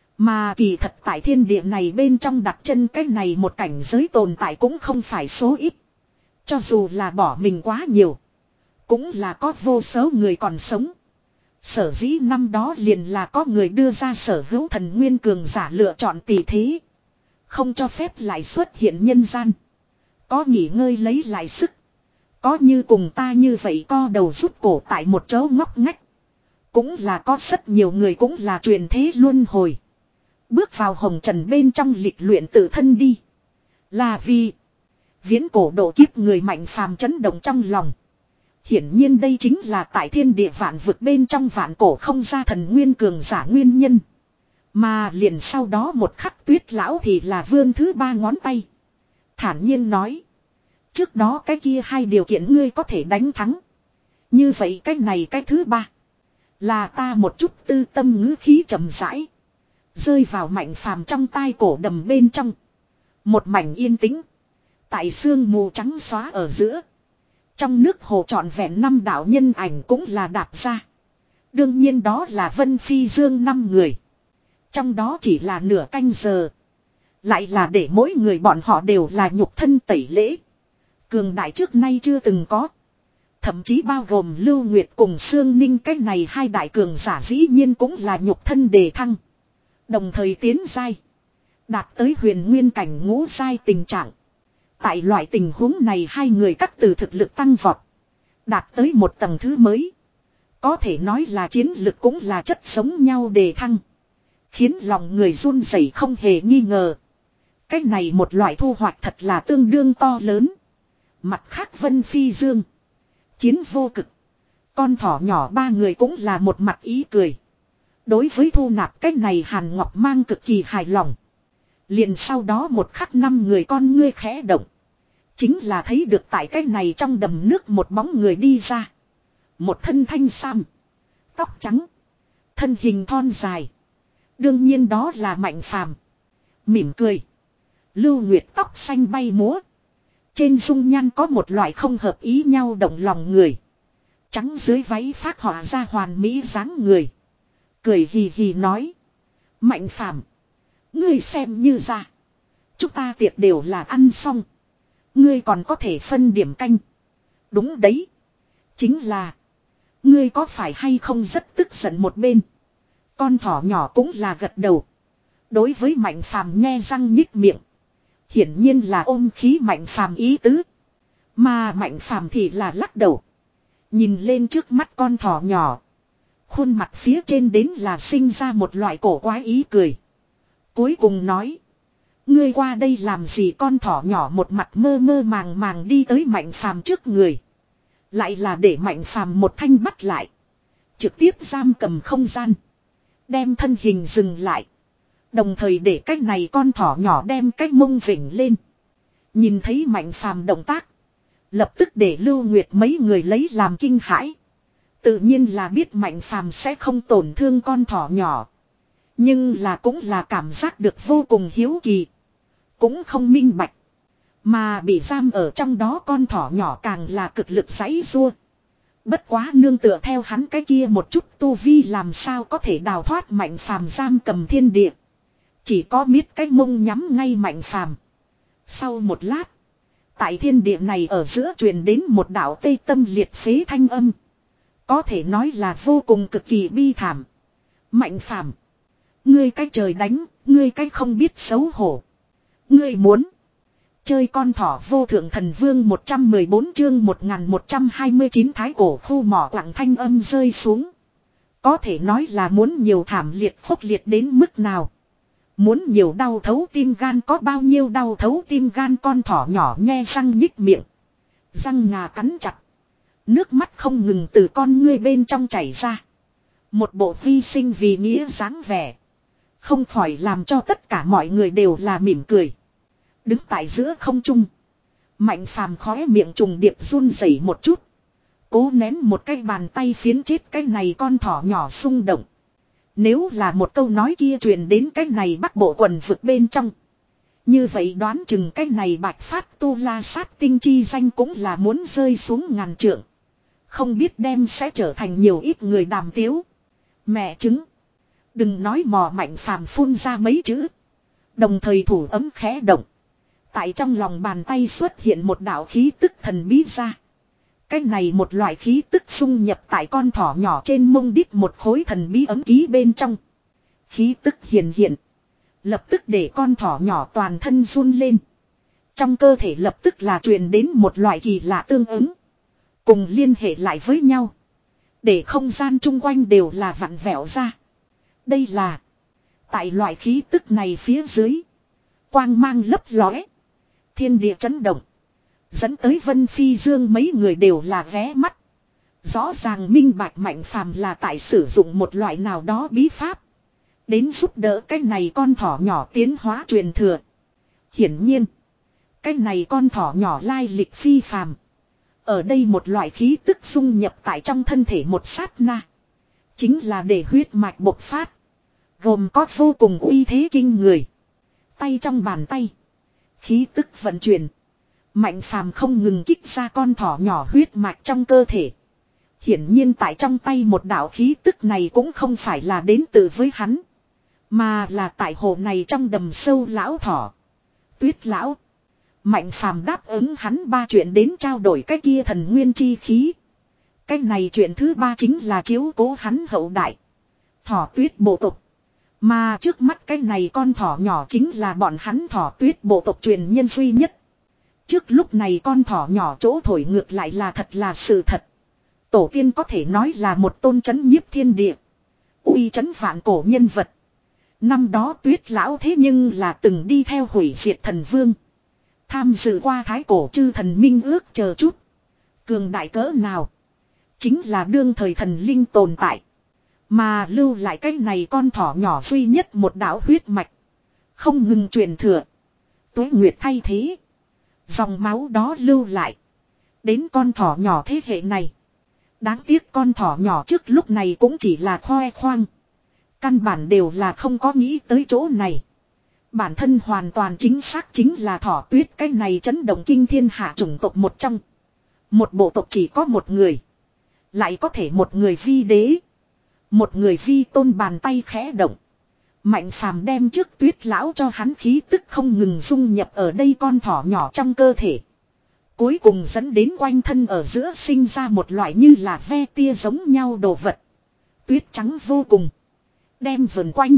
Mà kỳ thật tại thiên địa này bên trong đặt chân cái này một cảnh giới tồn tại cũng không phải số ít. Cho dù là bỏ mình quá nhiều. Cũng là có vô số người còn sống. Sở dĩ năm đó liền là có người đưa ra sở hữu thần nguyên cường giả lựa chọn tỷ thế. Không cho phép lại xuất hiện nhân gian. Có nghỉ ngơi lấy lại sức. Có như cùng ta như vậy co đầu rút cổ tại một chỗ ngóc ngách. Cũng là có rất nhiều người cũng là truyền thế luân hồi. Bước vào hồng trần bên trong lịch luyện tự thân đi. Là vì viễn cổ độ kiếp người Mạnh Phàm chấn động trong lòng. Hiển nhiên đây chính là tại thiên địa vạn vực bên trong vạn cổ không ra thần nguyên cường giả nguyên nhân. Mà liền sau đó một khắc Tuyết lão thì là vươn thứ ba ngón tay. Thản nhiên nói. Trước đó cái kia hai điều kiện ngươi có thể đánh thắng. Như vậy cái này cái thứ ba. Là ta một chút tư tâm ngữ khí chậm rãi. Rơi vào Mạnh Phàm trong tai cổ đầm bên trong. Một mảnh yên tĩnh. Tại sương mù trắng xóa ở giữa. Trong nước hồ trọn vẹn năm đạo nhân ảnh cũng là đạp ra. Đương nhiên đó là Vân Phi Dương năm người. Trong đó chỉ là nửa canh giờ. Lại là để mỗi người bọn họ đều là nhục thân tẩy lễ. Cường đại trước nay chưa từng có. Thậm chí bao gồm Lưu Nguyệt cùng Sương Ninh cái này hai đại cường giả dĩ nhiên cũng là nhục thân đề thăng. Đồng thời tiến giai. Đạt tới huyền nguyên cảnh ngũ giai tình trạng. Tại loại tình huống này hai người cắt từ thực lực tăng vọt. Đạt tới một tầng thứ mới. Có thể nói là chiến lực cũng là chất sống nhau đề thăng. Khiến lòng người run rẩy không hề nghi ngờ. Cách này một loại thu hoạch thật là tương đương to lớn. Mặt khác Vân Phi Dương. Chiến vô cực. Con thỏ nhỏ ba người cũng là một mặt ý cười. Đối với thu nạp cách này Hàn Ngọc Mang cực kỳ hài lòng. Liền sau đó một khắc năm người con ngươi khẽ động. Chính là thấy được tại cái này trong đầm nước một bóng người đi ra. Một thân thanh sam. Tóc trắng. Thân hình thon dài. Đương nhiên đó là Mạnh Phàm. Mỉm cười. Lưu Nguyệt tóc xanh bay múa. Trên dung nhan có một loại không hợp ý nhau động lòng người. Trắng dưới váy phát họa ra hoàn mỹ dáng người. Cười hì hì nói. Mạnh Phàm, ngươi xem như ra. Chúng ta tiệc đều là ăn xong. Ngươi còn có thể phân điểm canh. Đúng đấy. Chính là. Ngươi có phải hay không rất tức giận một bên. Con thỏ nhỏ cũng là gật đầu. Đối với Mạnh Phàm nhe răng nhích miệng. Hiển nhiên là ôm khí Mạnh Phàm ý tứ. Mà Mạnh Phàm thì là lắc đầu. Nhìn lên trước mắt con thỏ nhỏ. Khuôn mặt phía trên đến là sinh ra một loại cổ quái ý cười. Cuối cùng nói. Ngươi qua đây làm gì? Con thỏ nhỏ một mặt mơ mơ màng màng đi tới Mạnh Phàm trước người. Lại là để Mạnh Phàm một thanh bắt lại. Trực tiếp giam cầm không gian. Đem thân hình dừng lại. Đồng thời để cái này con thỏ nhỏ đem cái mông vỉnh lên. Nhìn thấy Mạnh Phàm động tác. Lập tức để Lưu Nguyệt mấy người lấy làm kinh hãi. Tự nhiên là biết Mạnh Phàm sẽ không tổn thương con thỏ nhỏ. Nhưng là cũng là cảm giác được vô cùng hiếu kỳ. Cũng không minh bạch. Mà bị giam ở trong đó con thỏ nhỏ càng là cực lực giãy giụa. Bất quá nương tựa theo hắn cái kia một chút tu vi làm sao có thể đào thoát Mạnh Phàm giam cầm thiên địa. Chỉ có biết cái mông nhắm ngay Mạnh Phàm. Sau một lát. Tại thiên địa này ở giữa truyền đến một đạo tê tâm liệt phế thanh âm. Có thể nói là vô cùng cực kỳ bi thảm. Mạnh Phàm, ngươi cái trời đánh, ngươi cái không biết xấu hổ. Ngươi muốn chơi con thỏ. Vô thượng thần vương một trăm mười bốn chương một nghìn một trăm hai mươi chín thái cổ khu mỏ quặng thanh âm rơi xuống. Có thể nói là muốn nhiều thảm liệt khốc liệt đến mức nào. Muốn nhiều đau thấu tim gan có bao nhiêu đau thấu tim gan. Con thỏ nhỏ nhe răng nhích miệng. Răng ngà cắn chặt. Nước mắt không ngừng từ con ngươi bên trong chảy ra. Một bộ hy sinh vì nghĩa dáng vẻ. Không khỏi làm cho tất cả mọi người đều là mỉm cười. Đứng tại giữa không trung. Mạnh Phàm khóe miệng trùng điệp run rẩy một chút. Cố nén một cái bàn tay phiến chết cái này con thỏ nhỏ xung động. Nếu là một câu nói kia truyền đến cái này Bắc Bộ quần vực bên trong. Như vậy đoán chừng cái này Bạch Phát Tu La Sát Tinh chi danh cũng là muốn rơi xuống ngàn trượng. Không biết đem sẽ trở thành nhiều ít người đàm tiếu. Mẹ chứng. Đừng nói mò. Mạnh Phàm phun ra mấy chữ. Đồng thời thủ ấm khẽ động. Tại trong lòng bàn tay xuất hiện một đạo khí tức thần bí ra. Cái này một loại khí tức xung nhập tại con thỏ nhỏ trên mông đít một khối thần bí ấm ký bên trong. Khí tức hiện hiện. Lập tức để con thỏ nhỏ toàn thân run lên. Trong cơ thể lập tức là truyền đến một loại kỳ lạ tương ứng. Cùng liên hệ lại với nhau. Để không gian chung quanh đều là vặn vẹo ra. Đây là. Tại loại khí tức này phía dưới. Quang mang lấp lóe. Thiên địa chấn động. Dẫn tới Vân Phi Dương mấy người đều là ghé mắt. Rõ ràng minh bạch Mạnh Phàm là tại sử dụng một loại nào đó bí pháp. Đến giúp đỡ cái này con thỏ nhỏ tiến hóa truyền thừa. Hiển nhiên. Cái này con thỏ nhỏ lai lịch phi phàm. Ở đây một loại khí tức xung nhập tại trong thân thể một sát na. Chính là để huyết mạch bộc phát. Gồm có vô cùng uy thế kinh người. Tay trong bàn tay. Khí tức vận chuyển. Mạnh Phàm không ngừng kích ra con thỏ nhỏ huyết mạch trong cơ thể. Hiển nhiên tại trong tay một đạo khí tức này cũng không phải là đến từ với hắn. Mà là tại hồ này trong đầm sâu lão thỏ. Tuyết lão. Mạnh Phàm đáp ứng hắn ba chuyện đến trao đổi cái kia thần nguyên chi khí. Cái này chuyện thứ ba chính là chiếu cố hắn hậu đại. Thỏ tuyết bộ tộc. Mà trước mắt cái này con thỏ nhỏ chính là bọn hắn thỏ tuyết bộ tộc truyền nhân duy nhất. Trước lúc này con thỏ nhỏ chỗ thổi ngược lại là thật là sự thật. Tổ tiên có thể nói là một tôn chấn nhiếp thiên địa. Uy chấn vạn cổ nhân vật. Năm đó Tuyết lão thế nhưng là từng đi theo hủy diệt thần vương. Tham dự qua thái cổ chư thần minh ước chờ chút. Cường đại cỡ nào. Chính là đương thời thần linh tồn tại. Mà lưu lại cái này con thỏ nhỏ duy nhất một đạo huyết mạch. Không ngừng truyền thừa. Tuế nguyệt thay thế. Dòng máu đó lưu lại. Đến con thỏ nhỏ thế hệ này. Đáng tiếc con thỏ nhỏ trước lúc này cũng chỉ là khoe khoang. Căn bản đều là không có nghĩ tới chỗ này. Bản thân hoàn toàn chính xác chính là thỏ tuyết cái này chấn động kinh thiên hạ chủng tộc một trong. Một bộ tộc chỉ có một người. Lại có thể một người vi đế. Một người vi tôn bàn tay khẽ động. Mạnh Phàm đem trước Tuyết lão cho hắn khí tức không ngừng dung nhập ở đây con thỏ nhỏ trong cơ thể. Cuối cùng dẫn đến quanh thân ở giữa sinh ra một loại như là ve tia giống nhau đồ vật. Tuyết trắng vô cùng. Đem vần quanh.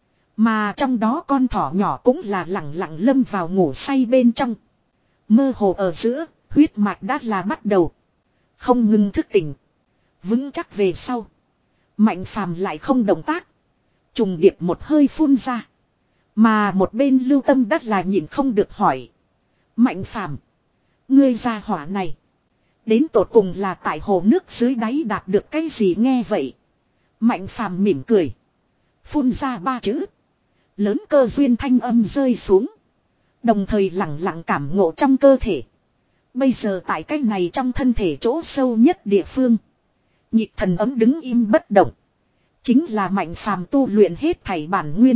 Mà trong đó con thỏ nhỏ cũng là lặng lặng lâm vào ngủ say bên trong. Mơ hồ ở giữa, huyết mạch đã là bắt đầu. Không ngừng thức tỉnh. Vững chắc về sau. Mạnh Phàm lại không động tác. Trùng điệp một hơi phun ra. Mà một bên Lưu Tâm đắt là nhịn không được hỏi. Mạnh Phàm, ngươi gia hỏa này. Đến tột cùng là tại hồ nước dưới đáy đạt được cái gì nghe vậy. Mạnh Phàm mỉm cười. Phun ra ba chữ. Lớn cơ duyên thanh âm rơi xuống. Đồng thời lặng lặng cảm ngộ trong cơ thể. Bây giờ tại cái này trong thân thể chỗ sâu nhất địa phương. Nhịp thần ấm đứng im bất động. Chính là Mạnh Phàm tu luyện hết thảy bản nguyên.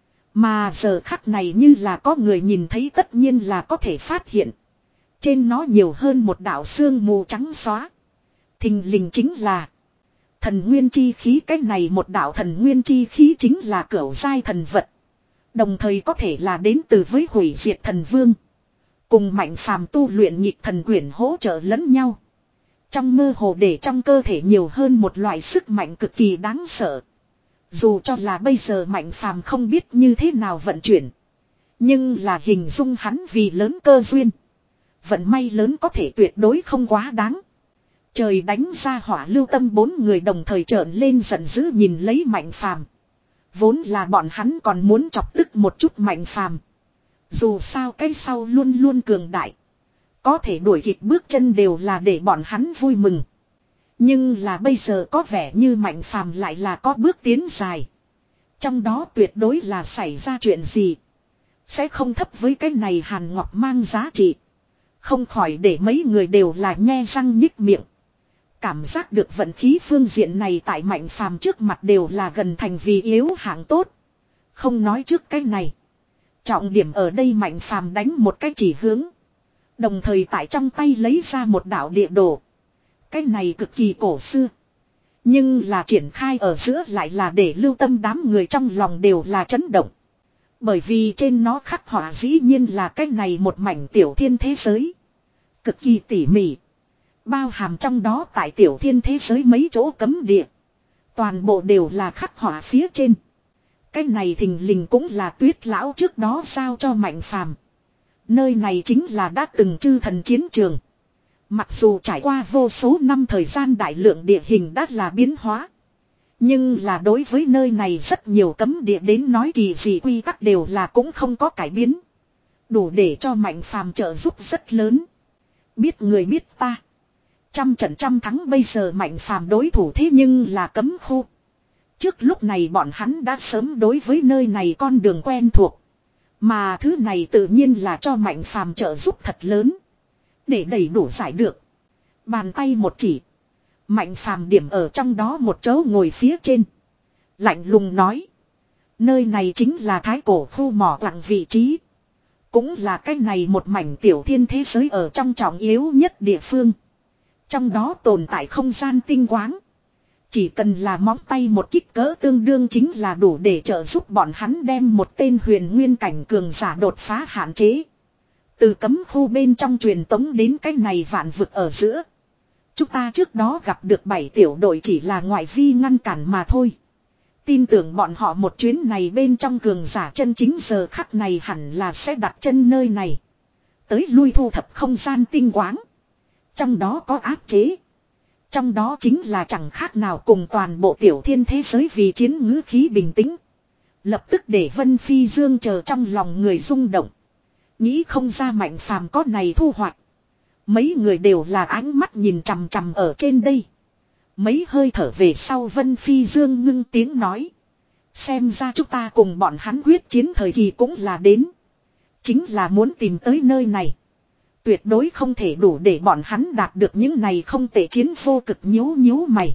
Mà giờ khắc này như là có người nhìn thấy tất nhiên là có thể phát hiện. Trên nó nhiều hơn một đạo xương mù trắng xóa. Thình lình chính là thần nguyên chi khí. Cái này một đạo thần nguyên chi khí chính là cửu giai thần vật. Đồng thời có thể là đến từ với hủy diệt thần vương. Cùng Mạnh Phàm tu luyện nhịp thần quyển hỗ trợ lẫn nhau. Trong mơ hồ để trong cơ thể nhiều hơn một loại sức mạnh cực kỳ đáng sợ. Dù cho là bây giờ Mạnh Phàm không biết như thế nào vận chuyển. Nhưng là hình dung hắn vì lớn cơ duyên. Vận may lớn có thể tuyệt đối không quá đáng. Trời đánh ra hỏa Lưu Tâm bốn người đồng thời trợn lên giận dữ nhìn lấy Mạnh Phàm. Vốn là bọn hắn còn muốn chọc tức một chút Mạnh Phàm. Dù sao cái sau luôn luôn cường đại. Có thể đuổi kịp bước chân đều là để bọn hắn vui mừng. Nhưng là bây giờ có vẻ như Mạnh Phàm lại là có bước tiến dài. Trong đó tuyệt đối là xảy ra chuyện gì. Sẽ không thấp với cái này Hàn Ngọc mang giá trị. Không khỏi để mấy người đều là nhe răng nhích miệng. Cảm giác được vận khí phương diện này tại Mạnh Phàm trước mặt đều là gần thành vì yếu hạng tốt. Không nói trước cái này. Trọng điểm ở đây Mạnh Phàm đánh một cái chỉ hướng. Đồng thời tại trong tay lấy ra một đạo địa đồ. Cái này cực kỳ cổ xưa. Nhưng là triển khai ở giữa lại là để Lưu Tâm đám người trong lòng đều là chấn động. Bởi vì trên nó khắc họa dĩ nhiên là cái này một mảnh tiểu thiên thế giới. Cực kỳ tỉ mỉ. Bao hàm trong đó tại tiểu thiên thế giới mấy chỗ cấm địa. Toàn bộ đều là khắc họa phía trên. Cái này thình lình cũng là Tuyết lão trước đó giao cho Mạnh Phàm. Nơi này chính là đã từng chư thần chiến trường. Mặc dù trải qua vô số năm thời gian đại lượng địa hình đã là biến hóa. Nhưng là đối với nơi này rất nhiều cấm địa đến nói kỳ gì quy tắc đều là cũng không có cải biến. Đủ để cho Mạnh Phàm trợ giúp rất lớn. Biết người biết ta. Trăm trận trăm thắng bây giờ Mạnh Phàm đối thủ thế nhưng là cấm khu. Trước lúc này bọn hắn đã sớm đối với nơi này con đường quen thuộc. Mà thứ này tự nhiên là cho Mạnh Phàm trợ giúp thật lớn. Để đầy đủ giải được. Bàn tay một chỉ. Mạnh Phàm điểm ở trong đó một chỗ ngồi phía trên. Lạnh lùng nói. Nơi này chính là thái cổ khu mỏ quặng vị trí. Cũng là cái này một mảnh tiểu thiên thế giới ở trong trọng yếu nhất địa phương. Trong đó tồn tại không gian tinh quáng. Chỉ cần là móng tay một kích cỡ tương đương chính là đủ để trợ giúp bọn hắn đem một tên huyền nguyên cảnh cường giả đột phá hạn chế. Từ cấm khu bên trong truyền tống đến cái này vạn vực ở giữa. Chúng ta trước đó gặp được bảy tiểu đội chỉ là ngoại vi ngăn cản mà thôi. Tin tưởng bọn họ một chuyến này bên trong cường giả chân chính giờ khắc này hẳn là sẽ đặt chân nơi này. Tới lui thu thập không gian tinh quáng. Trong đó có áp chế. Trong đó chính là chẳng khác nào cùng toàn bộ tiểu thiên thế giới vì chiến ngữ khí bình tĩnh. Lập tức để Vân Phi Dương chờ trong lòng người rung động. Nghĩ không ra Mạnh Phàm có này thu hoạch. Mấy người đều là ánh mắt nhìn chằm chằm ở trên đây. Mấy hơi thở về sau Vân Phi Dương ngưng tiếng nói. Xem ra chúng ta cùng bọn hắn quyết chiến thời kỳ cũng là đến. Chính là muốn tìm tới nơi này. Tuyệt đối không thể đủ để bọn hắn đạt được những này không tệ chiến vô cực nhíu nhíu mày.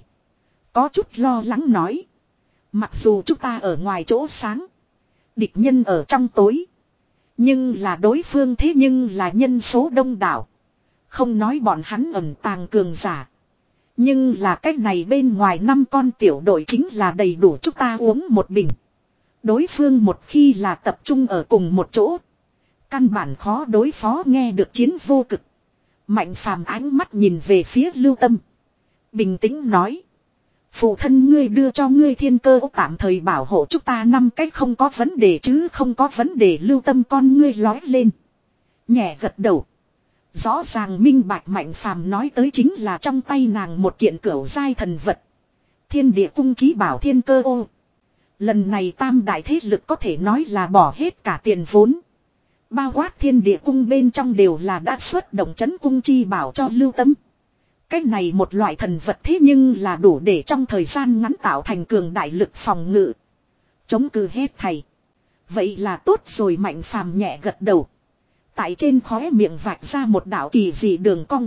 Có chút lo lắng nói. Mặc dù chúng ta ở ngoài chỗ sáng. Địch nhân ở trong tối. Nhưng là đối phương thế nhưng là nhân số đông đảo. Không nói bọn hắn ẩn tàng cường giả. Nhưng là cách này bên ngoài năm con tiểu đội chính là đầy đủ chúng ta uống một bình. Đối phương một khi là tập trung ở cùng một chỗ. Căn bản khó đối phó nghe được chiến vô cực. Mạnh Phàm ánh mắt nhìn về phía Lưu Tâm. Bình tĩnh nói. Phụ thân ngươi đưa cho ngươi thiên cơ tạm thời bảo hộ chúng ta năm cách không có vấn đề chứ không có vấn đề. Lưu Tâm con ngươi lói lên. Nhẹ gật đầu. Rõ ràng minh bạch Mạnh Phàm nói tới chính là trong tay nàng một kiện cửu giai thần vật. Thiên địa cung chí bảo thiên cơ ô. Lần này tam đại thế lực có thể nói là bỏ hết cả tiền vốn. Bao quát thiên địa cung bên trong đều là đã xuất động chấn cung chi bảo cho Lưu Tâm. Cái này một loại thần vật thế nhưng là đủ để trong thời gian ngắn tạo thành cường đại lực phòng ngự. Chống cự hết thầy. Vậy là tốt rồi, Mạnh Phàm nhẹ gật đầu. Tại trên khóe miệng vạch ra một đạo kỳ dị đường cong.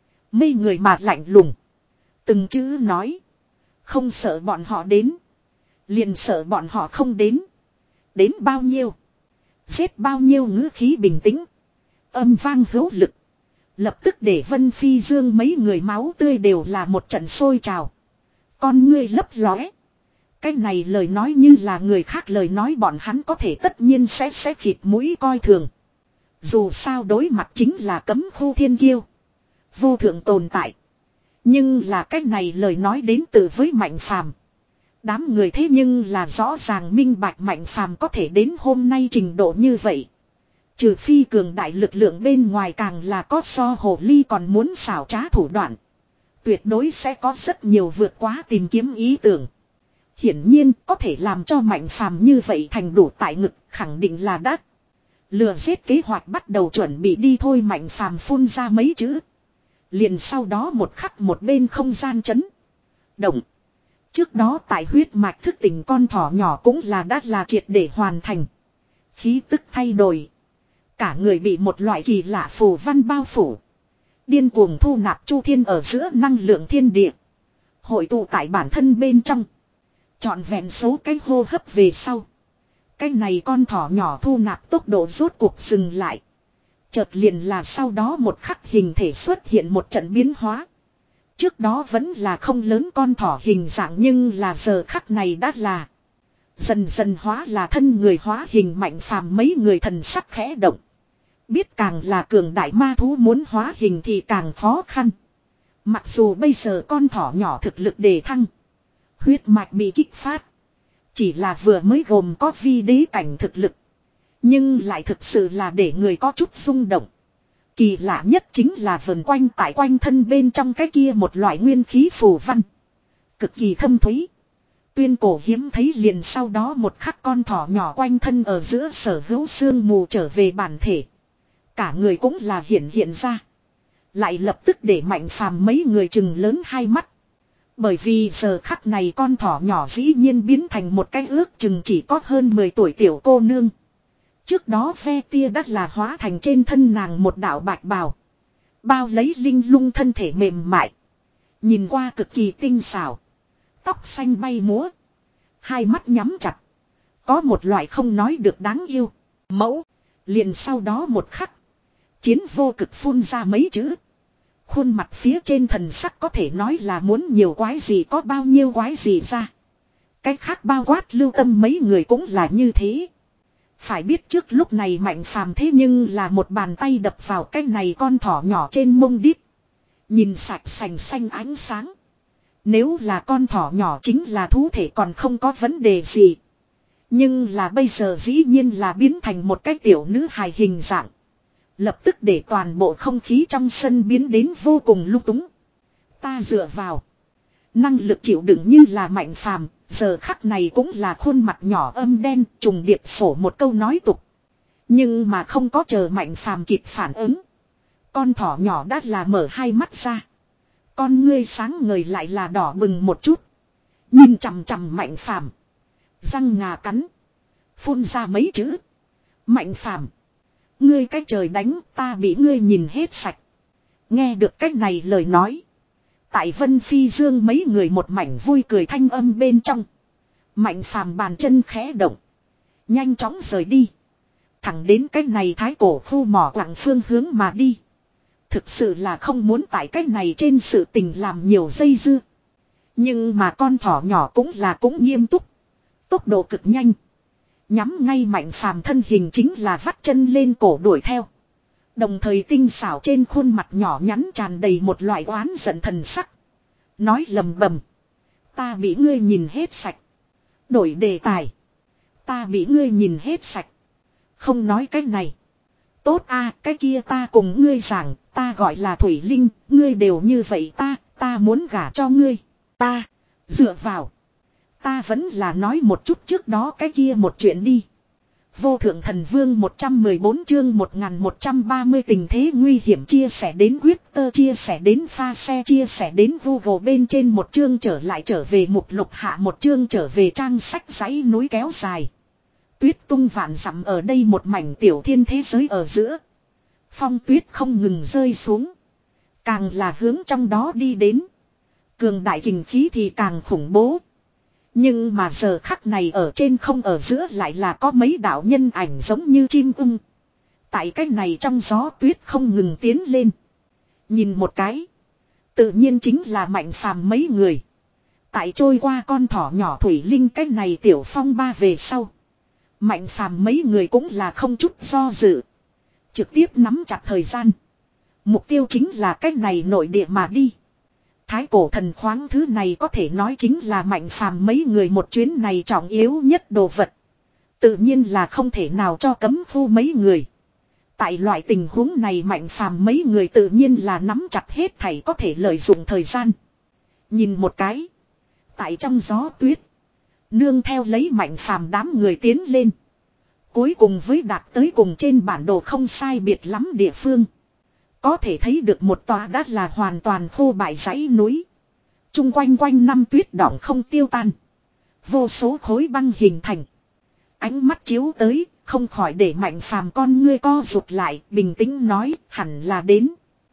Mê người mà lạnh lùng. Từng chữ nói. Không sợ bọn họ đến. Liền sợ bọn họ không đến. Đến bao nhiêu. Giết bao nhiêu, ngữ khí bình tĩnh. Âm vang hữu lực. Lập tức để Vân Phi Dương mấy người máu tươi đều là một trận sôi trào. Con ngươi lấp lóe. Cái này lời nói như là người khác lời nói, bọn hắn có thể tất nhiên sẽ sẽ khịt mũi coi thường. Dù sao đối mặt chính là cấm khu thiên kiêu. Vô thượng tồn tại. Nhưng là cái này lời nói đến từ với Mạnh Phàm. Đám người thế nhưng là rõ ràng minh bạch Mạnh Phàm có thể đến hôm nay trình độ như vậy. Trừ phi cường đại lực lượng bên ngoài, càng là có so hồ ly còn muốn xảo trá thủ đoạn. Tuyệt đối sẽ có rất nhiều vượt quá tìm kiếm ý tưởng. Hiển nhiên có thể làm cho Mạnh Phàm như vậy thành đủ tại ngực, khẳng định là đắt. Lừa giết kế hoạch bắt đầu chuẩn bị đi thôi. Mạnh Phàm phun ra mấy chữ. Liền sau đó một khắc một bên không gian chấn động. Trước đó tại huyết mạch thức tỉnh con thỏ nhỏ cũng là đã là triệt để hoàn thành. Khí tức thay đổi. Cả người bị một loại kỳ lạ phù văn bao phủ. Điên cuồng thu nạp chu thiên ở giữa năng lượng thiên địa. Hội tụ tại bản thân bên trong. Trọn vẹn số cái hô hấp về sau. Cái này con thỏ nhỏ thu nạp tốc độ rốt cuộc dừng lại. Chợt liền là sau đó một khắc hình thể xuất hiện một trận biến hóa. Trước đó vẫn là không lớn con thỏ hình dạng, nhưng là giờ khắc này đã là dần dần hóa là thân người hóa hình. Mạnh Phàm mấy người thần sắc khẽ động. Biết càng là cường đại ma thú muốn hóa hình thì càng khó khăn. Mặc dù bây giờ con thỏ nhỏ thực lực đề thăng. Huyết mạch bị kích phát. Chỉ là vừa mới gồm có vi đế cảnh thực lực. Nhưng lại thực sự là để người có chút rung động. Kỳ lạ nhất chính là vần quanh tại quanh thân bên trong cái kia một loại nguyên khí phù văn. Cực kỳ thâm thúy. Tuyên cổ hiếm thấy. Liền sau đó một khắc con thỏ nhỏ quanh thân ở giữa sở hữu sương mù trở về bản thể. Cả người cũng là hiện hiện ra. Lại lập tức để Mạnh Phàm mấy người chừng lớn hai mắt. Bởi vì giờ khắc này con thỏ nhỏ dĩ nhiên biến thành một cái ước chừng chỉ có hơn mười tuổi tiểu cô nương. Trước đó ve tia đắt là hóa thành trên thân nàng một đạo bạch bào. Bao lấy linh lung thân thể mềm mại. Nhìn qua cực kỳ tinh xảo. Tóc xanh bay múa. Hai mắt nhắm chặt. Có một loại không nói được đáng yêu. Mẫu. Liền sau đó một khắc. Chiến vô cực phun ra mấy chữ. Khuôn mặt phía trên thần sắc có thể nói là muốn nhiều quái gì có bao nhiêu quái gì ra. Cái khác bao quát Lưu Tâm mấy người cũng là như thế. Phải biết trước lúc này Mạnh Phàm thế nhưng là một bàn tay đập vào cái này con thỏ nhỏ trên mông đít. Nhìn sạch sành xanh ánh sáng. Nếu là con thỏ nhỏ chính là thú thể còn không có vấn đề gì. Nhưng là bây giờ dĩ nhiên là biến thành một cái tiểu nữ hài hình dạng. Lập tức để toàn bộ không khí trong sân biến đến vô cùng lung túng. Ta dựa vào. Năng lực chịu đựng như là Mạnh Phàm, giờ khắc này cũng là khuôn mặt nhỏ âm đen trùng điệp sổ một câu nói tục. Nhưng mà không có chờ Mạnh Phàm kịp phản ứng. Con thỏ nhỏ đã là mở hai mắt ra. Con ngươi sáng ngời lại là đỏ bừng một chút. Nhìn chằm chằm Mạnh Phàm. Răng ngà cắn. Phun ra mấy chữ. Mạnh Phàm. Ngươi cái trời đánh, ta bị ngươi nhìn hết sạch. Nghe được cách này lời nói. Tại Vân Phi Dương mấy người một mảnh vui cười thanh âm bên trong. Mạnh Phàm bàn chân khẽ động. Nhanh chóng rời đi. Thẳng đến cách này thái cổ khu mỏ quặng phương hướng mà đi. Thực sự là không muốn tại cách này trên sự tình làm nhiều dây dưa. Nhưng mà con thỏ nhỏ cũng là cũng nghiêm túc. Tốc độ cực nhanh. Nhắm ngay Mạnh Phàm thân hình chính là vắt chân lên cổ đuổi theo. Đồng thời tinh xảo trên khuôn mặt nhỏ nhắn tràn đầy một loại oán giận thần sắc. Nói lầm bầm. Ta bị ngươi nhìn hết sạch. Đổi đề tài. Ta bị ngươi nhìn hết sạch. Không nói cái này. Tốt a, cái kia ta cùng ngươi giảng, ta gọi là Thủy Linh, ngươi đều như vậy ta, ta muốn gả cho ngươi. Ta, dựa vào. Ta vẫn là nói một chút trước đó cái kia một chuyện đi. Vô thượng thần vương một trăm mười bốn chương một nghìn một trăm ba mươi tình thế nguy hiểm chia sẻ đến Twitter, chia sẻ đến pha xe, chia sẻ đến Google bên trên một chương trở lại trở về mục lục hạ một chương trở về trang sách dãy núi kéo dài. Tuyết tung vạn dặm ở đây một mảnh tiểu thiên thế giới ở giữa. Phong tuyết không ngừng rơi xuống. Càng là hướng trong đó đi đến. Cường đại kình khí thì càng khủng bố. Nhưng mà giờ khắc này ở trên không ở giữa lại là có mấy đạo nhân ảnh giống như chim ưng. Tại cái này trong gió tuyết không ngừng tiến lên. Nhìn một cái. Tự nhiên chính là Mạnh Phàm mấy người. Tại trôi qua con thỏ nhỏ thủy linh cái này tiểu phong ba về sau. Mạnh Phàm mấy người cũng là không chút do dự. Trực tiếp nắm chặt thời gian. Mục tiêu chính là cái này nội địa mà đi. Thái cổ thần khoáng thứ này có thể nói chính là Mạnh Phàm mấy người một chuyến này trọng yếu nhất đồ vật. Tự nhiên là không thể nào cho cấm phu mấy người. Tại loại tình huống này Mạnh Phàm mấy người tự nhiên là nắm chặt hết thảy có thể lợi dụng thời gian. Nhìn một cái. Tại trong gió tuyết. Nương theo lấy Mạnh Phàm đám người tiến lên. Cuối cùng với đạt tới cùng trên bản đồ không sai biệt lắm địa phương. Có thể thấy được một tòa đất là hoàn toàn khô bại dãy núi. Trung quanh quanh năm tuyết đỏng không tiêu tan. Vô số khối băng hình thành. Ánh mắt chiếu tới, không khỏi để Mạnh Phàm con ngươi co rụt lại, bình tĩnh nói, hẳn là đến.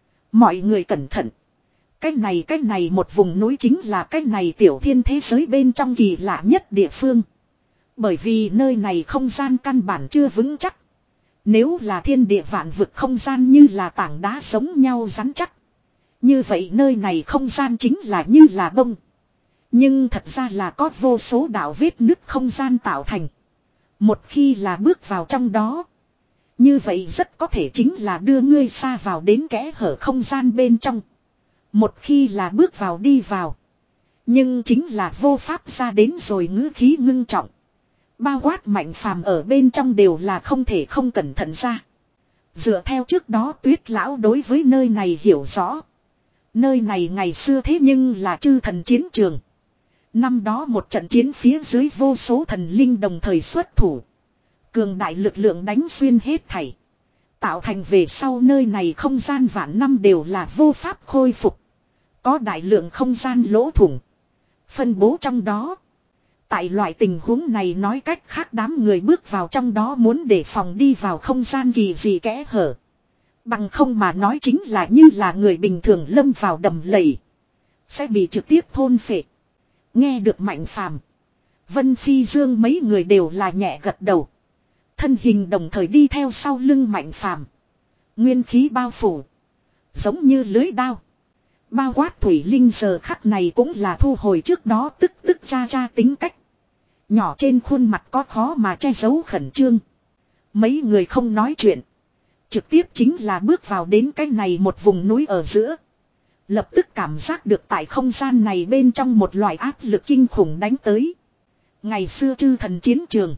Mọi người cẩn thận. Cái này cái này một vùng núi chính là cái này tiểu thiên thế giới bên trong kỳ lạ nhất địa phương. Bởi vì nơi này không gian căn bản chưa vững chắc. Nếu là thiên địa vạn vực không gian như là tảng đá giống nhau rắn chắc. Như vậy nơi này không gian chính là như là bông. Nhưng thật ra là có vô số đạo vết nứt không gian tạo thành. Một khi là bước vào trong đó. Như vậy rất có thể chính là đưa ngươi xa vào đến kẽ hở không gian bên trong. Một khi là bước vào đi vào. Nhưng chính là vô pháp ra đến rồi ngữ khí ngưng trọng. Bao quát Mạnh Phàm ở bên trong đều là không thể không cẩn thận ra. Dựa theo trước đó Tuyết lão đối với nơi này hiểu rõ. Nơi này ngày xưa thế nhưng là chư thần chiến trường. Năm đó một trận chiến phía dưới vô số thần linh đồng thời xuất thủ. Cường đại lực lượng đánh xuyên hết thảy. Tạo thành về sau nơi này không gian vạn năm đều là vô pháp khôi phục. Có đại lượng không gian lỗ thủng. Phân bố trong đó. Tại loại tình huống này nói cách khác đám người bước vào trong đó muốn để phòng đi vào không gian kỳ gì kẽ hở. Bằng không mà nói chính là như là người bình thường lâm vào đầm lầy. Sẽ bị trực tiếp thôn phệ. Nghe được Mạnh Phàm, Vân Phi Dương mấy người đều là nhẹ gật đầu. Thân hình đồng thời đi theo sau lưng Mạnh Phàm. Nguyên khí bao phủ. Giống như lưới đao. Bao quát Thủy Linh giờ khắc này cũng là thu hồi trước đó tức tức cha cha tính cách. Nhỏ trên khuôn mặt có khó mà che giấu khẩn trương. Mấy người không nói chuyện. Trực tiếp chính là bước vào đến cái này một vùng núi ở giữa. Lập tức cảm giác được tại không gian này bên trong một loại áp lực kinh khủng đánh tới. Ngày xưa chư thần chiến trường.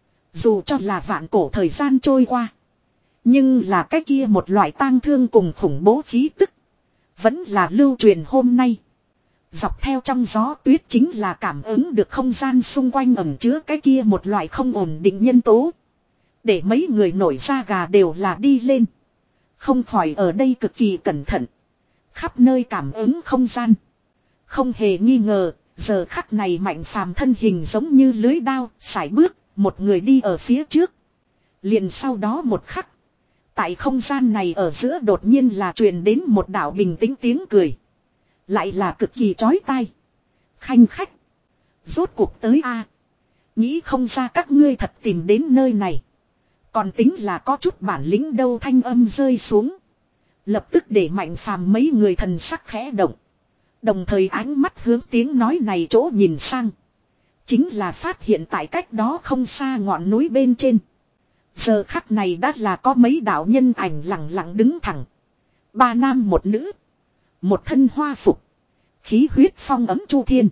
Dù cho là vạn cổ thời gian trôi qua. Nhưng là cái kia một loại tang thương cùng khủng bố khí tức. Vẫn là lưu truyền hôm nay. Dọc theo trong gió tuyết chính là cảm ứng được không gian xung quanh ẩn chứa cái kia một loại không ổn định nhân tố. Để mấy người nổi da gà đều là đi lên. Không khỏi ở đây cực kỳ cẩn thận. Khắp nơi cảm ứng không gian. Không hề nghi ngờ, giờ khắc này Mạnh Phàm thân hình giống như lưới đao, sải bước, một người đi ở phía trước. Liền sau đó một khắc. Tại không gian này ở giữa đột nhiên là truyền đến một đạo bình tĩnh tiếng cười. Lại là cực kỳ chói tai. Khanh khách. Rốt cuộc tới a. Nghĩ không ra các ngươi thật tìm đến nơi này. Còn tính là có chút bản lĩnh đâu thanh âm rơi xuống. Lập tức để Mạnh Phàm mấy người thần sắc khẽ động. Đồng thời ánh mắt hướng tiếng nói này chỗ nhìn sang. Chính là phát hiện tại cách đó không xa ngọn núi bên trên. Giờ khắc này đã là có mấy đạo nhân ảnh lặng lặng đứng thẳng. Ba nam một nữ. Một thân hoa phục. Khí huyết phong ấm chu thiên.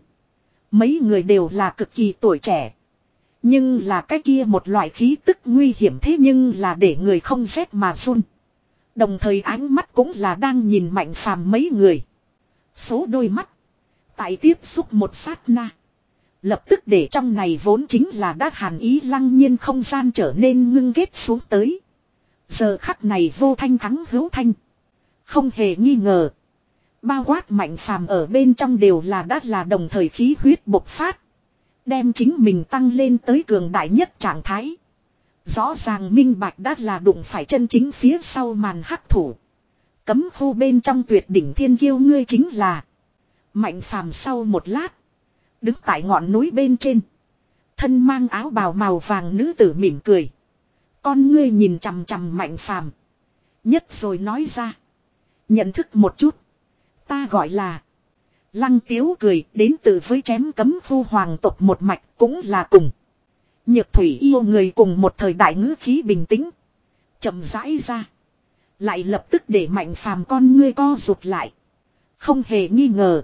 Mấy người đều là cực kỳ tuổi trẻ. Nhưng là cái kia một loại khí tức nguy hiểm thế nhưng là để người không rét mà run. Đồng thời ánh mắt cũng là đang nhìn Mạnh Phàm mấy người. Số đôi mắt. Tại tiếp xúc một sát na. Lập tức để trong này vốn chính là đã hàn ý lăng nhiên không gian trở nên ngưng ghét xuống tới. Giờ khắc này vô thanh thắng hữu thanh. Không hề nghi ngờ. Bao quát Mạnh Phàm ở bên trong đều là đã là đồng thời khí huyết bộc phát. Đem chính mình tăng lên tới cường đại nhất trạng thái. Rõ ràng minh bạch đã là đụng phải chân chính phía sau màn hắc thủ. Cấm khu bên trong tuyệt đỉnh thiên kiêu ngươi chính là. Mạnh Phàm sau một lát. Đứng tại ngọn núi bên trên. Thân mang áo bào màu vàng nữ tử mỉm cười. Con ngươi nhìn chằm chằm Mạnh Phàm. Nhất rồi nói ra. Nhận thức một chút. Ta gọi là. Lăng Tiếu cười đến từ với chém cấm khu hoàng tộc một mạch cũng là cùng. Nhược thủy yêu người cùng một thời đại ngữ khí bình tĩnh. Chậm rãi ra. Lại lập tức để Mạnh Phàm con ngươi co rụt lại. Không hề nghi ngờ.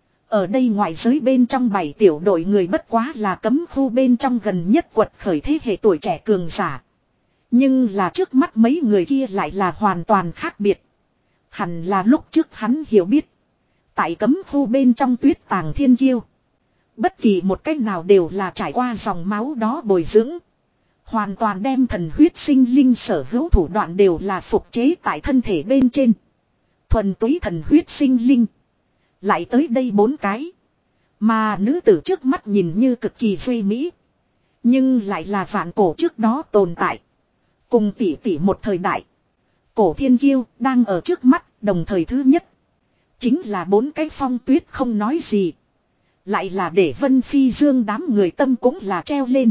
Ở đây ngoại giới bên trong bảy tiểu đội người bất quá là cấm khu bên trong gần nhất quật khởi thế hệ tuổi trẻ cường giả. Nhưng là trước mắt mấy người kia lại là hoàn toàn khác biệt. Hẳn là lúc trước hắn hiểu biết. Tại cấm khu bên trong tuyết tàng thiên kiêu. Bất kỳ một cách nào đều là trải qua dòng máu đó bồi dưỡng. Hoàn toàn đem thần huyết sinh linh sở hữu thủ đoạn đều là phục chế tại thân thể bên trên. Thuần túy thần huyết sinh linh. Lại tới đây bốn cái. Mà nữ tử trước mắt nhìn như cực kỳ duy mỹ. Nhưng lại là vạn cổ trước đó tồn tại. Cùng tỷ tỷ một thời đại. Cổ thiên kiêu đang ở trước mắt đồng thời thứ nhất. Chính là bốn cái phong tuyết không nói gì. Lại là để Vân Phi Dương đám người tâm cũng là treo lên.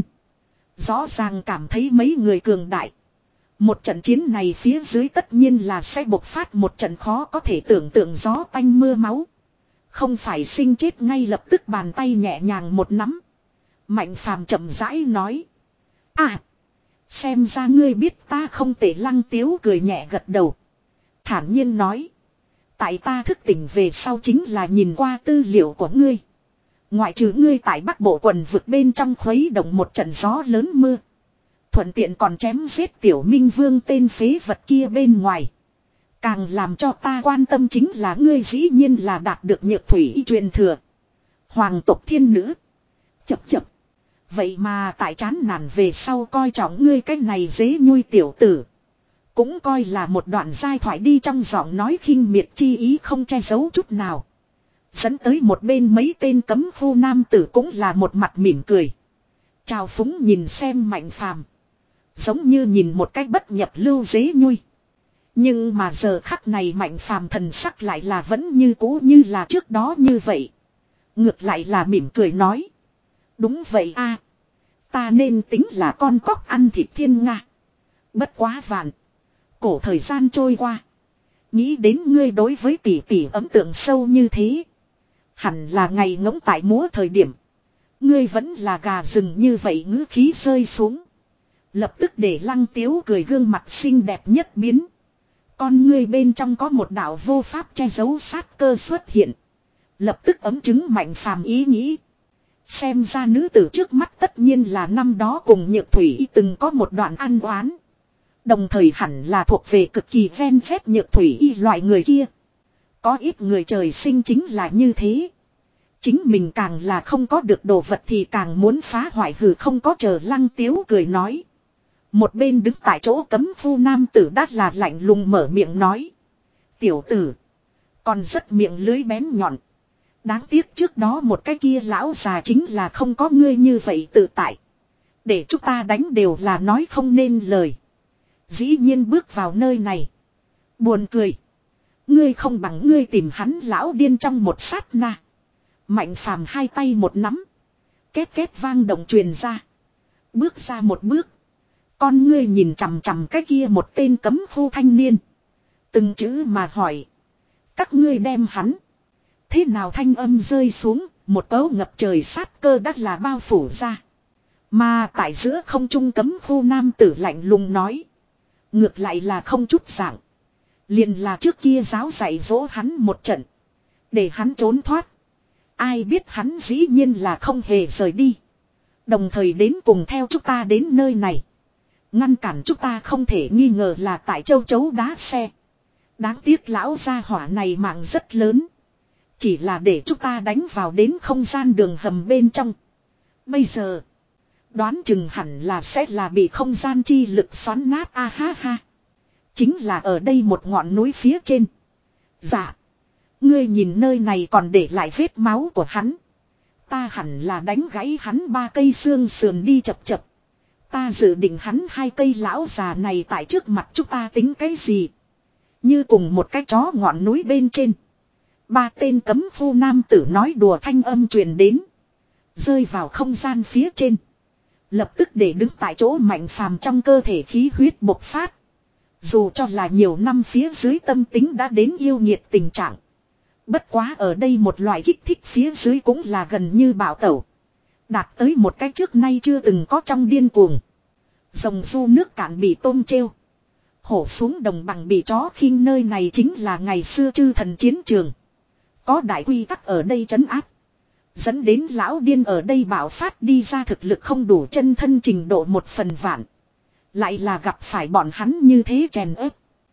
Rõ ràng cảm thấy mấy người cường đại. Một trận chiến này phía dưới tất nhiên là sẽ bộc phát một trận khó có thể tưởng tượng gió tanh mưa máu. Không phải sinh chết ngay lập tức bàn tay nhẹ nhàng một nắm. Mạnh Phàm chậm rãi nói. À. Xem ra ngươi biết ta không tệ. Lăng Tiếu cười nhẹ gật đầu. Thản nhiên nói. Tại ta thức tỉnh về sau chính là nhìn qua tư liệu của ngươi. Ngoại trừ ngươi tại Bắc Bộ quần vực bên trong khuấy động một trận gió lớn mưa. Thuận tiện còn chém giết tiểu minh vương tên phế vật kia bên ngoài. Càng làm cho ta quan tâm chính là ngươi dĩ nhiên là đạt được nhược thủy y truyền thừa. Hoàng tộc thiên nữ. Chập chập. Vậy mà tại chán nản về sau coi trọng ngươi cái này dế nhui tiểu tử. Cũng coi là một đoạn giai thoại đi trong giọng nói khinh miệt chi ý không che giấu chút nào. Dẫn tới một bên mấy tên cấm khu nam tử cũng là một mặt mỉm cười. Chào phúng nhìn xem Mạnh Phàm. Giống như nhìn một cách bất nhập lưu dế nhui. Nhưng mà giờ khắc này Mạnh Phàm thần sắc lại là vẫn như cũ như là trước đó như vậy. Ngược lại là mỉm cười nói. Đúng vậy a, ta nên tính là con cóc ăn thịt thiên nga. Bất quá vạn. Cổ thời gian trôi qua. Nghĩ đến ngươi đối với tỷ tỷ ấn tượng sâu như thế. Hẳn là ngày ngỗng tại múa thời điểm. Ngươi vẫn là gà rừng như vậy ngữ khí rơi xuống. Lập tức để Lăng Tiếu cười gương mặt xinh đẹp nhất biến. Con ngươi bên trong có một đạo vô pháp che giấu sát cơ xuất hiện. Lập tức ấm chứng Mạnh Phàm ý nghĩ. Xem ra nữ tử trước mắt tất nhiên là năm đó cùng Nhược Thủy từng có một đoạn ăn oán. Đồng thời hẳn là thuộc về cực kỳ ven phép Nhược Thủy y loại người kia. Có ít người trời sinh chính là như thế. Chính mình càng là không có được đồ vật thì càng muốn phá hoại hừ không có chờ. Lăng Tiếu cười nói. Một bên đứng tại chỗ cấm khu nam tử đát là lạnh lùng mở miệng nói. Tiểu tử. Còn rất miệng lưới bén nhọn. Đáng tiếc trước đó một cái kia lão già chính là không có ngươi như vậy tự tại. Để chúng ta đánh đều là nói không nên lời. Dĩ nhiên bước vào nơi này. Buồn cười. Ngươi không bằng ngươi tìm hắn lão điên trong một sát na. Mạnh Phàm hai tay một nắm. Két két vang động truyền ra. Bước ra một bước. Con ngươi nhìn chằm chằm cái kia một tên cấm khu thanh niên. Từng chữ mà hỏi. Các ngươi đem hắn. Thế nào thanh âm rơi xuống. Một cấu ngập trời sát cơ đắt là bao phủ ra. Mà tại giữa không trung cấm khu nam tử lạnh lùng nói. Ngược lại là không chút dạng. Liền là trước kia giáo dạy dỗ hắn một trận. Để hắn trốn thoát. Ai biết hắn dĩ nhiên là không hề rời đi. Đồng thời đến cùng theo chúng ta đến nơi này. Ngăn cản chúng ta không thể nghi ngờ là tại châu chấu đá xe. Đáng tiếc lão gia hỏa này mạng rất lớn. Chỉ là để chúng ta đánh vào đến không gian đường hầm bên trong. Bây giờ. Đoán chừng hẳn là sẽ là bị không gian chi lực xoắn nát a ha ha. Chính là ở đây một ngọn núi phía trên. Dạ. Ngươi nhìn nơi này còn để lại vết máu của hắn. Ta hẳn là đánh gãy hắn ba cây xương sườn đi chập chập. Ta dự định hắn hai cây lão già này tại trước mặt chúng ta tính cái gì. Như cùng một cái chó ngọn núi bên trên. Ba tên cấm phu nam tử nói đùa thanh âm truyền đến. Rơi vào không gian phía trên. Lập tức để đứng tại chỗ Mạnh Phàm trong cơ thể khí huyết bộc phát. Dù cho là nhiều năm phía dưới tâm tính đã đến yêu nghiệt tình trạng. Bất quá ở đây một loại kích thích phía dưới cũng là gần như bạo tẩu. Đạt tới một cái trước nay chưa từng có trong điên cuồng. Rồng du nước cạn bị tôm treo. Hổ xuống đồng bằng bị chó khinh, nơi này chính là ngày xưa chư thần chiến trường. Có đại quy tắc ở đây trấn áp. Dẫn đến lão điên ở đây bạo phát đi ra thực lực không đủ chân thân trình độ một phần vạn. Lại là gặp phải bọn hắn như thế chèn ép.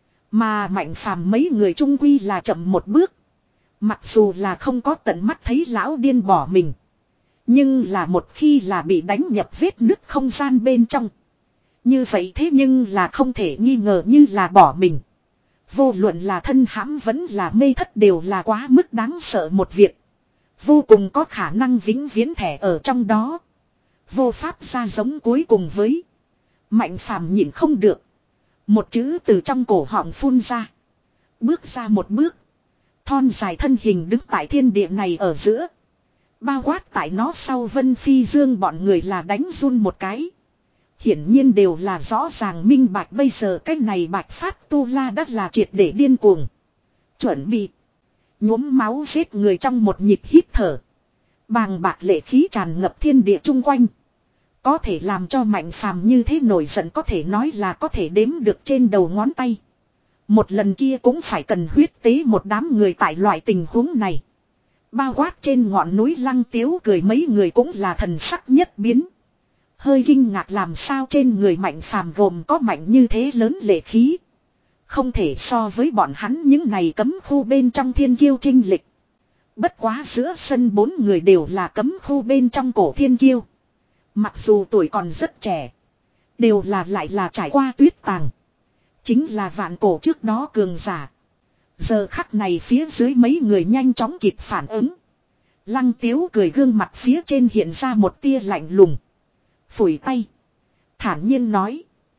Mà Mạnh Phàm mấy người trung quy là chậm một bước. Mặc dù là không có tận mắt thấy lão điên bỏ mình. Nhưng là một khi là bị đánh nhập vết nứt không gian bên trong. Như vậy thế nhưng là không thể nghi ngờ như là bỏ mình. Vô luận là thân hãm vẫn là mê thất đều là quá mức đáng sợ một việc. Vô cùng có khả năng vĩnh viễn thẻ ở trong đó. Vô pháp ra giống cuối cùng với. Mạnh Phàm nhịn không được. Một chữ từ trong cổ họng phun ra. Bước ra một bước. Thon dài thân hình đứng tại thiên địa này ở giữa. Bao quát tại nó sau Vân Phi Dương bọn người là đánh run một cái. Hiển nhiên đều là rõ ràng minh bạch bây giờ cái này Bạch Phát Tu La đất là triệt để điên cuồng. Chuẩn bị. Nhuốm máu giết người trong một nhịp hít thở. Bàng bạc lệ khí tràn ngập thiên địa chung quanh. Có thể làm cho Mạnh Phàm như thế nổi giận có thể nói là có thể đếm được trên đầu ngón tay. Một lần kia cũng phải cần huyết tế một đám người tại loại tình huống này. Bao quát trên ngọn núi Lăng Tiếu cười mấy người cũng là thần sắc nhất biến. Hơi kinh ngạc làm sao trên người Mạnh Phàm gồm có mạnh như thế lớn lệ khí. Không thể so với bọn hắn những này cấm khu bên trong thiên kiêu trinh lịch. Bất quá giữa sân bốn người đều là cấm khu bên trong cổ thiên kiêu. Mặc dù tuổi còn rất trẻ. Đều là lại là trải qua tuyết tàng. Chính là vạn cổ trước đó cường giả. Giờ khắc này phía dưới mấy người nhanh chóng kịp phản ứng. Lăng Tiếu cười gương mặt phía trên hiện ra một tia lạnh lùng. Phủi tay. Thản nhiên nói.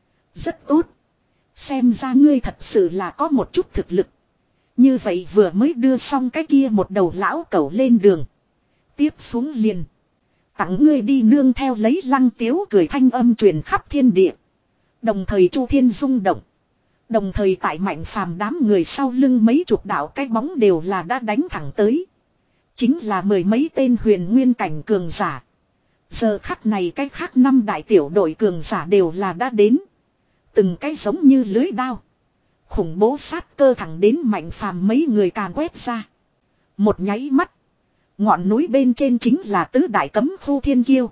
Rất tốt. Xem ra ngươi thật sự là có một chút thực lực. Như vậy vừa mới đưa xong cái kia một đầu lão cẩu lên đường. Tiếp xuống liền. Tặng ngươi đi nương theo lấy Lăng Tiếu cười thanh âm truyền khắp thiên địa. Đồng thời Chu Thiên rung động. Đồng thời tại Mạnh Phàm đám người sau lưng mấy chục đạo cái bóng đều là đã đánh thẳng tới. Chính là mười mấy tên huyền nguyên cảnh cường giả. Giờ khắc này cái khác năm đại tiểu đội cường giả đều là đã đến. Từng cái giống như lưới đao. Khủng bố sát cơ thẳng đến Mạnh Phàm mấy người càn quét ra. Một nháy mắt. Ngọn núi bên trên chính là tứ đại cấm khu thiên kiêu.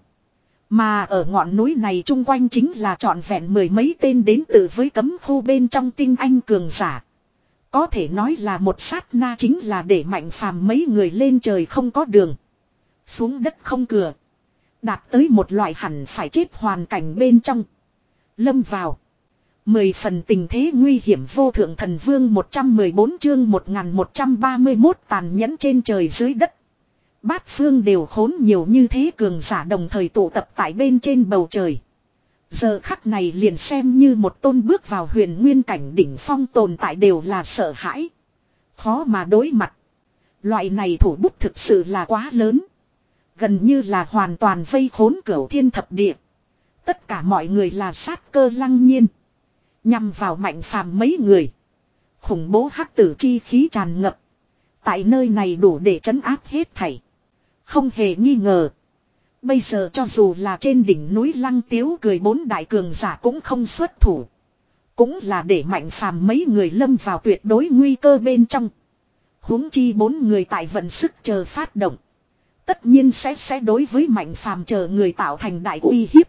Mà ở ngọn núi này chung quanh chính là trọn vẹn mười mấy tên đến từ với cấm khu bên trong tinh anh cường giả. Có thể nói là một sát na chính là để Mạnh Phàm mấy người lên trời không có đường. Xuống đất không cửa. Đạt tới một loại hẳn phải chết hoàn cảnh bên trong. Lâm vào. Mười phần tình thế nguy hiểm vô thượng thần vương một trăm mười bốn chương một nghìn một trăm ba mươi mốt tàn nhẫn trên trời dưới đất. Bát phương đều khốn nhiều như thế cường giả đồng thời tụ tập tại bên trên bầu trời. Giờ khắc này liền xem như một tôn bước vào huyền nguyên cảnh đỉnh phong tồn tại đều là sợ hãi. Khó mà đối mặt. Loại này thủ bút thực sự là quá lớn. Gần như là hoàn toàn vây khốn cửu thiên thập địa. Tất cả mọi người là sát cơ lăng nhiên. Nhằm vào Mạnh Phàm mấy người. Khủng bố hắc tử chi khí tràn ngập. Tại nơi này đủ để trấn áp hết thảy. Không hề nghi ngờ. Bây giờ cho dù là trên đỉnh núi Lăng Tiếu cười bốn đại cường giả cũng không xuất thủ. Cũng là để Mạnh Phàm mấy người lâm vào tuyệt đối nguy cơ bên trong. Huống chi bốn người tại vận sức chờ phát động. Tất nhiên sẽ sẽ đối với Mạnh Phàm chờ người tạo thành đại uy hiếp.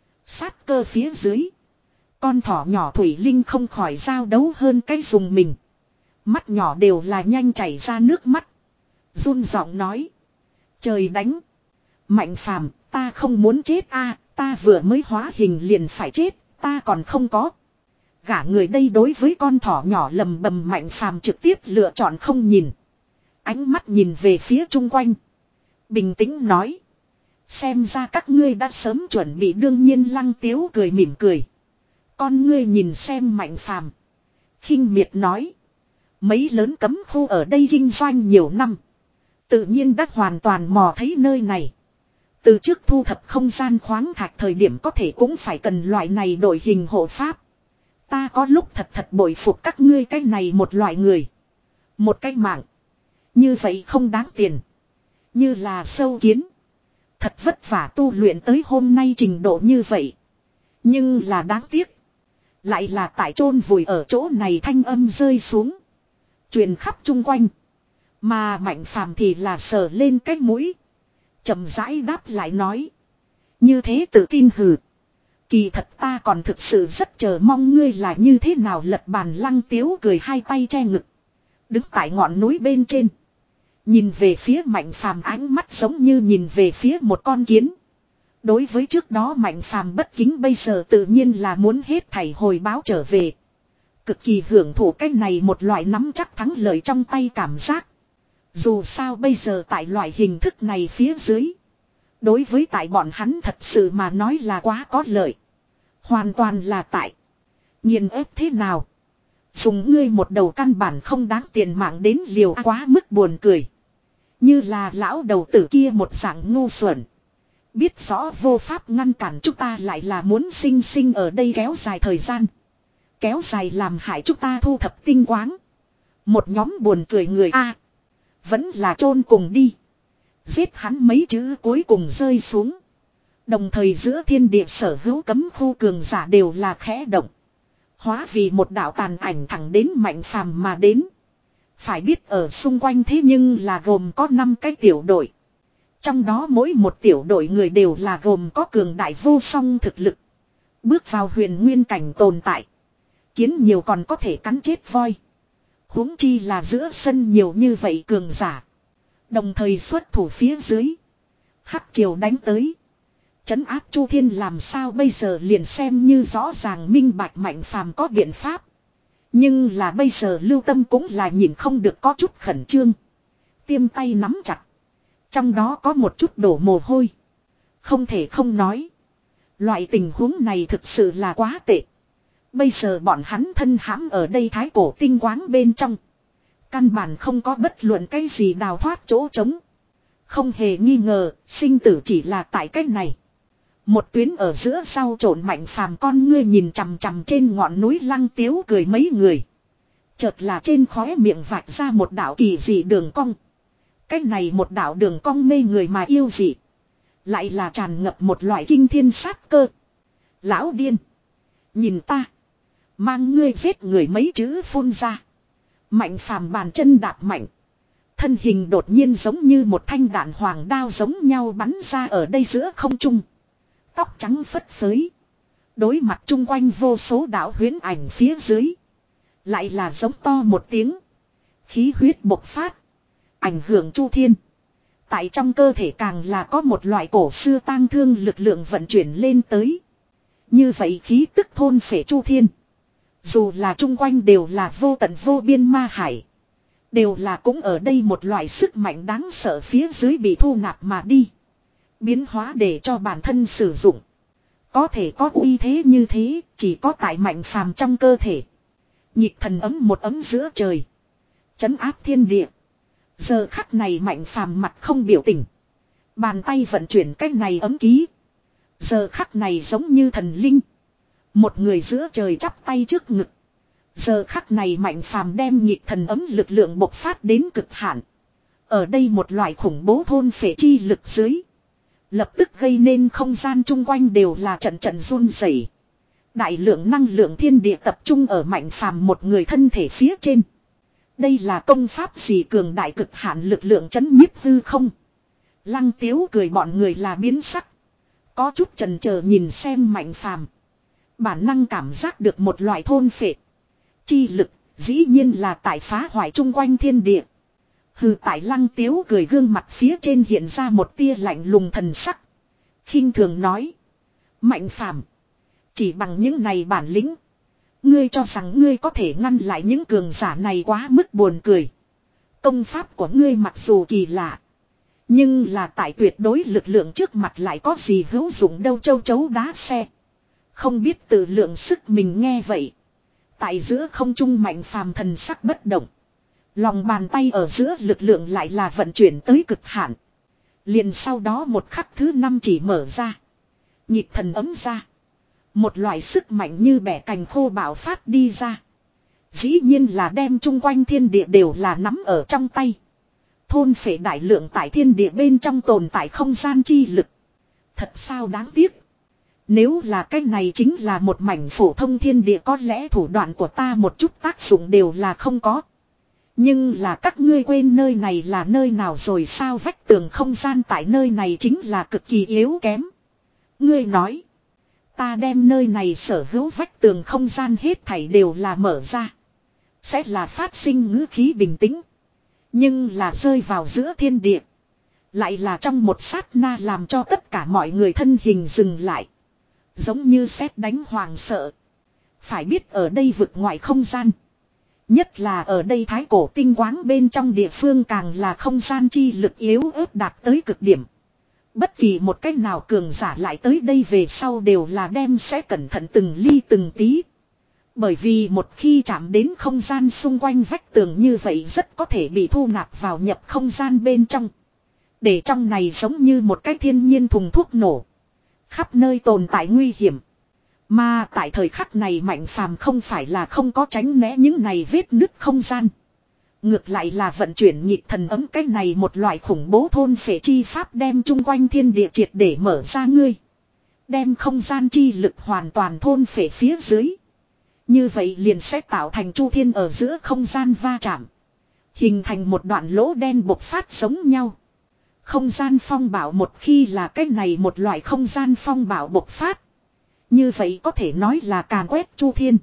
Sát cơ phía dưới. Con thỏ nhỏ Thủy Linh không khỏi giao đấu hơn cái dùng mình. Mắt nhỏ đều là nhanh chảy ra nước mắt. Run giọng nói. Trời đánh. Mạnh phàm, ta không muốn chết a, ta vừa mới hóa hình liền phải chết, ta còn không có. Gã người đây đối với con thỏ nhỏ lầm bầm Mạnh phàm trực tiếp lựa chọn không nhìn. Ánh mắt nhìn về phía chung quanh. Bình tĩnh nói. Xem ra các ngươi đã sớm chuẩn bị, đương nhiên Lăng Tiếu cười mỉm cười. Con ngươi nhìn xem Mạnh phàm. Khinh miệt nói. Mấy lớn cấm khu ở đây kinh doanh nhiều năm. Tự nhiên đã hoàn toàn mò thấy nơi này. Từ trước thu thập không gian khoáng thạch thời điểm có thể cũng phải cần loại này đổi hình hộ pháp. Ta có lúc thật thật bội phục các ngươi cái này một loại người. Một cái mạng. Như vậy không đáng tiền. Như là sâu kiến. Thật vất vả tu luyện tới hôm nay trình độ như vậy. Nhưng là đáng tiếc. Lại là tại chôn vùi ở chỗ này thanh âm rơi xuống. Truyền khắp chung quanh. Mà Mạnh phàm thì là sờ lên cái mũi. Chậm rãi đáp lại nói. Như thế tự tin hừ. Kỳ thật ta còn thực sự rất chờ mong ngươi là như thế nào lật bàn. Lăng Tiếu cười hai tay che ngực. Đứng tại ngọn núi bên trên. Nhìn về phía Mạnh phàm ánh mắt giống như nhìn về phía một con kiến. Đối với trước đó Mạnh phàm bất kính bây giờ tự nhiên là muốn hết thảy hồi báo trở về. Cực kỳ hưởng thụ cái này một loại nắm chắc thắng lợi trong tay cảm giác. Dù sao bây giờ tại loại hình thức này phía dưới. Đối với tại bọn hắn thật sự mà nói là quá có lợi. Hoàn toàn là tại. Nghiền ép thế nào. Dùng ngươi một đầu căn bản không đáng tiền mạng đến liều quá mức buồn cười. Như là lão đầu tử kia một dạng ngu xuẩn. Biết rõ vô pháp ngăn cản chúng ta lại là muốn sinh sinh ở đây kéo dài thời gian. Kéo dài làm hại chúng ta thu thập tinh quáng. Một nhóm buồn cười người A. Vẫn là chôn cùng đi. Giết hắn mấy chữ cuối cùng rơi xuống. Đồng thời giữa thiên địa sở hữu cấm khu cường giả đều là khẽ động. Hóa vì một đạo tàn ảnh thẳng đến Mạnh phàm mà đến. Phải biết ở xung quanh thế nhưng là gồm có năm cái tiểu đội. Trong đó mỗi một tiểu đội người đều là gồm có cường đại vô song thực lực. Bước vào huyền nguyên cảnh tồn tại. Kiến nhiều còn có thể cắn chết voi. Huống chi là giữa sân nhiều như vậy cường giả. Đồng thời xuất thủ phía dưới. Hắc triều đánh tới. Trấn áp Chu Thiên làm sao bây giờ liền xem như rõ ràng minh bạch Mạnh phàm có biện pháp. Nhưng là bây giờ Lưu Tâm cũng là nhìn không được có chút khẩn trương. Tiêm tay nắm chặt. Trong đó có một chút đổ mồ hôi. Không thể không nói. Loại tình huống này thực sự là quá tệ. Bây giờ bọn hắn thân hãm ở đây thái cổ tinh quáng bên trong. Căn bản không có bất luận cái gì đào thoát chỗ trống. Không hề nghi ngờ, sinh tử chỉ là tại cách này. Một tuyến ở giữa sau trộn Mạnh phàm con ngươi nhìn chằm chằm trên ngọn núi Lăng Tiếu cười mấy người. Chợt là trên khóe miệng vạch ra một đạo kỳ dị đường cong. Cách này một đạo đường cong mê người mà yêu dị. Lại là tràn ngập một loại kinh thiên sát cơ. Lão điên. Nhìn ta. Mang ngươi giết người mấy chữ phun ra. Mạnh phàm bàn chân đạp mạnh. Thân hình đột nhiên giống như một thanh đạn hoàng đao giống nhau bắn ra ở đây giữa không trung. Tóc trắng phất phới. Đối mặt chung quanh vô số đạo huyễn ảnh phía dưới. Lại là giống to một tiếng. Khí huyết bộc phát. Ảnh hưởng Chu Thiên. Tại trong cơ thể càng là có một loại cổ xưa tang thương lực lượng vận chuyển lên tới. Như vậy khí tức thôn phệ Chu Thiên. Dù là chung quanh đều là vô tận vô biên ma hải. Đều là cũng ở đây một loại sức mạnh đáng sợ phía dưới bị thu nạp mà đi. Biến hóa để cho bản thân sử dụng. Có thể có uy thế như thế chỉ có tại Mạnh phàm trong cơ thể. Nhịp thần ấm một ấm giữa trời. Trấn áp thiên địa. Giờ khắc này Mạnh phàm mặt không biểu tình. Bàn tay vận chuyển cái này ấm ký. Giờ khắc này giống như thần linh. Một người giữa trời chắp tay trước ngực. Giờ khắc này Mạnh phàm đem nhịp thần ấm lực lượng bộc phát đến cực hạn. Ở đây một loại khủng bố thôn phệ chi lực dưới. Lập tức gây nên không gian chung quanh đều là trận trận run rẩy. Đại lượng năng lượng thiên địa tập trung ở Mạnh phàm một người thân thể phía trên. Đây là công pháp gì cường đại cực hạn lực lượng chấn nhiếp hư không? Lăng Tiếu cười bọn người là biến sắc. Có chút chần chờ nhìn xem Mạnh phàm. Bản năng cảm giác được một loại thôn phệ chi lực, dĩ nhiên là tại phá hoại chung quanh thiên địa. Hừ, tại Lăng Tiếu cười gương mặt phía trên hiện ra một tia lạnh lùng thần sắc. Khinh thường nói. Mạnh Phàm, chỉ bằng những này bản lĩnh, ngươi cho rằng ngươi có thể ngăn lại những cường giả này, quá mức buồn cười. Công pháp của ngươi mặc dù kỳ lạ, nhưng là tại tuyệt đối lực lượng trước mặt lại có gì hữu dụng đâu, châu chấu đá xe. Không biết tự lượng sức mình. Nghe vậy, tại giữa không trung Mạnh Phàm thần sắc bất động. Lòng bàn tay ở giữa lực lượng lại là vận chuyển tới cực hạn. Liền sau đó một khắc thứ năm chỉ mở ra. Nhịp thần ấm ra. Một loại sức mạnh như bẻ cành khô bạo phát đi ra. Dĩ nhiên là đem chung quanh thiên địa đều là nắm ở trong tay. Thôn phệ đại lượng tại thiên địa bên trong tồn tại không gian chi lực. Thật sao đáng tiếc. Nếu là cái này chính là một mảnh phổ thông thiên địa, có lẽ thủ đoạn của ta một chút tác dụng đều là không có. Nhưng là các ngươi quên nơi này là nơi nào rồi sao? Vách tường không gian tại nơi này chính là cực kỳ yếu kém. Ngươi nói, ta đem nơi này sở hữu vách tường không gian hết thảy đều là mở ra, sẽ là phát sinh ngữ khí bình tĩnh. Nhưng là rơi vào giữa thiên địa, lại là trong một sát na làm cho tất cả mọi người thân hình dừng lại. Giống như sét đánh hoàng sợ. Phải biết ở đây vực ngoại không gian, nhất là ở đây thái cổ tinh quáng bên trong địa phương, càng là không gian chi lực yếu ớt đạt tới cực điểm. Bất kỳ một cách nào cường giả lại tới đây về sau đều là đem sẽ cẩn thận từng ly từng tí. Bởi vì một khi chạm đến không gian xung quanh vách tường như vậy rất có thể bị thu nạp vào nhập không gian bên trong. Để trong này giống như một cái thiên nhiên thùng thuốc nổ. Khắp nơi tồn tại nguy hiểm. Mà tại thời khắc này Mạnh Phàm không phải là không có tránh né những này vết nứt không gian. Ngược lại là vận chuyển nhịp thần ấm, cái này một loại khủng bố thôn phệ chi pháp đem chung quanh thiên địa triệt để mở ra. Ngươi đem không gian chi lực hoàn toàn thôn phệ phía dưới. Như vậy liền sẽ tạo thành chu thiên ở giữa không gian va chạm. Hình thành một đoạn lỗ đen bộc phát giống nhau. Không gian phong bạo một khi là cái này một loại không gian phong bạo bộc phát. Như vậy có thể nói là càn quét chu thiên.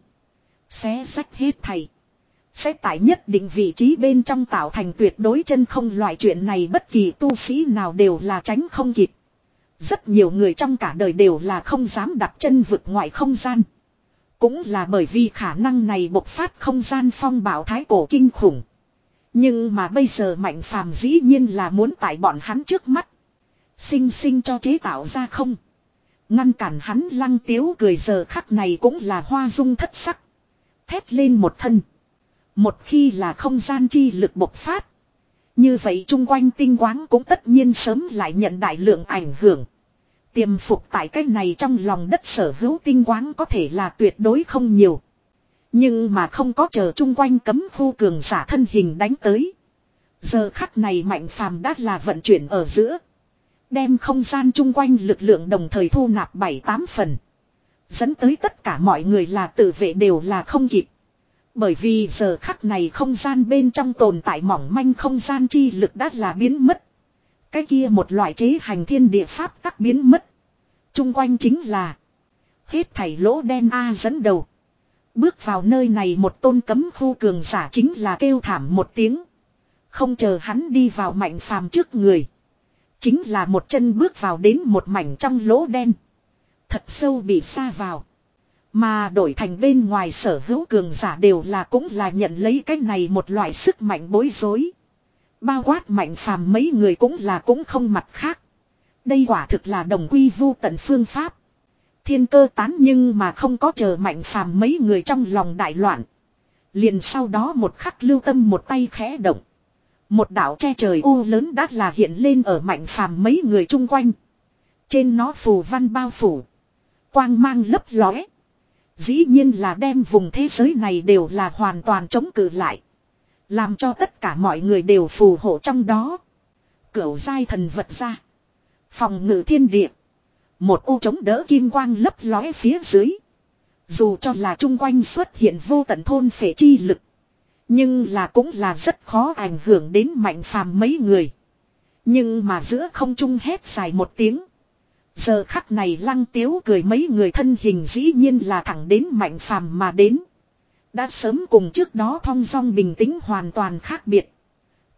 Xé rách hết thảy. Sẽ tại nhất định vị trí bên trong tạo thành tuyệt đối chân không, loại chuyện này bất kỳ tu sĩ nào đều là tránh không kịp. Rất nhiều người trong cả đời đều là không dám đặt chân vực ngoại không gian. Cũng là bởi vì khả năng này bộc phát không gian phong bạo thái cổ kinh khủng. Nhưng mà bây giờ Mạnh Phàm dĩ nhiên là muốn tại bọn hắn trước mắt sinh sinh cho chế tạo ra không. Ngăn cản hắn. Lăng Tiếu cười giờ khắc này cũng là hoa dung thất sắc. Thét lên một thân. Một khi là không gian chi lực bộc phát, như vậy chung quanh tinh quáng cũng tất nhiên sớm lại nhận đại lượng ảnh hưởng. Tiềm phục tại cái này trong lòng đất sở hữu tinh quáng có thể là tuyệt đối không nhiều. Nhưng mà không có chờ chung quanh cấm khu cường giả thân hình đánh tới. Giờ khắc này Mạnh Phàm đã là vận chuyển ở giữa. Đem không gian chung quanh lực lượng đồng thời thu nạp bảy tám phần. Dẫn tới tất cả mọi người là tự vệ đều là không kịp. Bởi vì giờ khắc này không gian bên trong tồn tại mỏng manh không gian chi lực đã là biến mất. Cái kia một loại chế hành thiên địa pháp tắc biến mất. Chung quanh chính là hết thảy lỗ đen A dẫn đầu. Bước vào nơi này một tôn cấm khu cường giả chính là kêu thảm một tiếng. Không chờ hắn đi vào Mạnh Phàm trước người, chính là một chân bước vào đến một mảnh trong lỗ đen. Thật sâu bị sa vào. Mà đổi thành bên ngoài sở hữu cường giả đều là cũng là nhận lấy cái này một loại sức mạnh bối rối. Bao quát Mạnh Phàm mấy người cũng là cũng không mặt khác. Đây quả thực là đồng quy vu tận phương pháp. Thiên cơ tán, nhưng mà không có chờ Mạnh Phàm mấy người trong lòng đại loạn. Liền sau đó một khắc Lưu Tâm một tay khẽ động. Một đạo che trời u lớn đã là hiện lên ở Mạnh Phàm mấy người chung quanh. Trên nó phù văn bao phủ, quang mang lấp lóe. Dĩ nhiên là đem vùng thế giới này đều là hoàn toàn chống cự lại. Làm cho tất cả mọi người đều phù hộ trong đó. Cửu giai thần vật ra. Phòng ngự thiên địa. Một ô chống đỡ kim quang lấp lóe phía dưới. Dù cho là chung quanh xuất hiện vô tận thôn phệ chi lực, nhưng là cũng là rất khó ảnh hưởng đến Mạnh Phàm mấy người. Nhưng mà giữa không trung hét dài một tiếng. Giờ khắc này Lăng Tiếu cười mấy người thân hình dĩ nhiên là thẳng đến Mạnh Phàm mà đến. Đã sớm cùng trước đó thong dong bình tĩnh hoàn toàn khác biệt.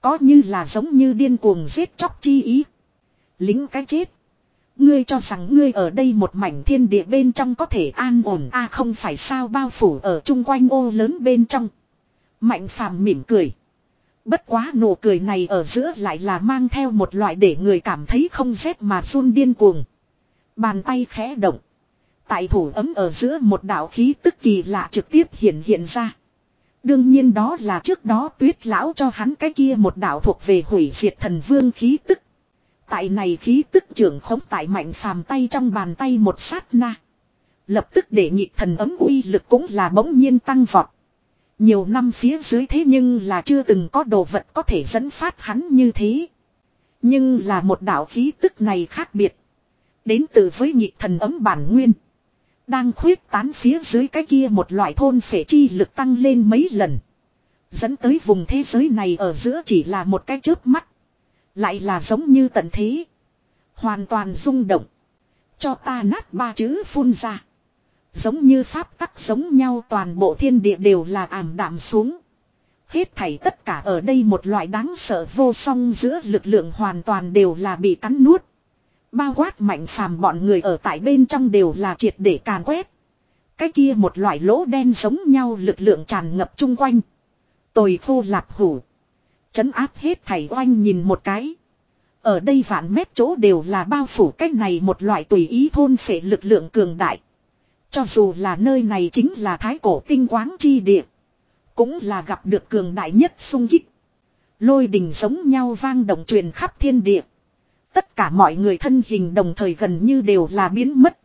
Có như là giống như điên cuồng giết chóc chi ý. Lính cái chết. Ngươi cho rằng ngươi ở đây một mảnh thiên địa bên trong có thể an ổn a à, không phải sao bao phủ ở chung quanh ô lớn bên trong. Mạnh phàm mỉm cười. Bất quá nụ cười này ở giữa lại là mang theo một loại để người cảm thấy không rét mà run điên cuồng. Bàn tay khẽ động. Tại thủ ấm ở giữa một đạo khí tức kỳ lạ trực tiếp hiện hiện ra. Đương nhiên đó là trước đó Tuyết lão cho hắn cái kia một đạo thuộc về hủy diệt thần vương khí tức. Tại này khí tức trưởng khống tại Mạnh Phàm tay trong bàn tay một sát na. Lập tức để nhị thần ấm uy lực cũng là bỗng nhiên tăng vọt. Nhiều năm phía dưới thế nhưng là chưa từng có đồ vật có thể dẫn phát hắn như thế. Nhưng là một đạo khí tức này khác biệt. Đến từ với nhị thần ấm bản nguyên. Đang khuyết tán phía dưới cái kia một loại thôn phệ chi lực tăng lên mấy lần. Dẫn tới vùng thế giới này ở giữa chỉ là một cái chớp mắt. Lại là giống như tận thế. Hoàn toàn rung động. Cho ta nát ba chữ phun ra. Giống như pháp tắc giống nhau toàn bộ thiên địa đều là ảm đạm xuống. Hết thảy tất cả ở đây một loại đáng sợ vô song giữa lực lượng hoàn toàn đều là bị cắn nuốt. Bao quát Mạnh Phàm bọn người ở tại bên trong đều là triệt để càn quét. Cái kia một loại lỗ đen giống nhau lực lượng tràn ngập chung quanh. Tồi khô lạp hủ. Chấn áp hết thảy oanh nhìn một cái. Ở đây vạn mét chỗ đều là bao phủ cách này một loại tùy ý thôn phệ lực lượng cường đại. Cho dù là nơi này chính là thái cổ tinh quáng chi địa. Cũng là gặp được cường đại nhất xung kích. Lôi đình giống nhau vang động truyền khắp thiên địa. Tất cả mọi người thân hình đồng thời gần như đều là biến mất.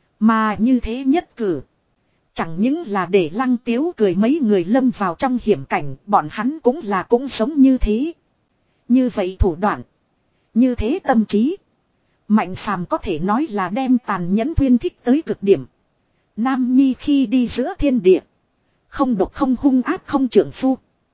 Mà như thế nhất cử. Chẳng những là để Lăng Tiếu cười mấy người lâm vào trong hiểm cảnh. Bọn hắn cũng là cũng sống như thế. Như vậy thủ đoạn. Như thế tâm trí. Mạnh Phàm có thể nói là đem tàn nhẫn thuyên thích tới cực điểm. Nam Nhi khi đi giữa thiên địa. Không độc không hung ác không trưởng phu.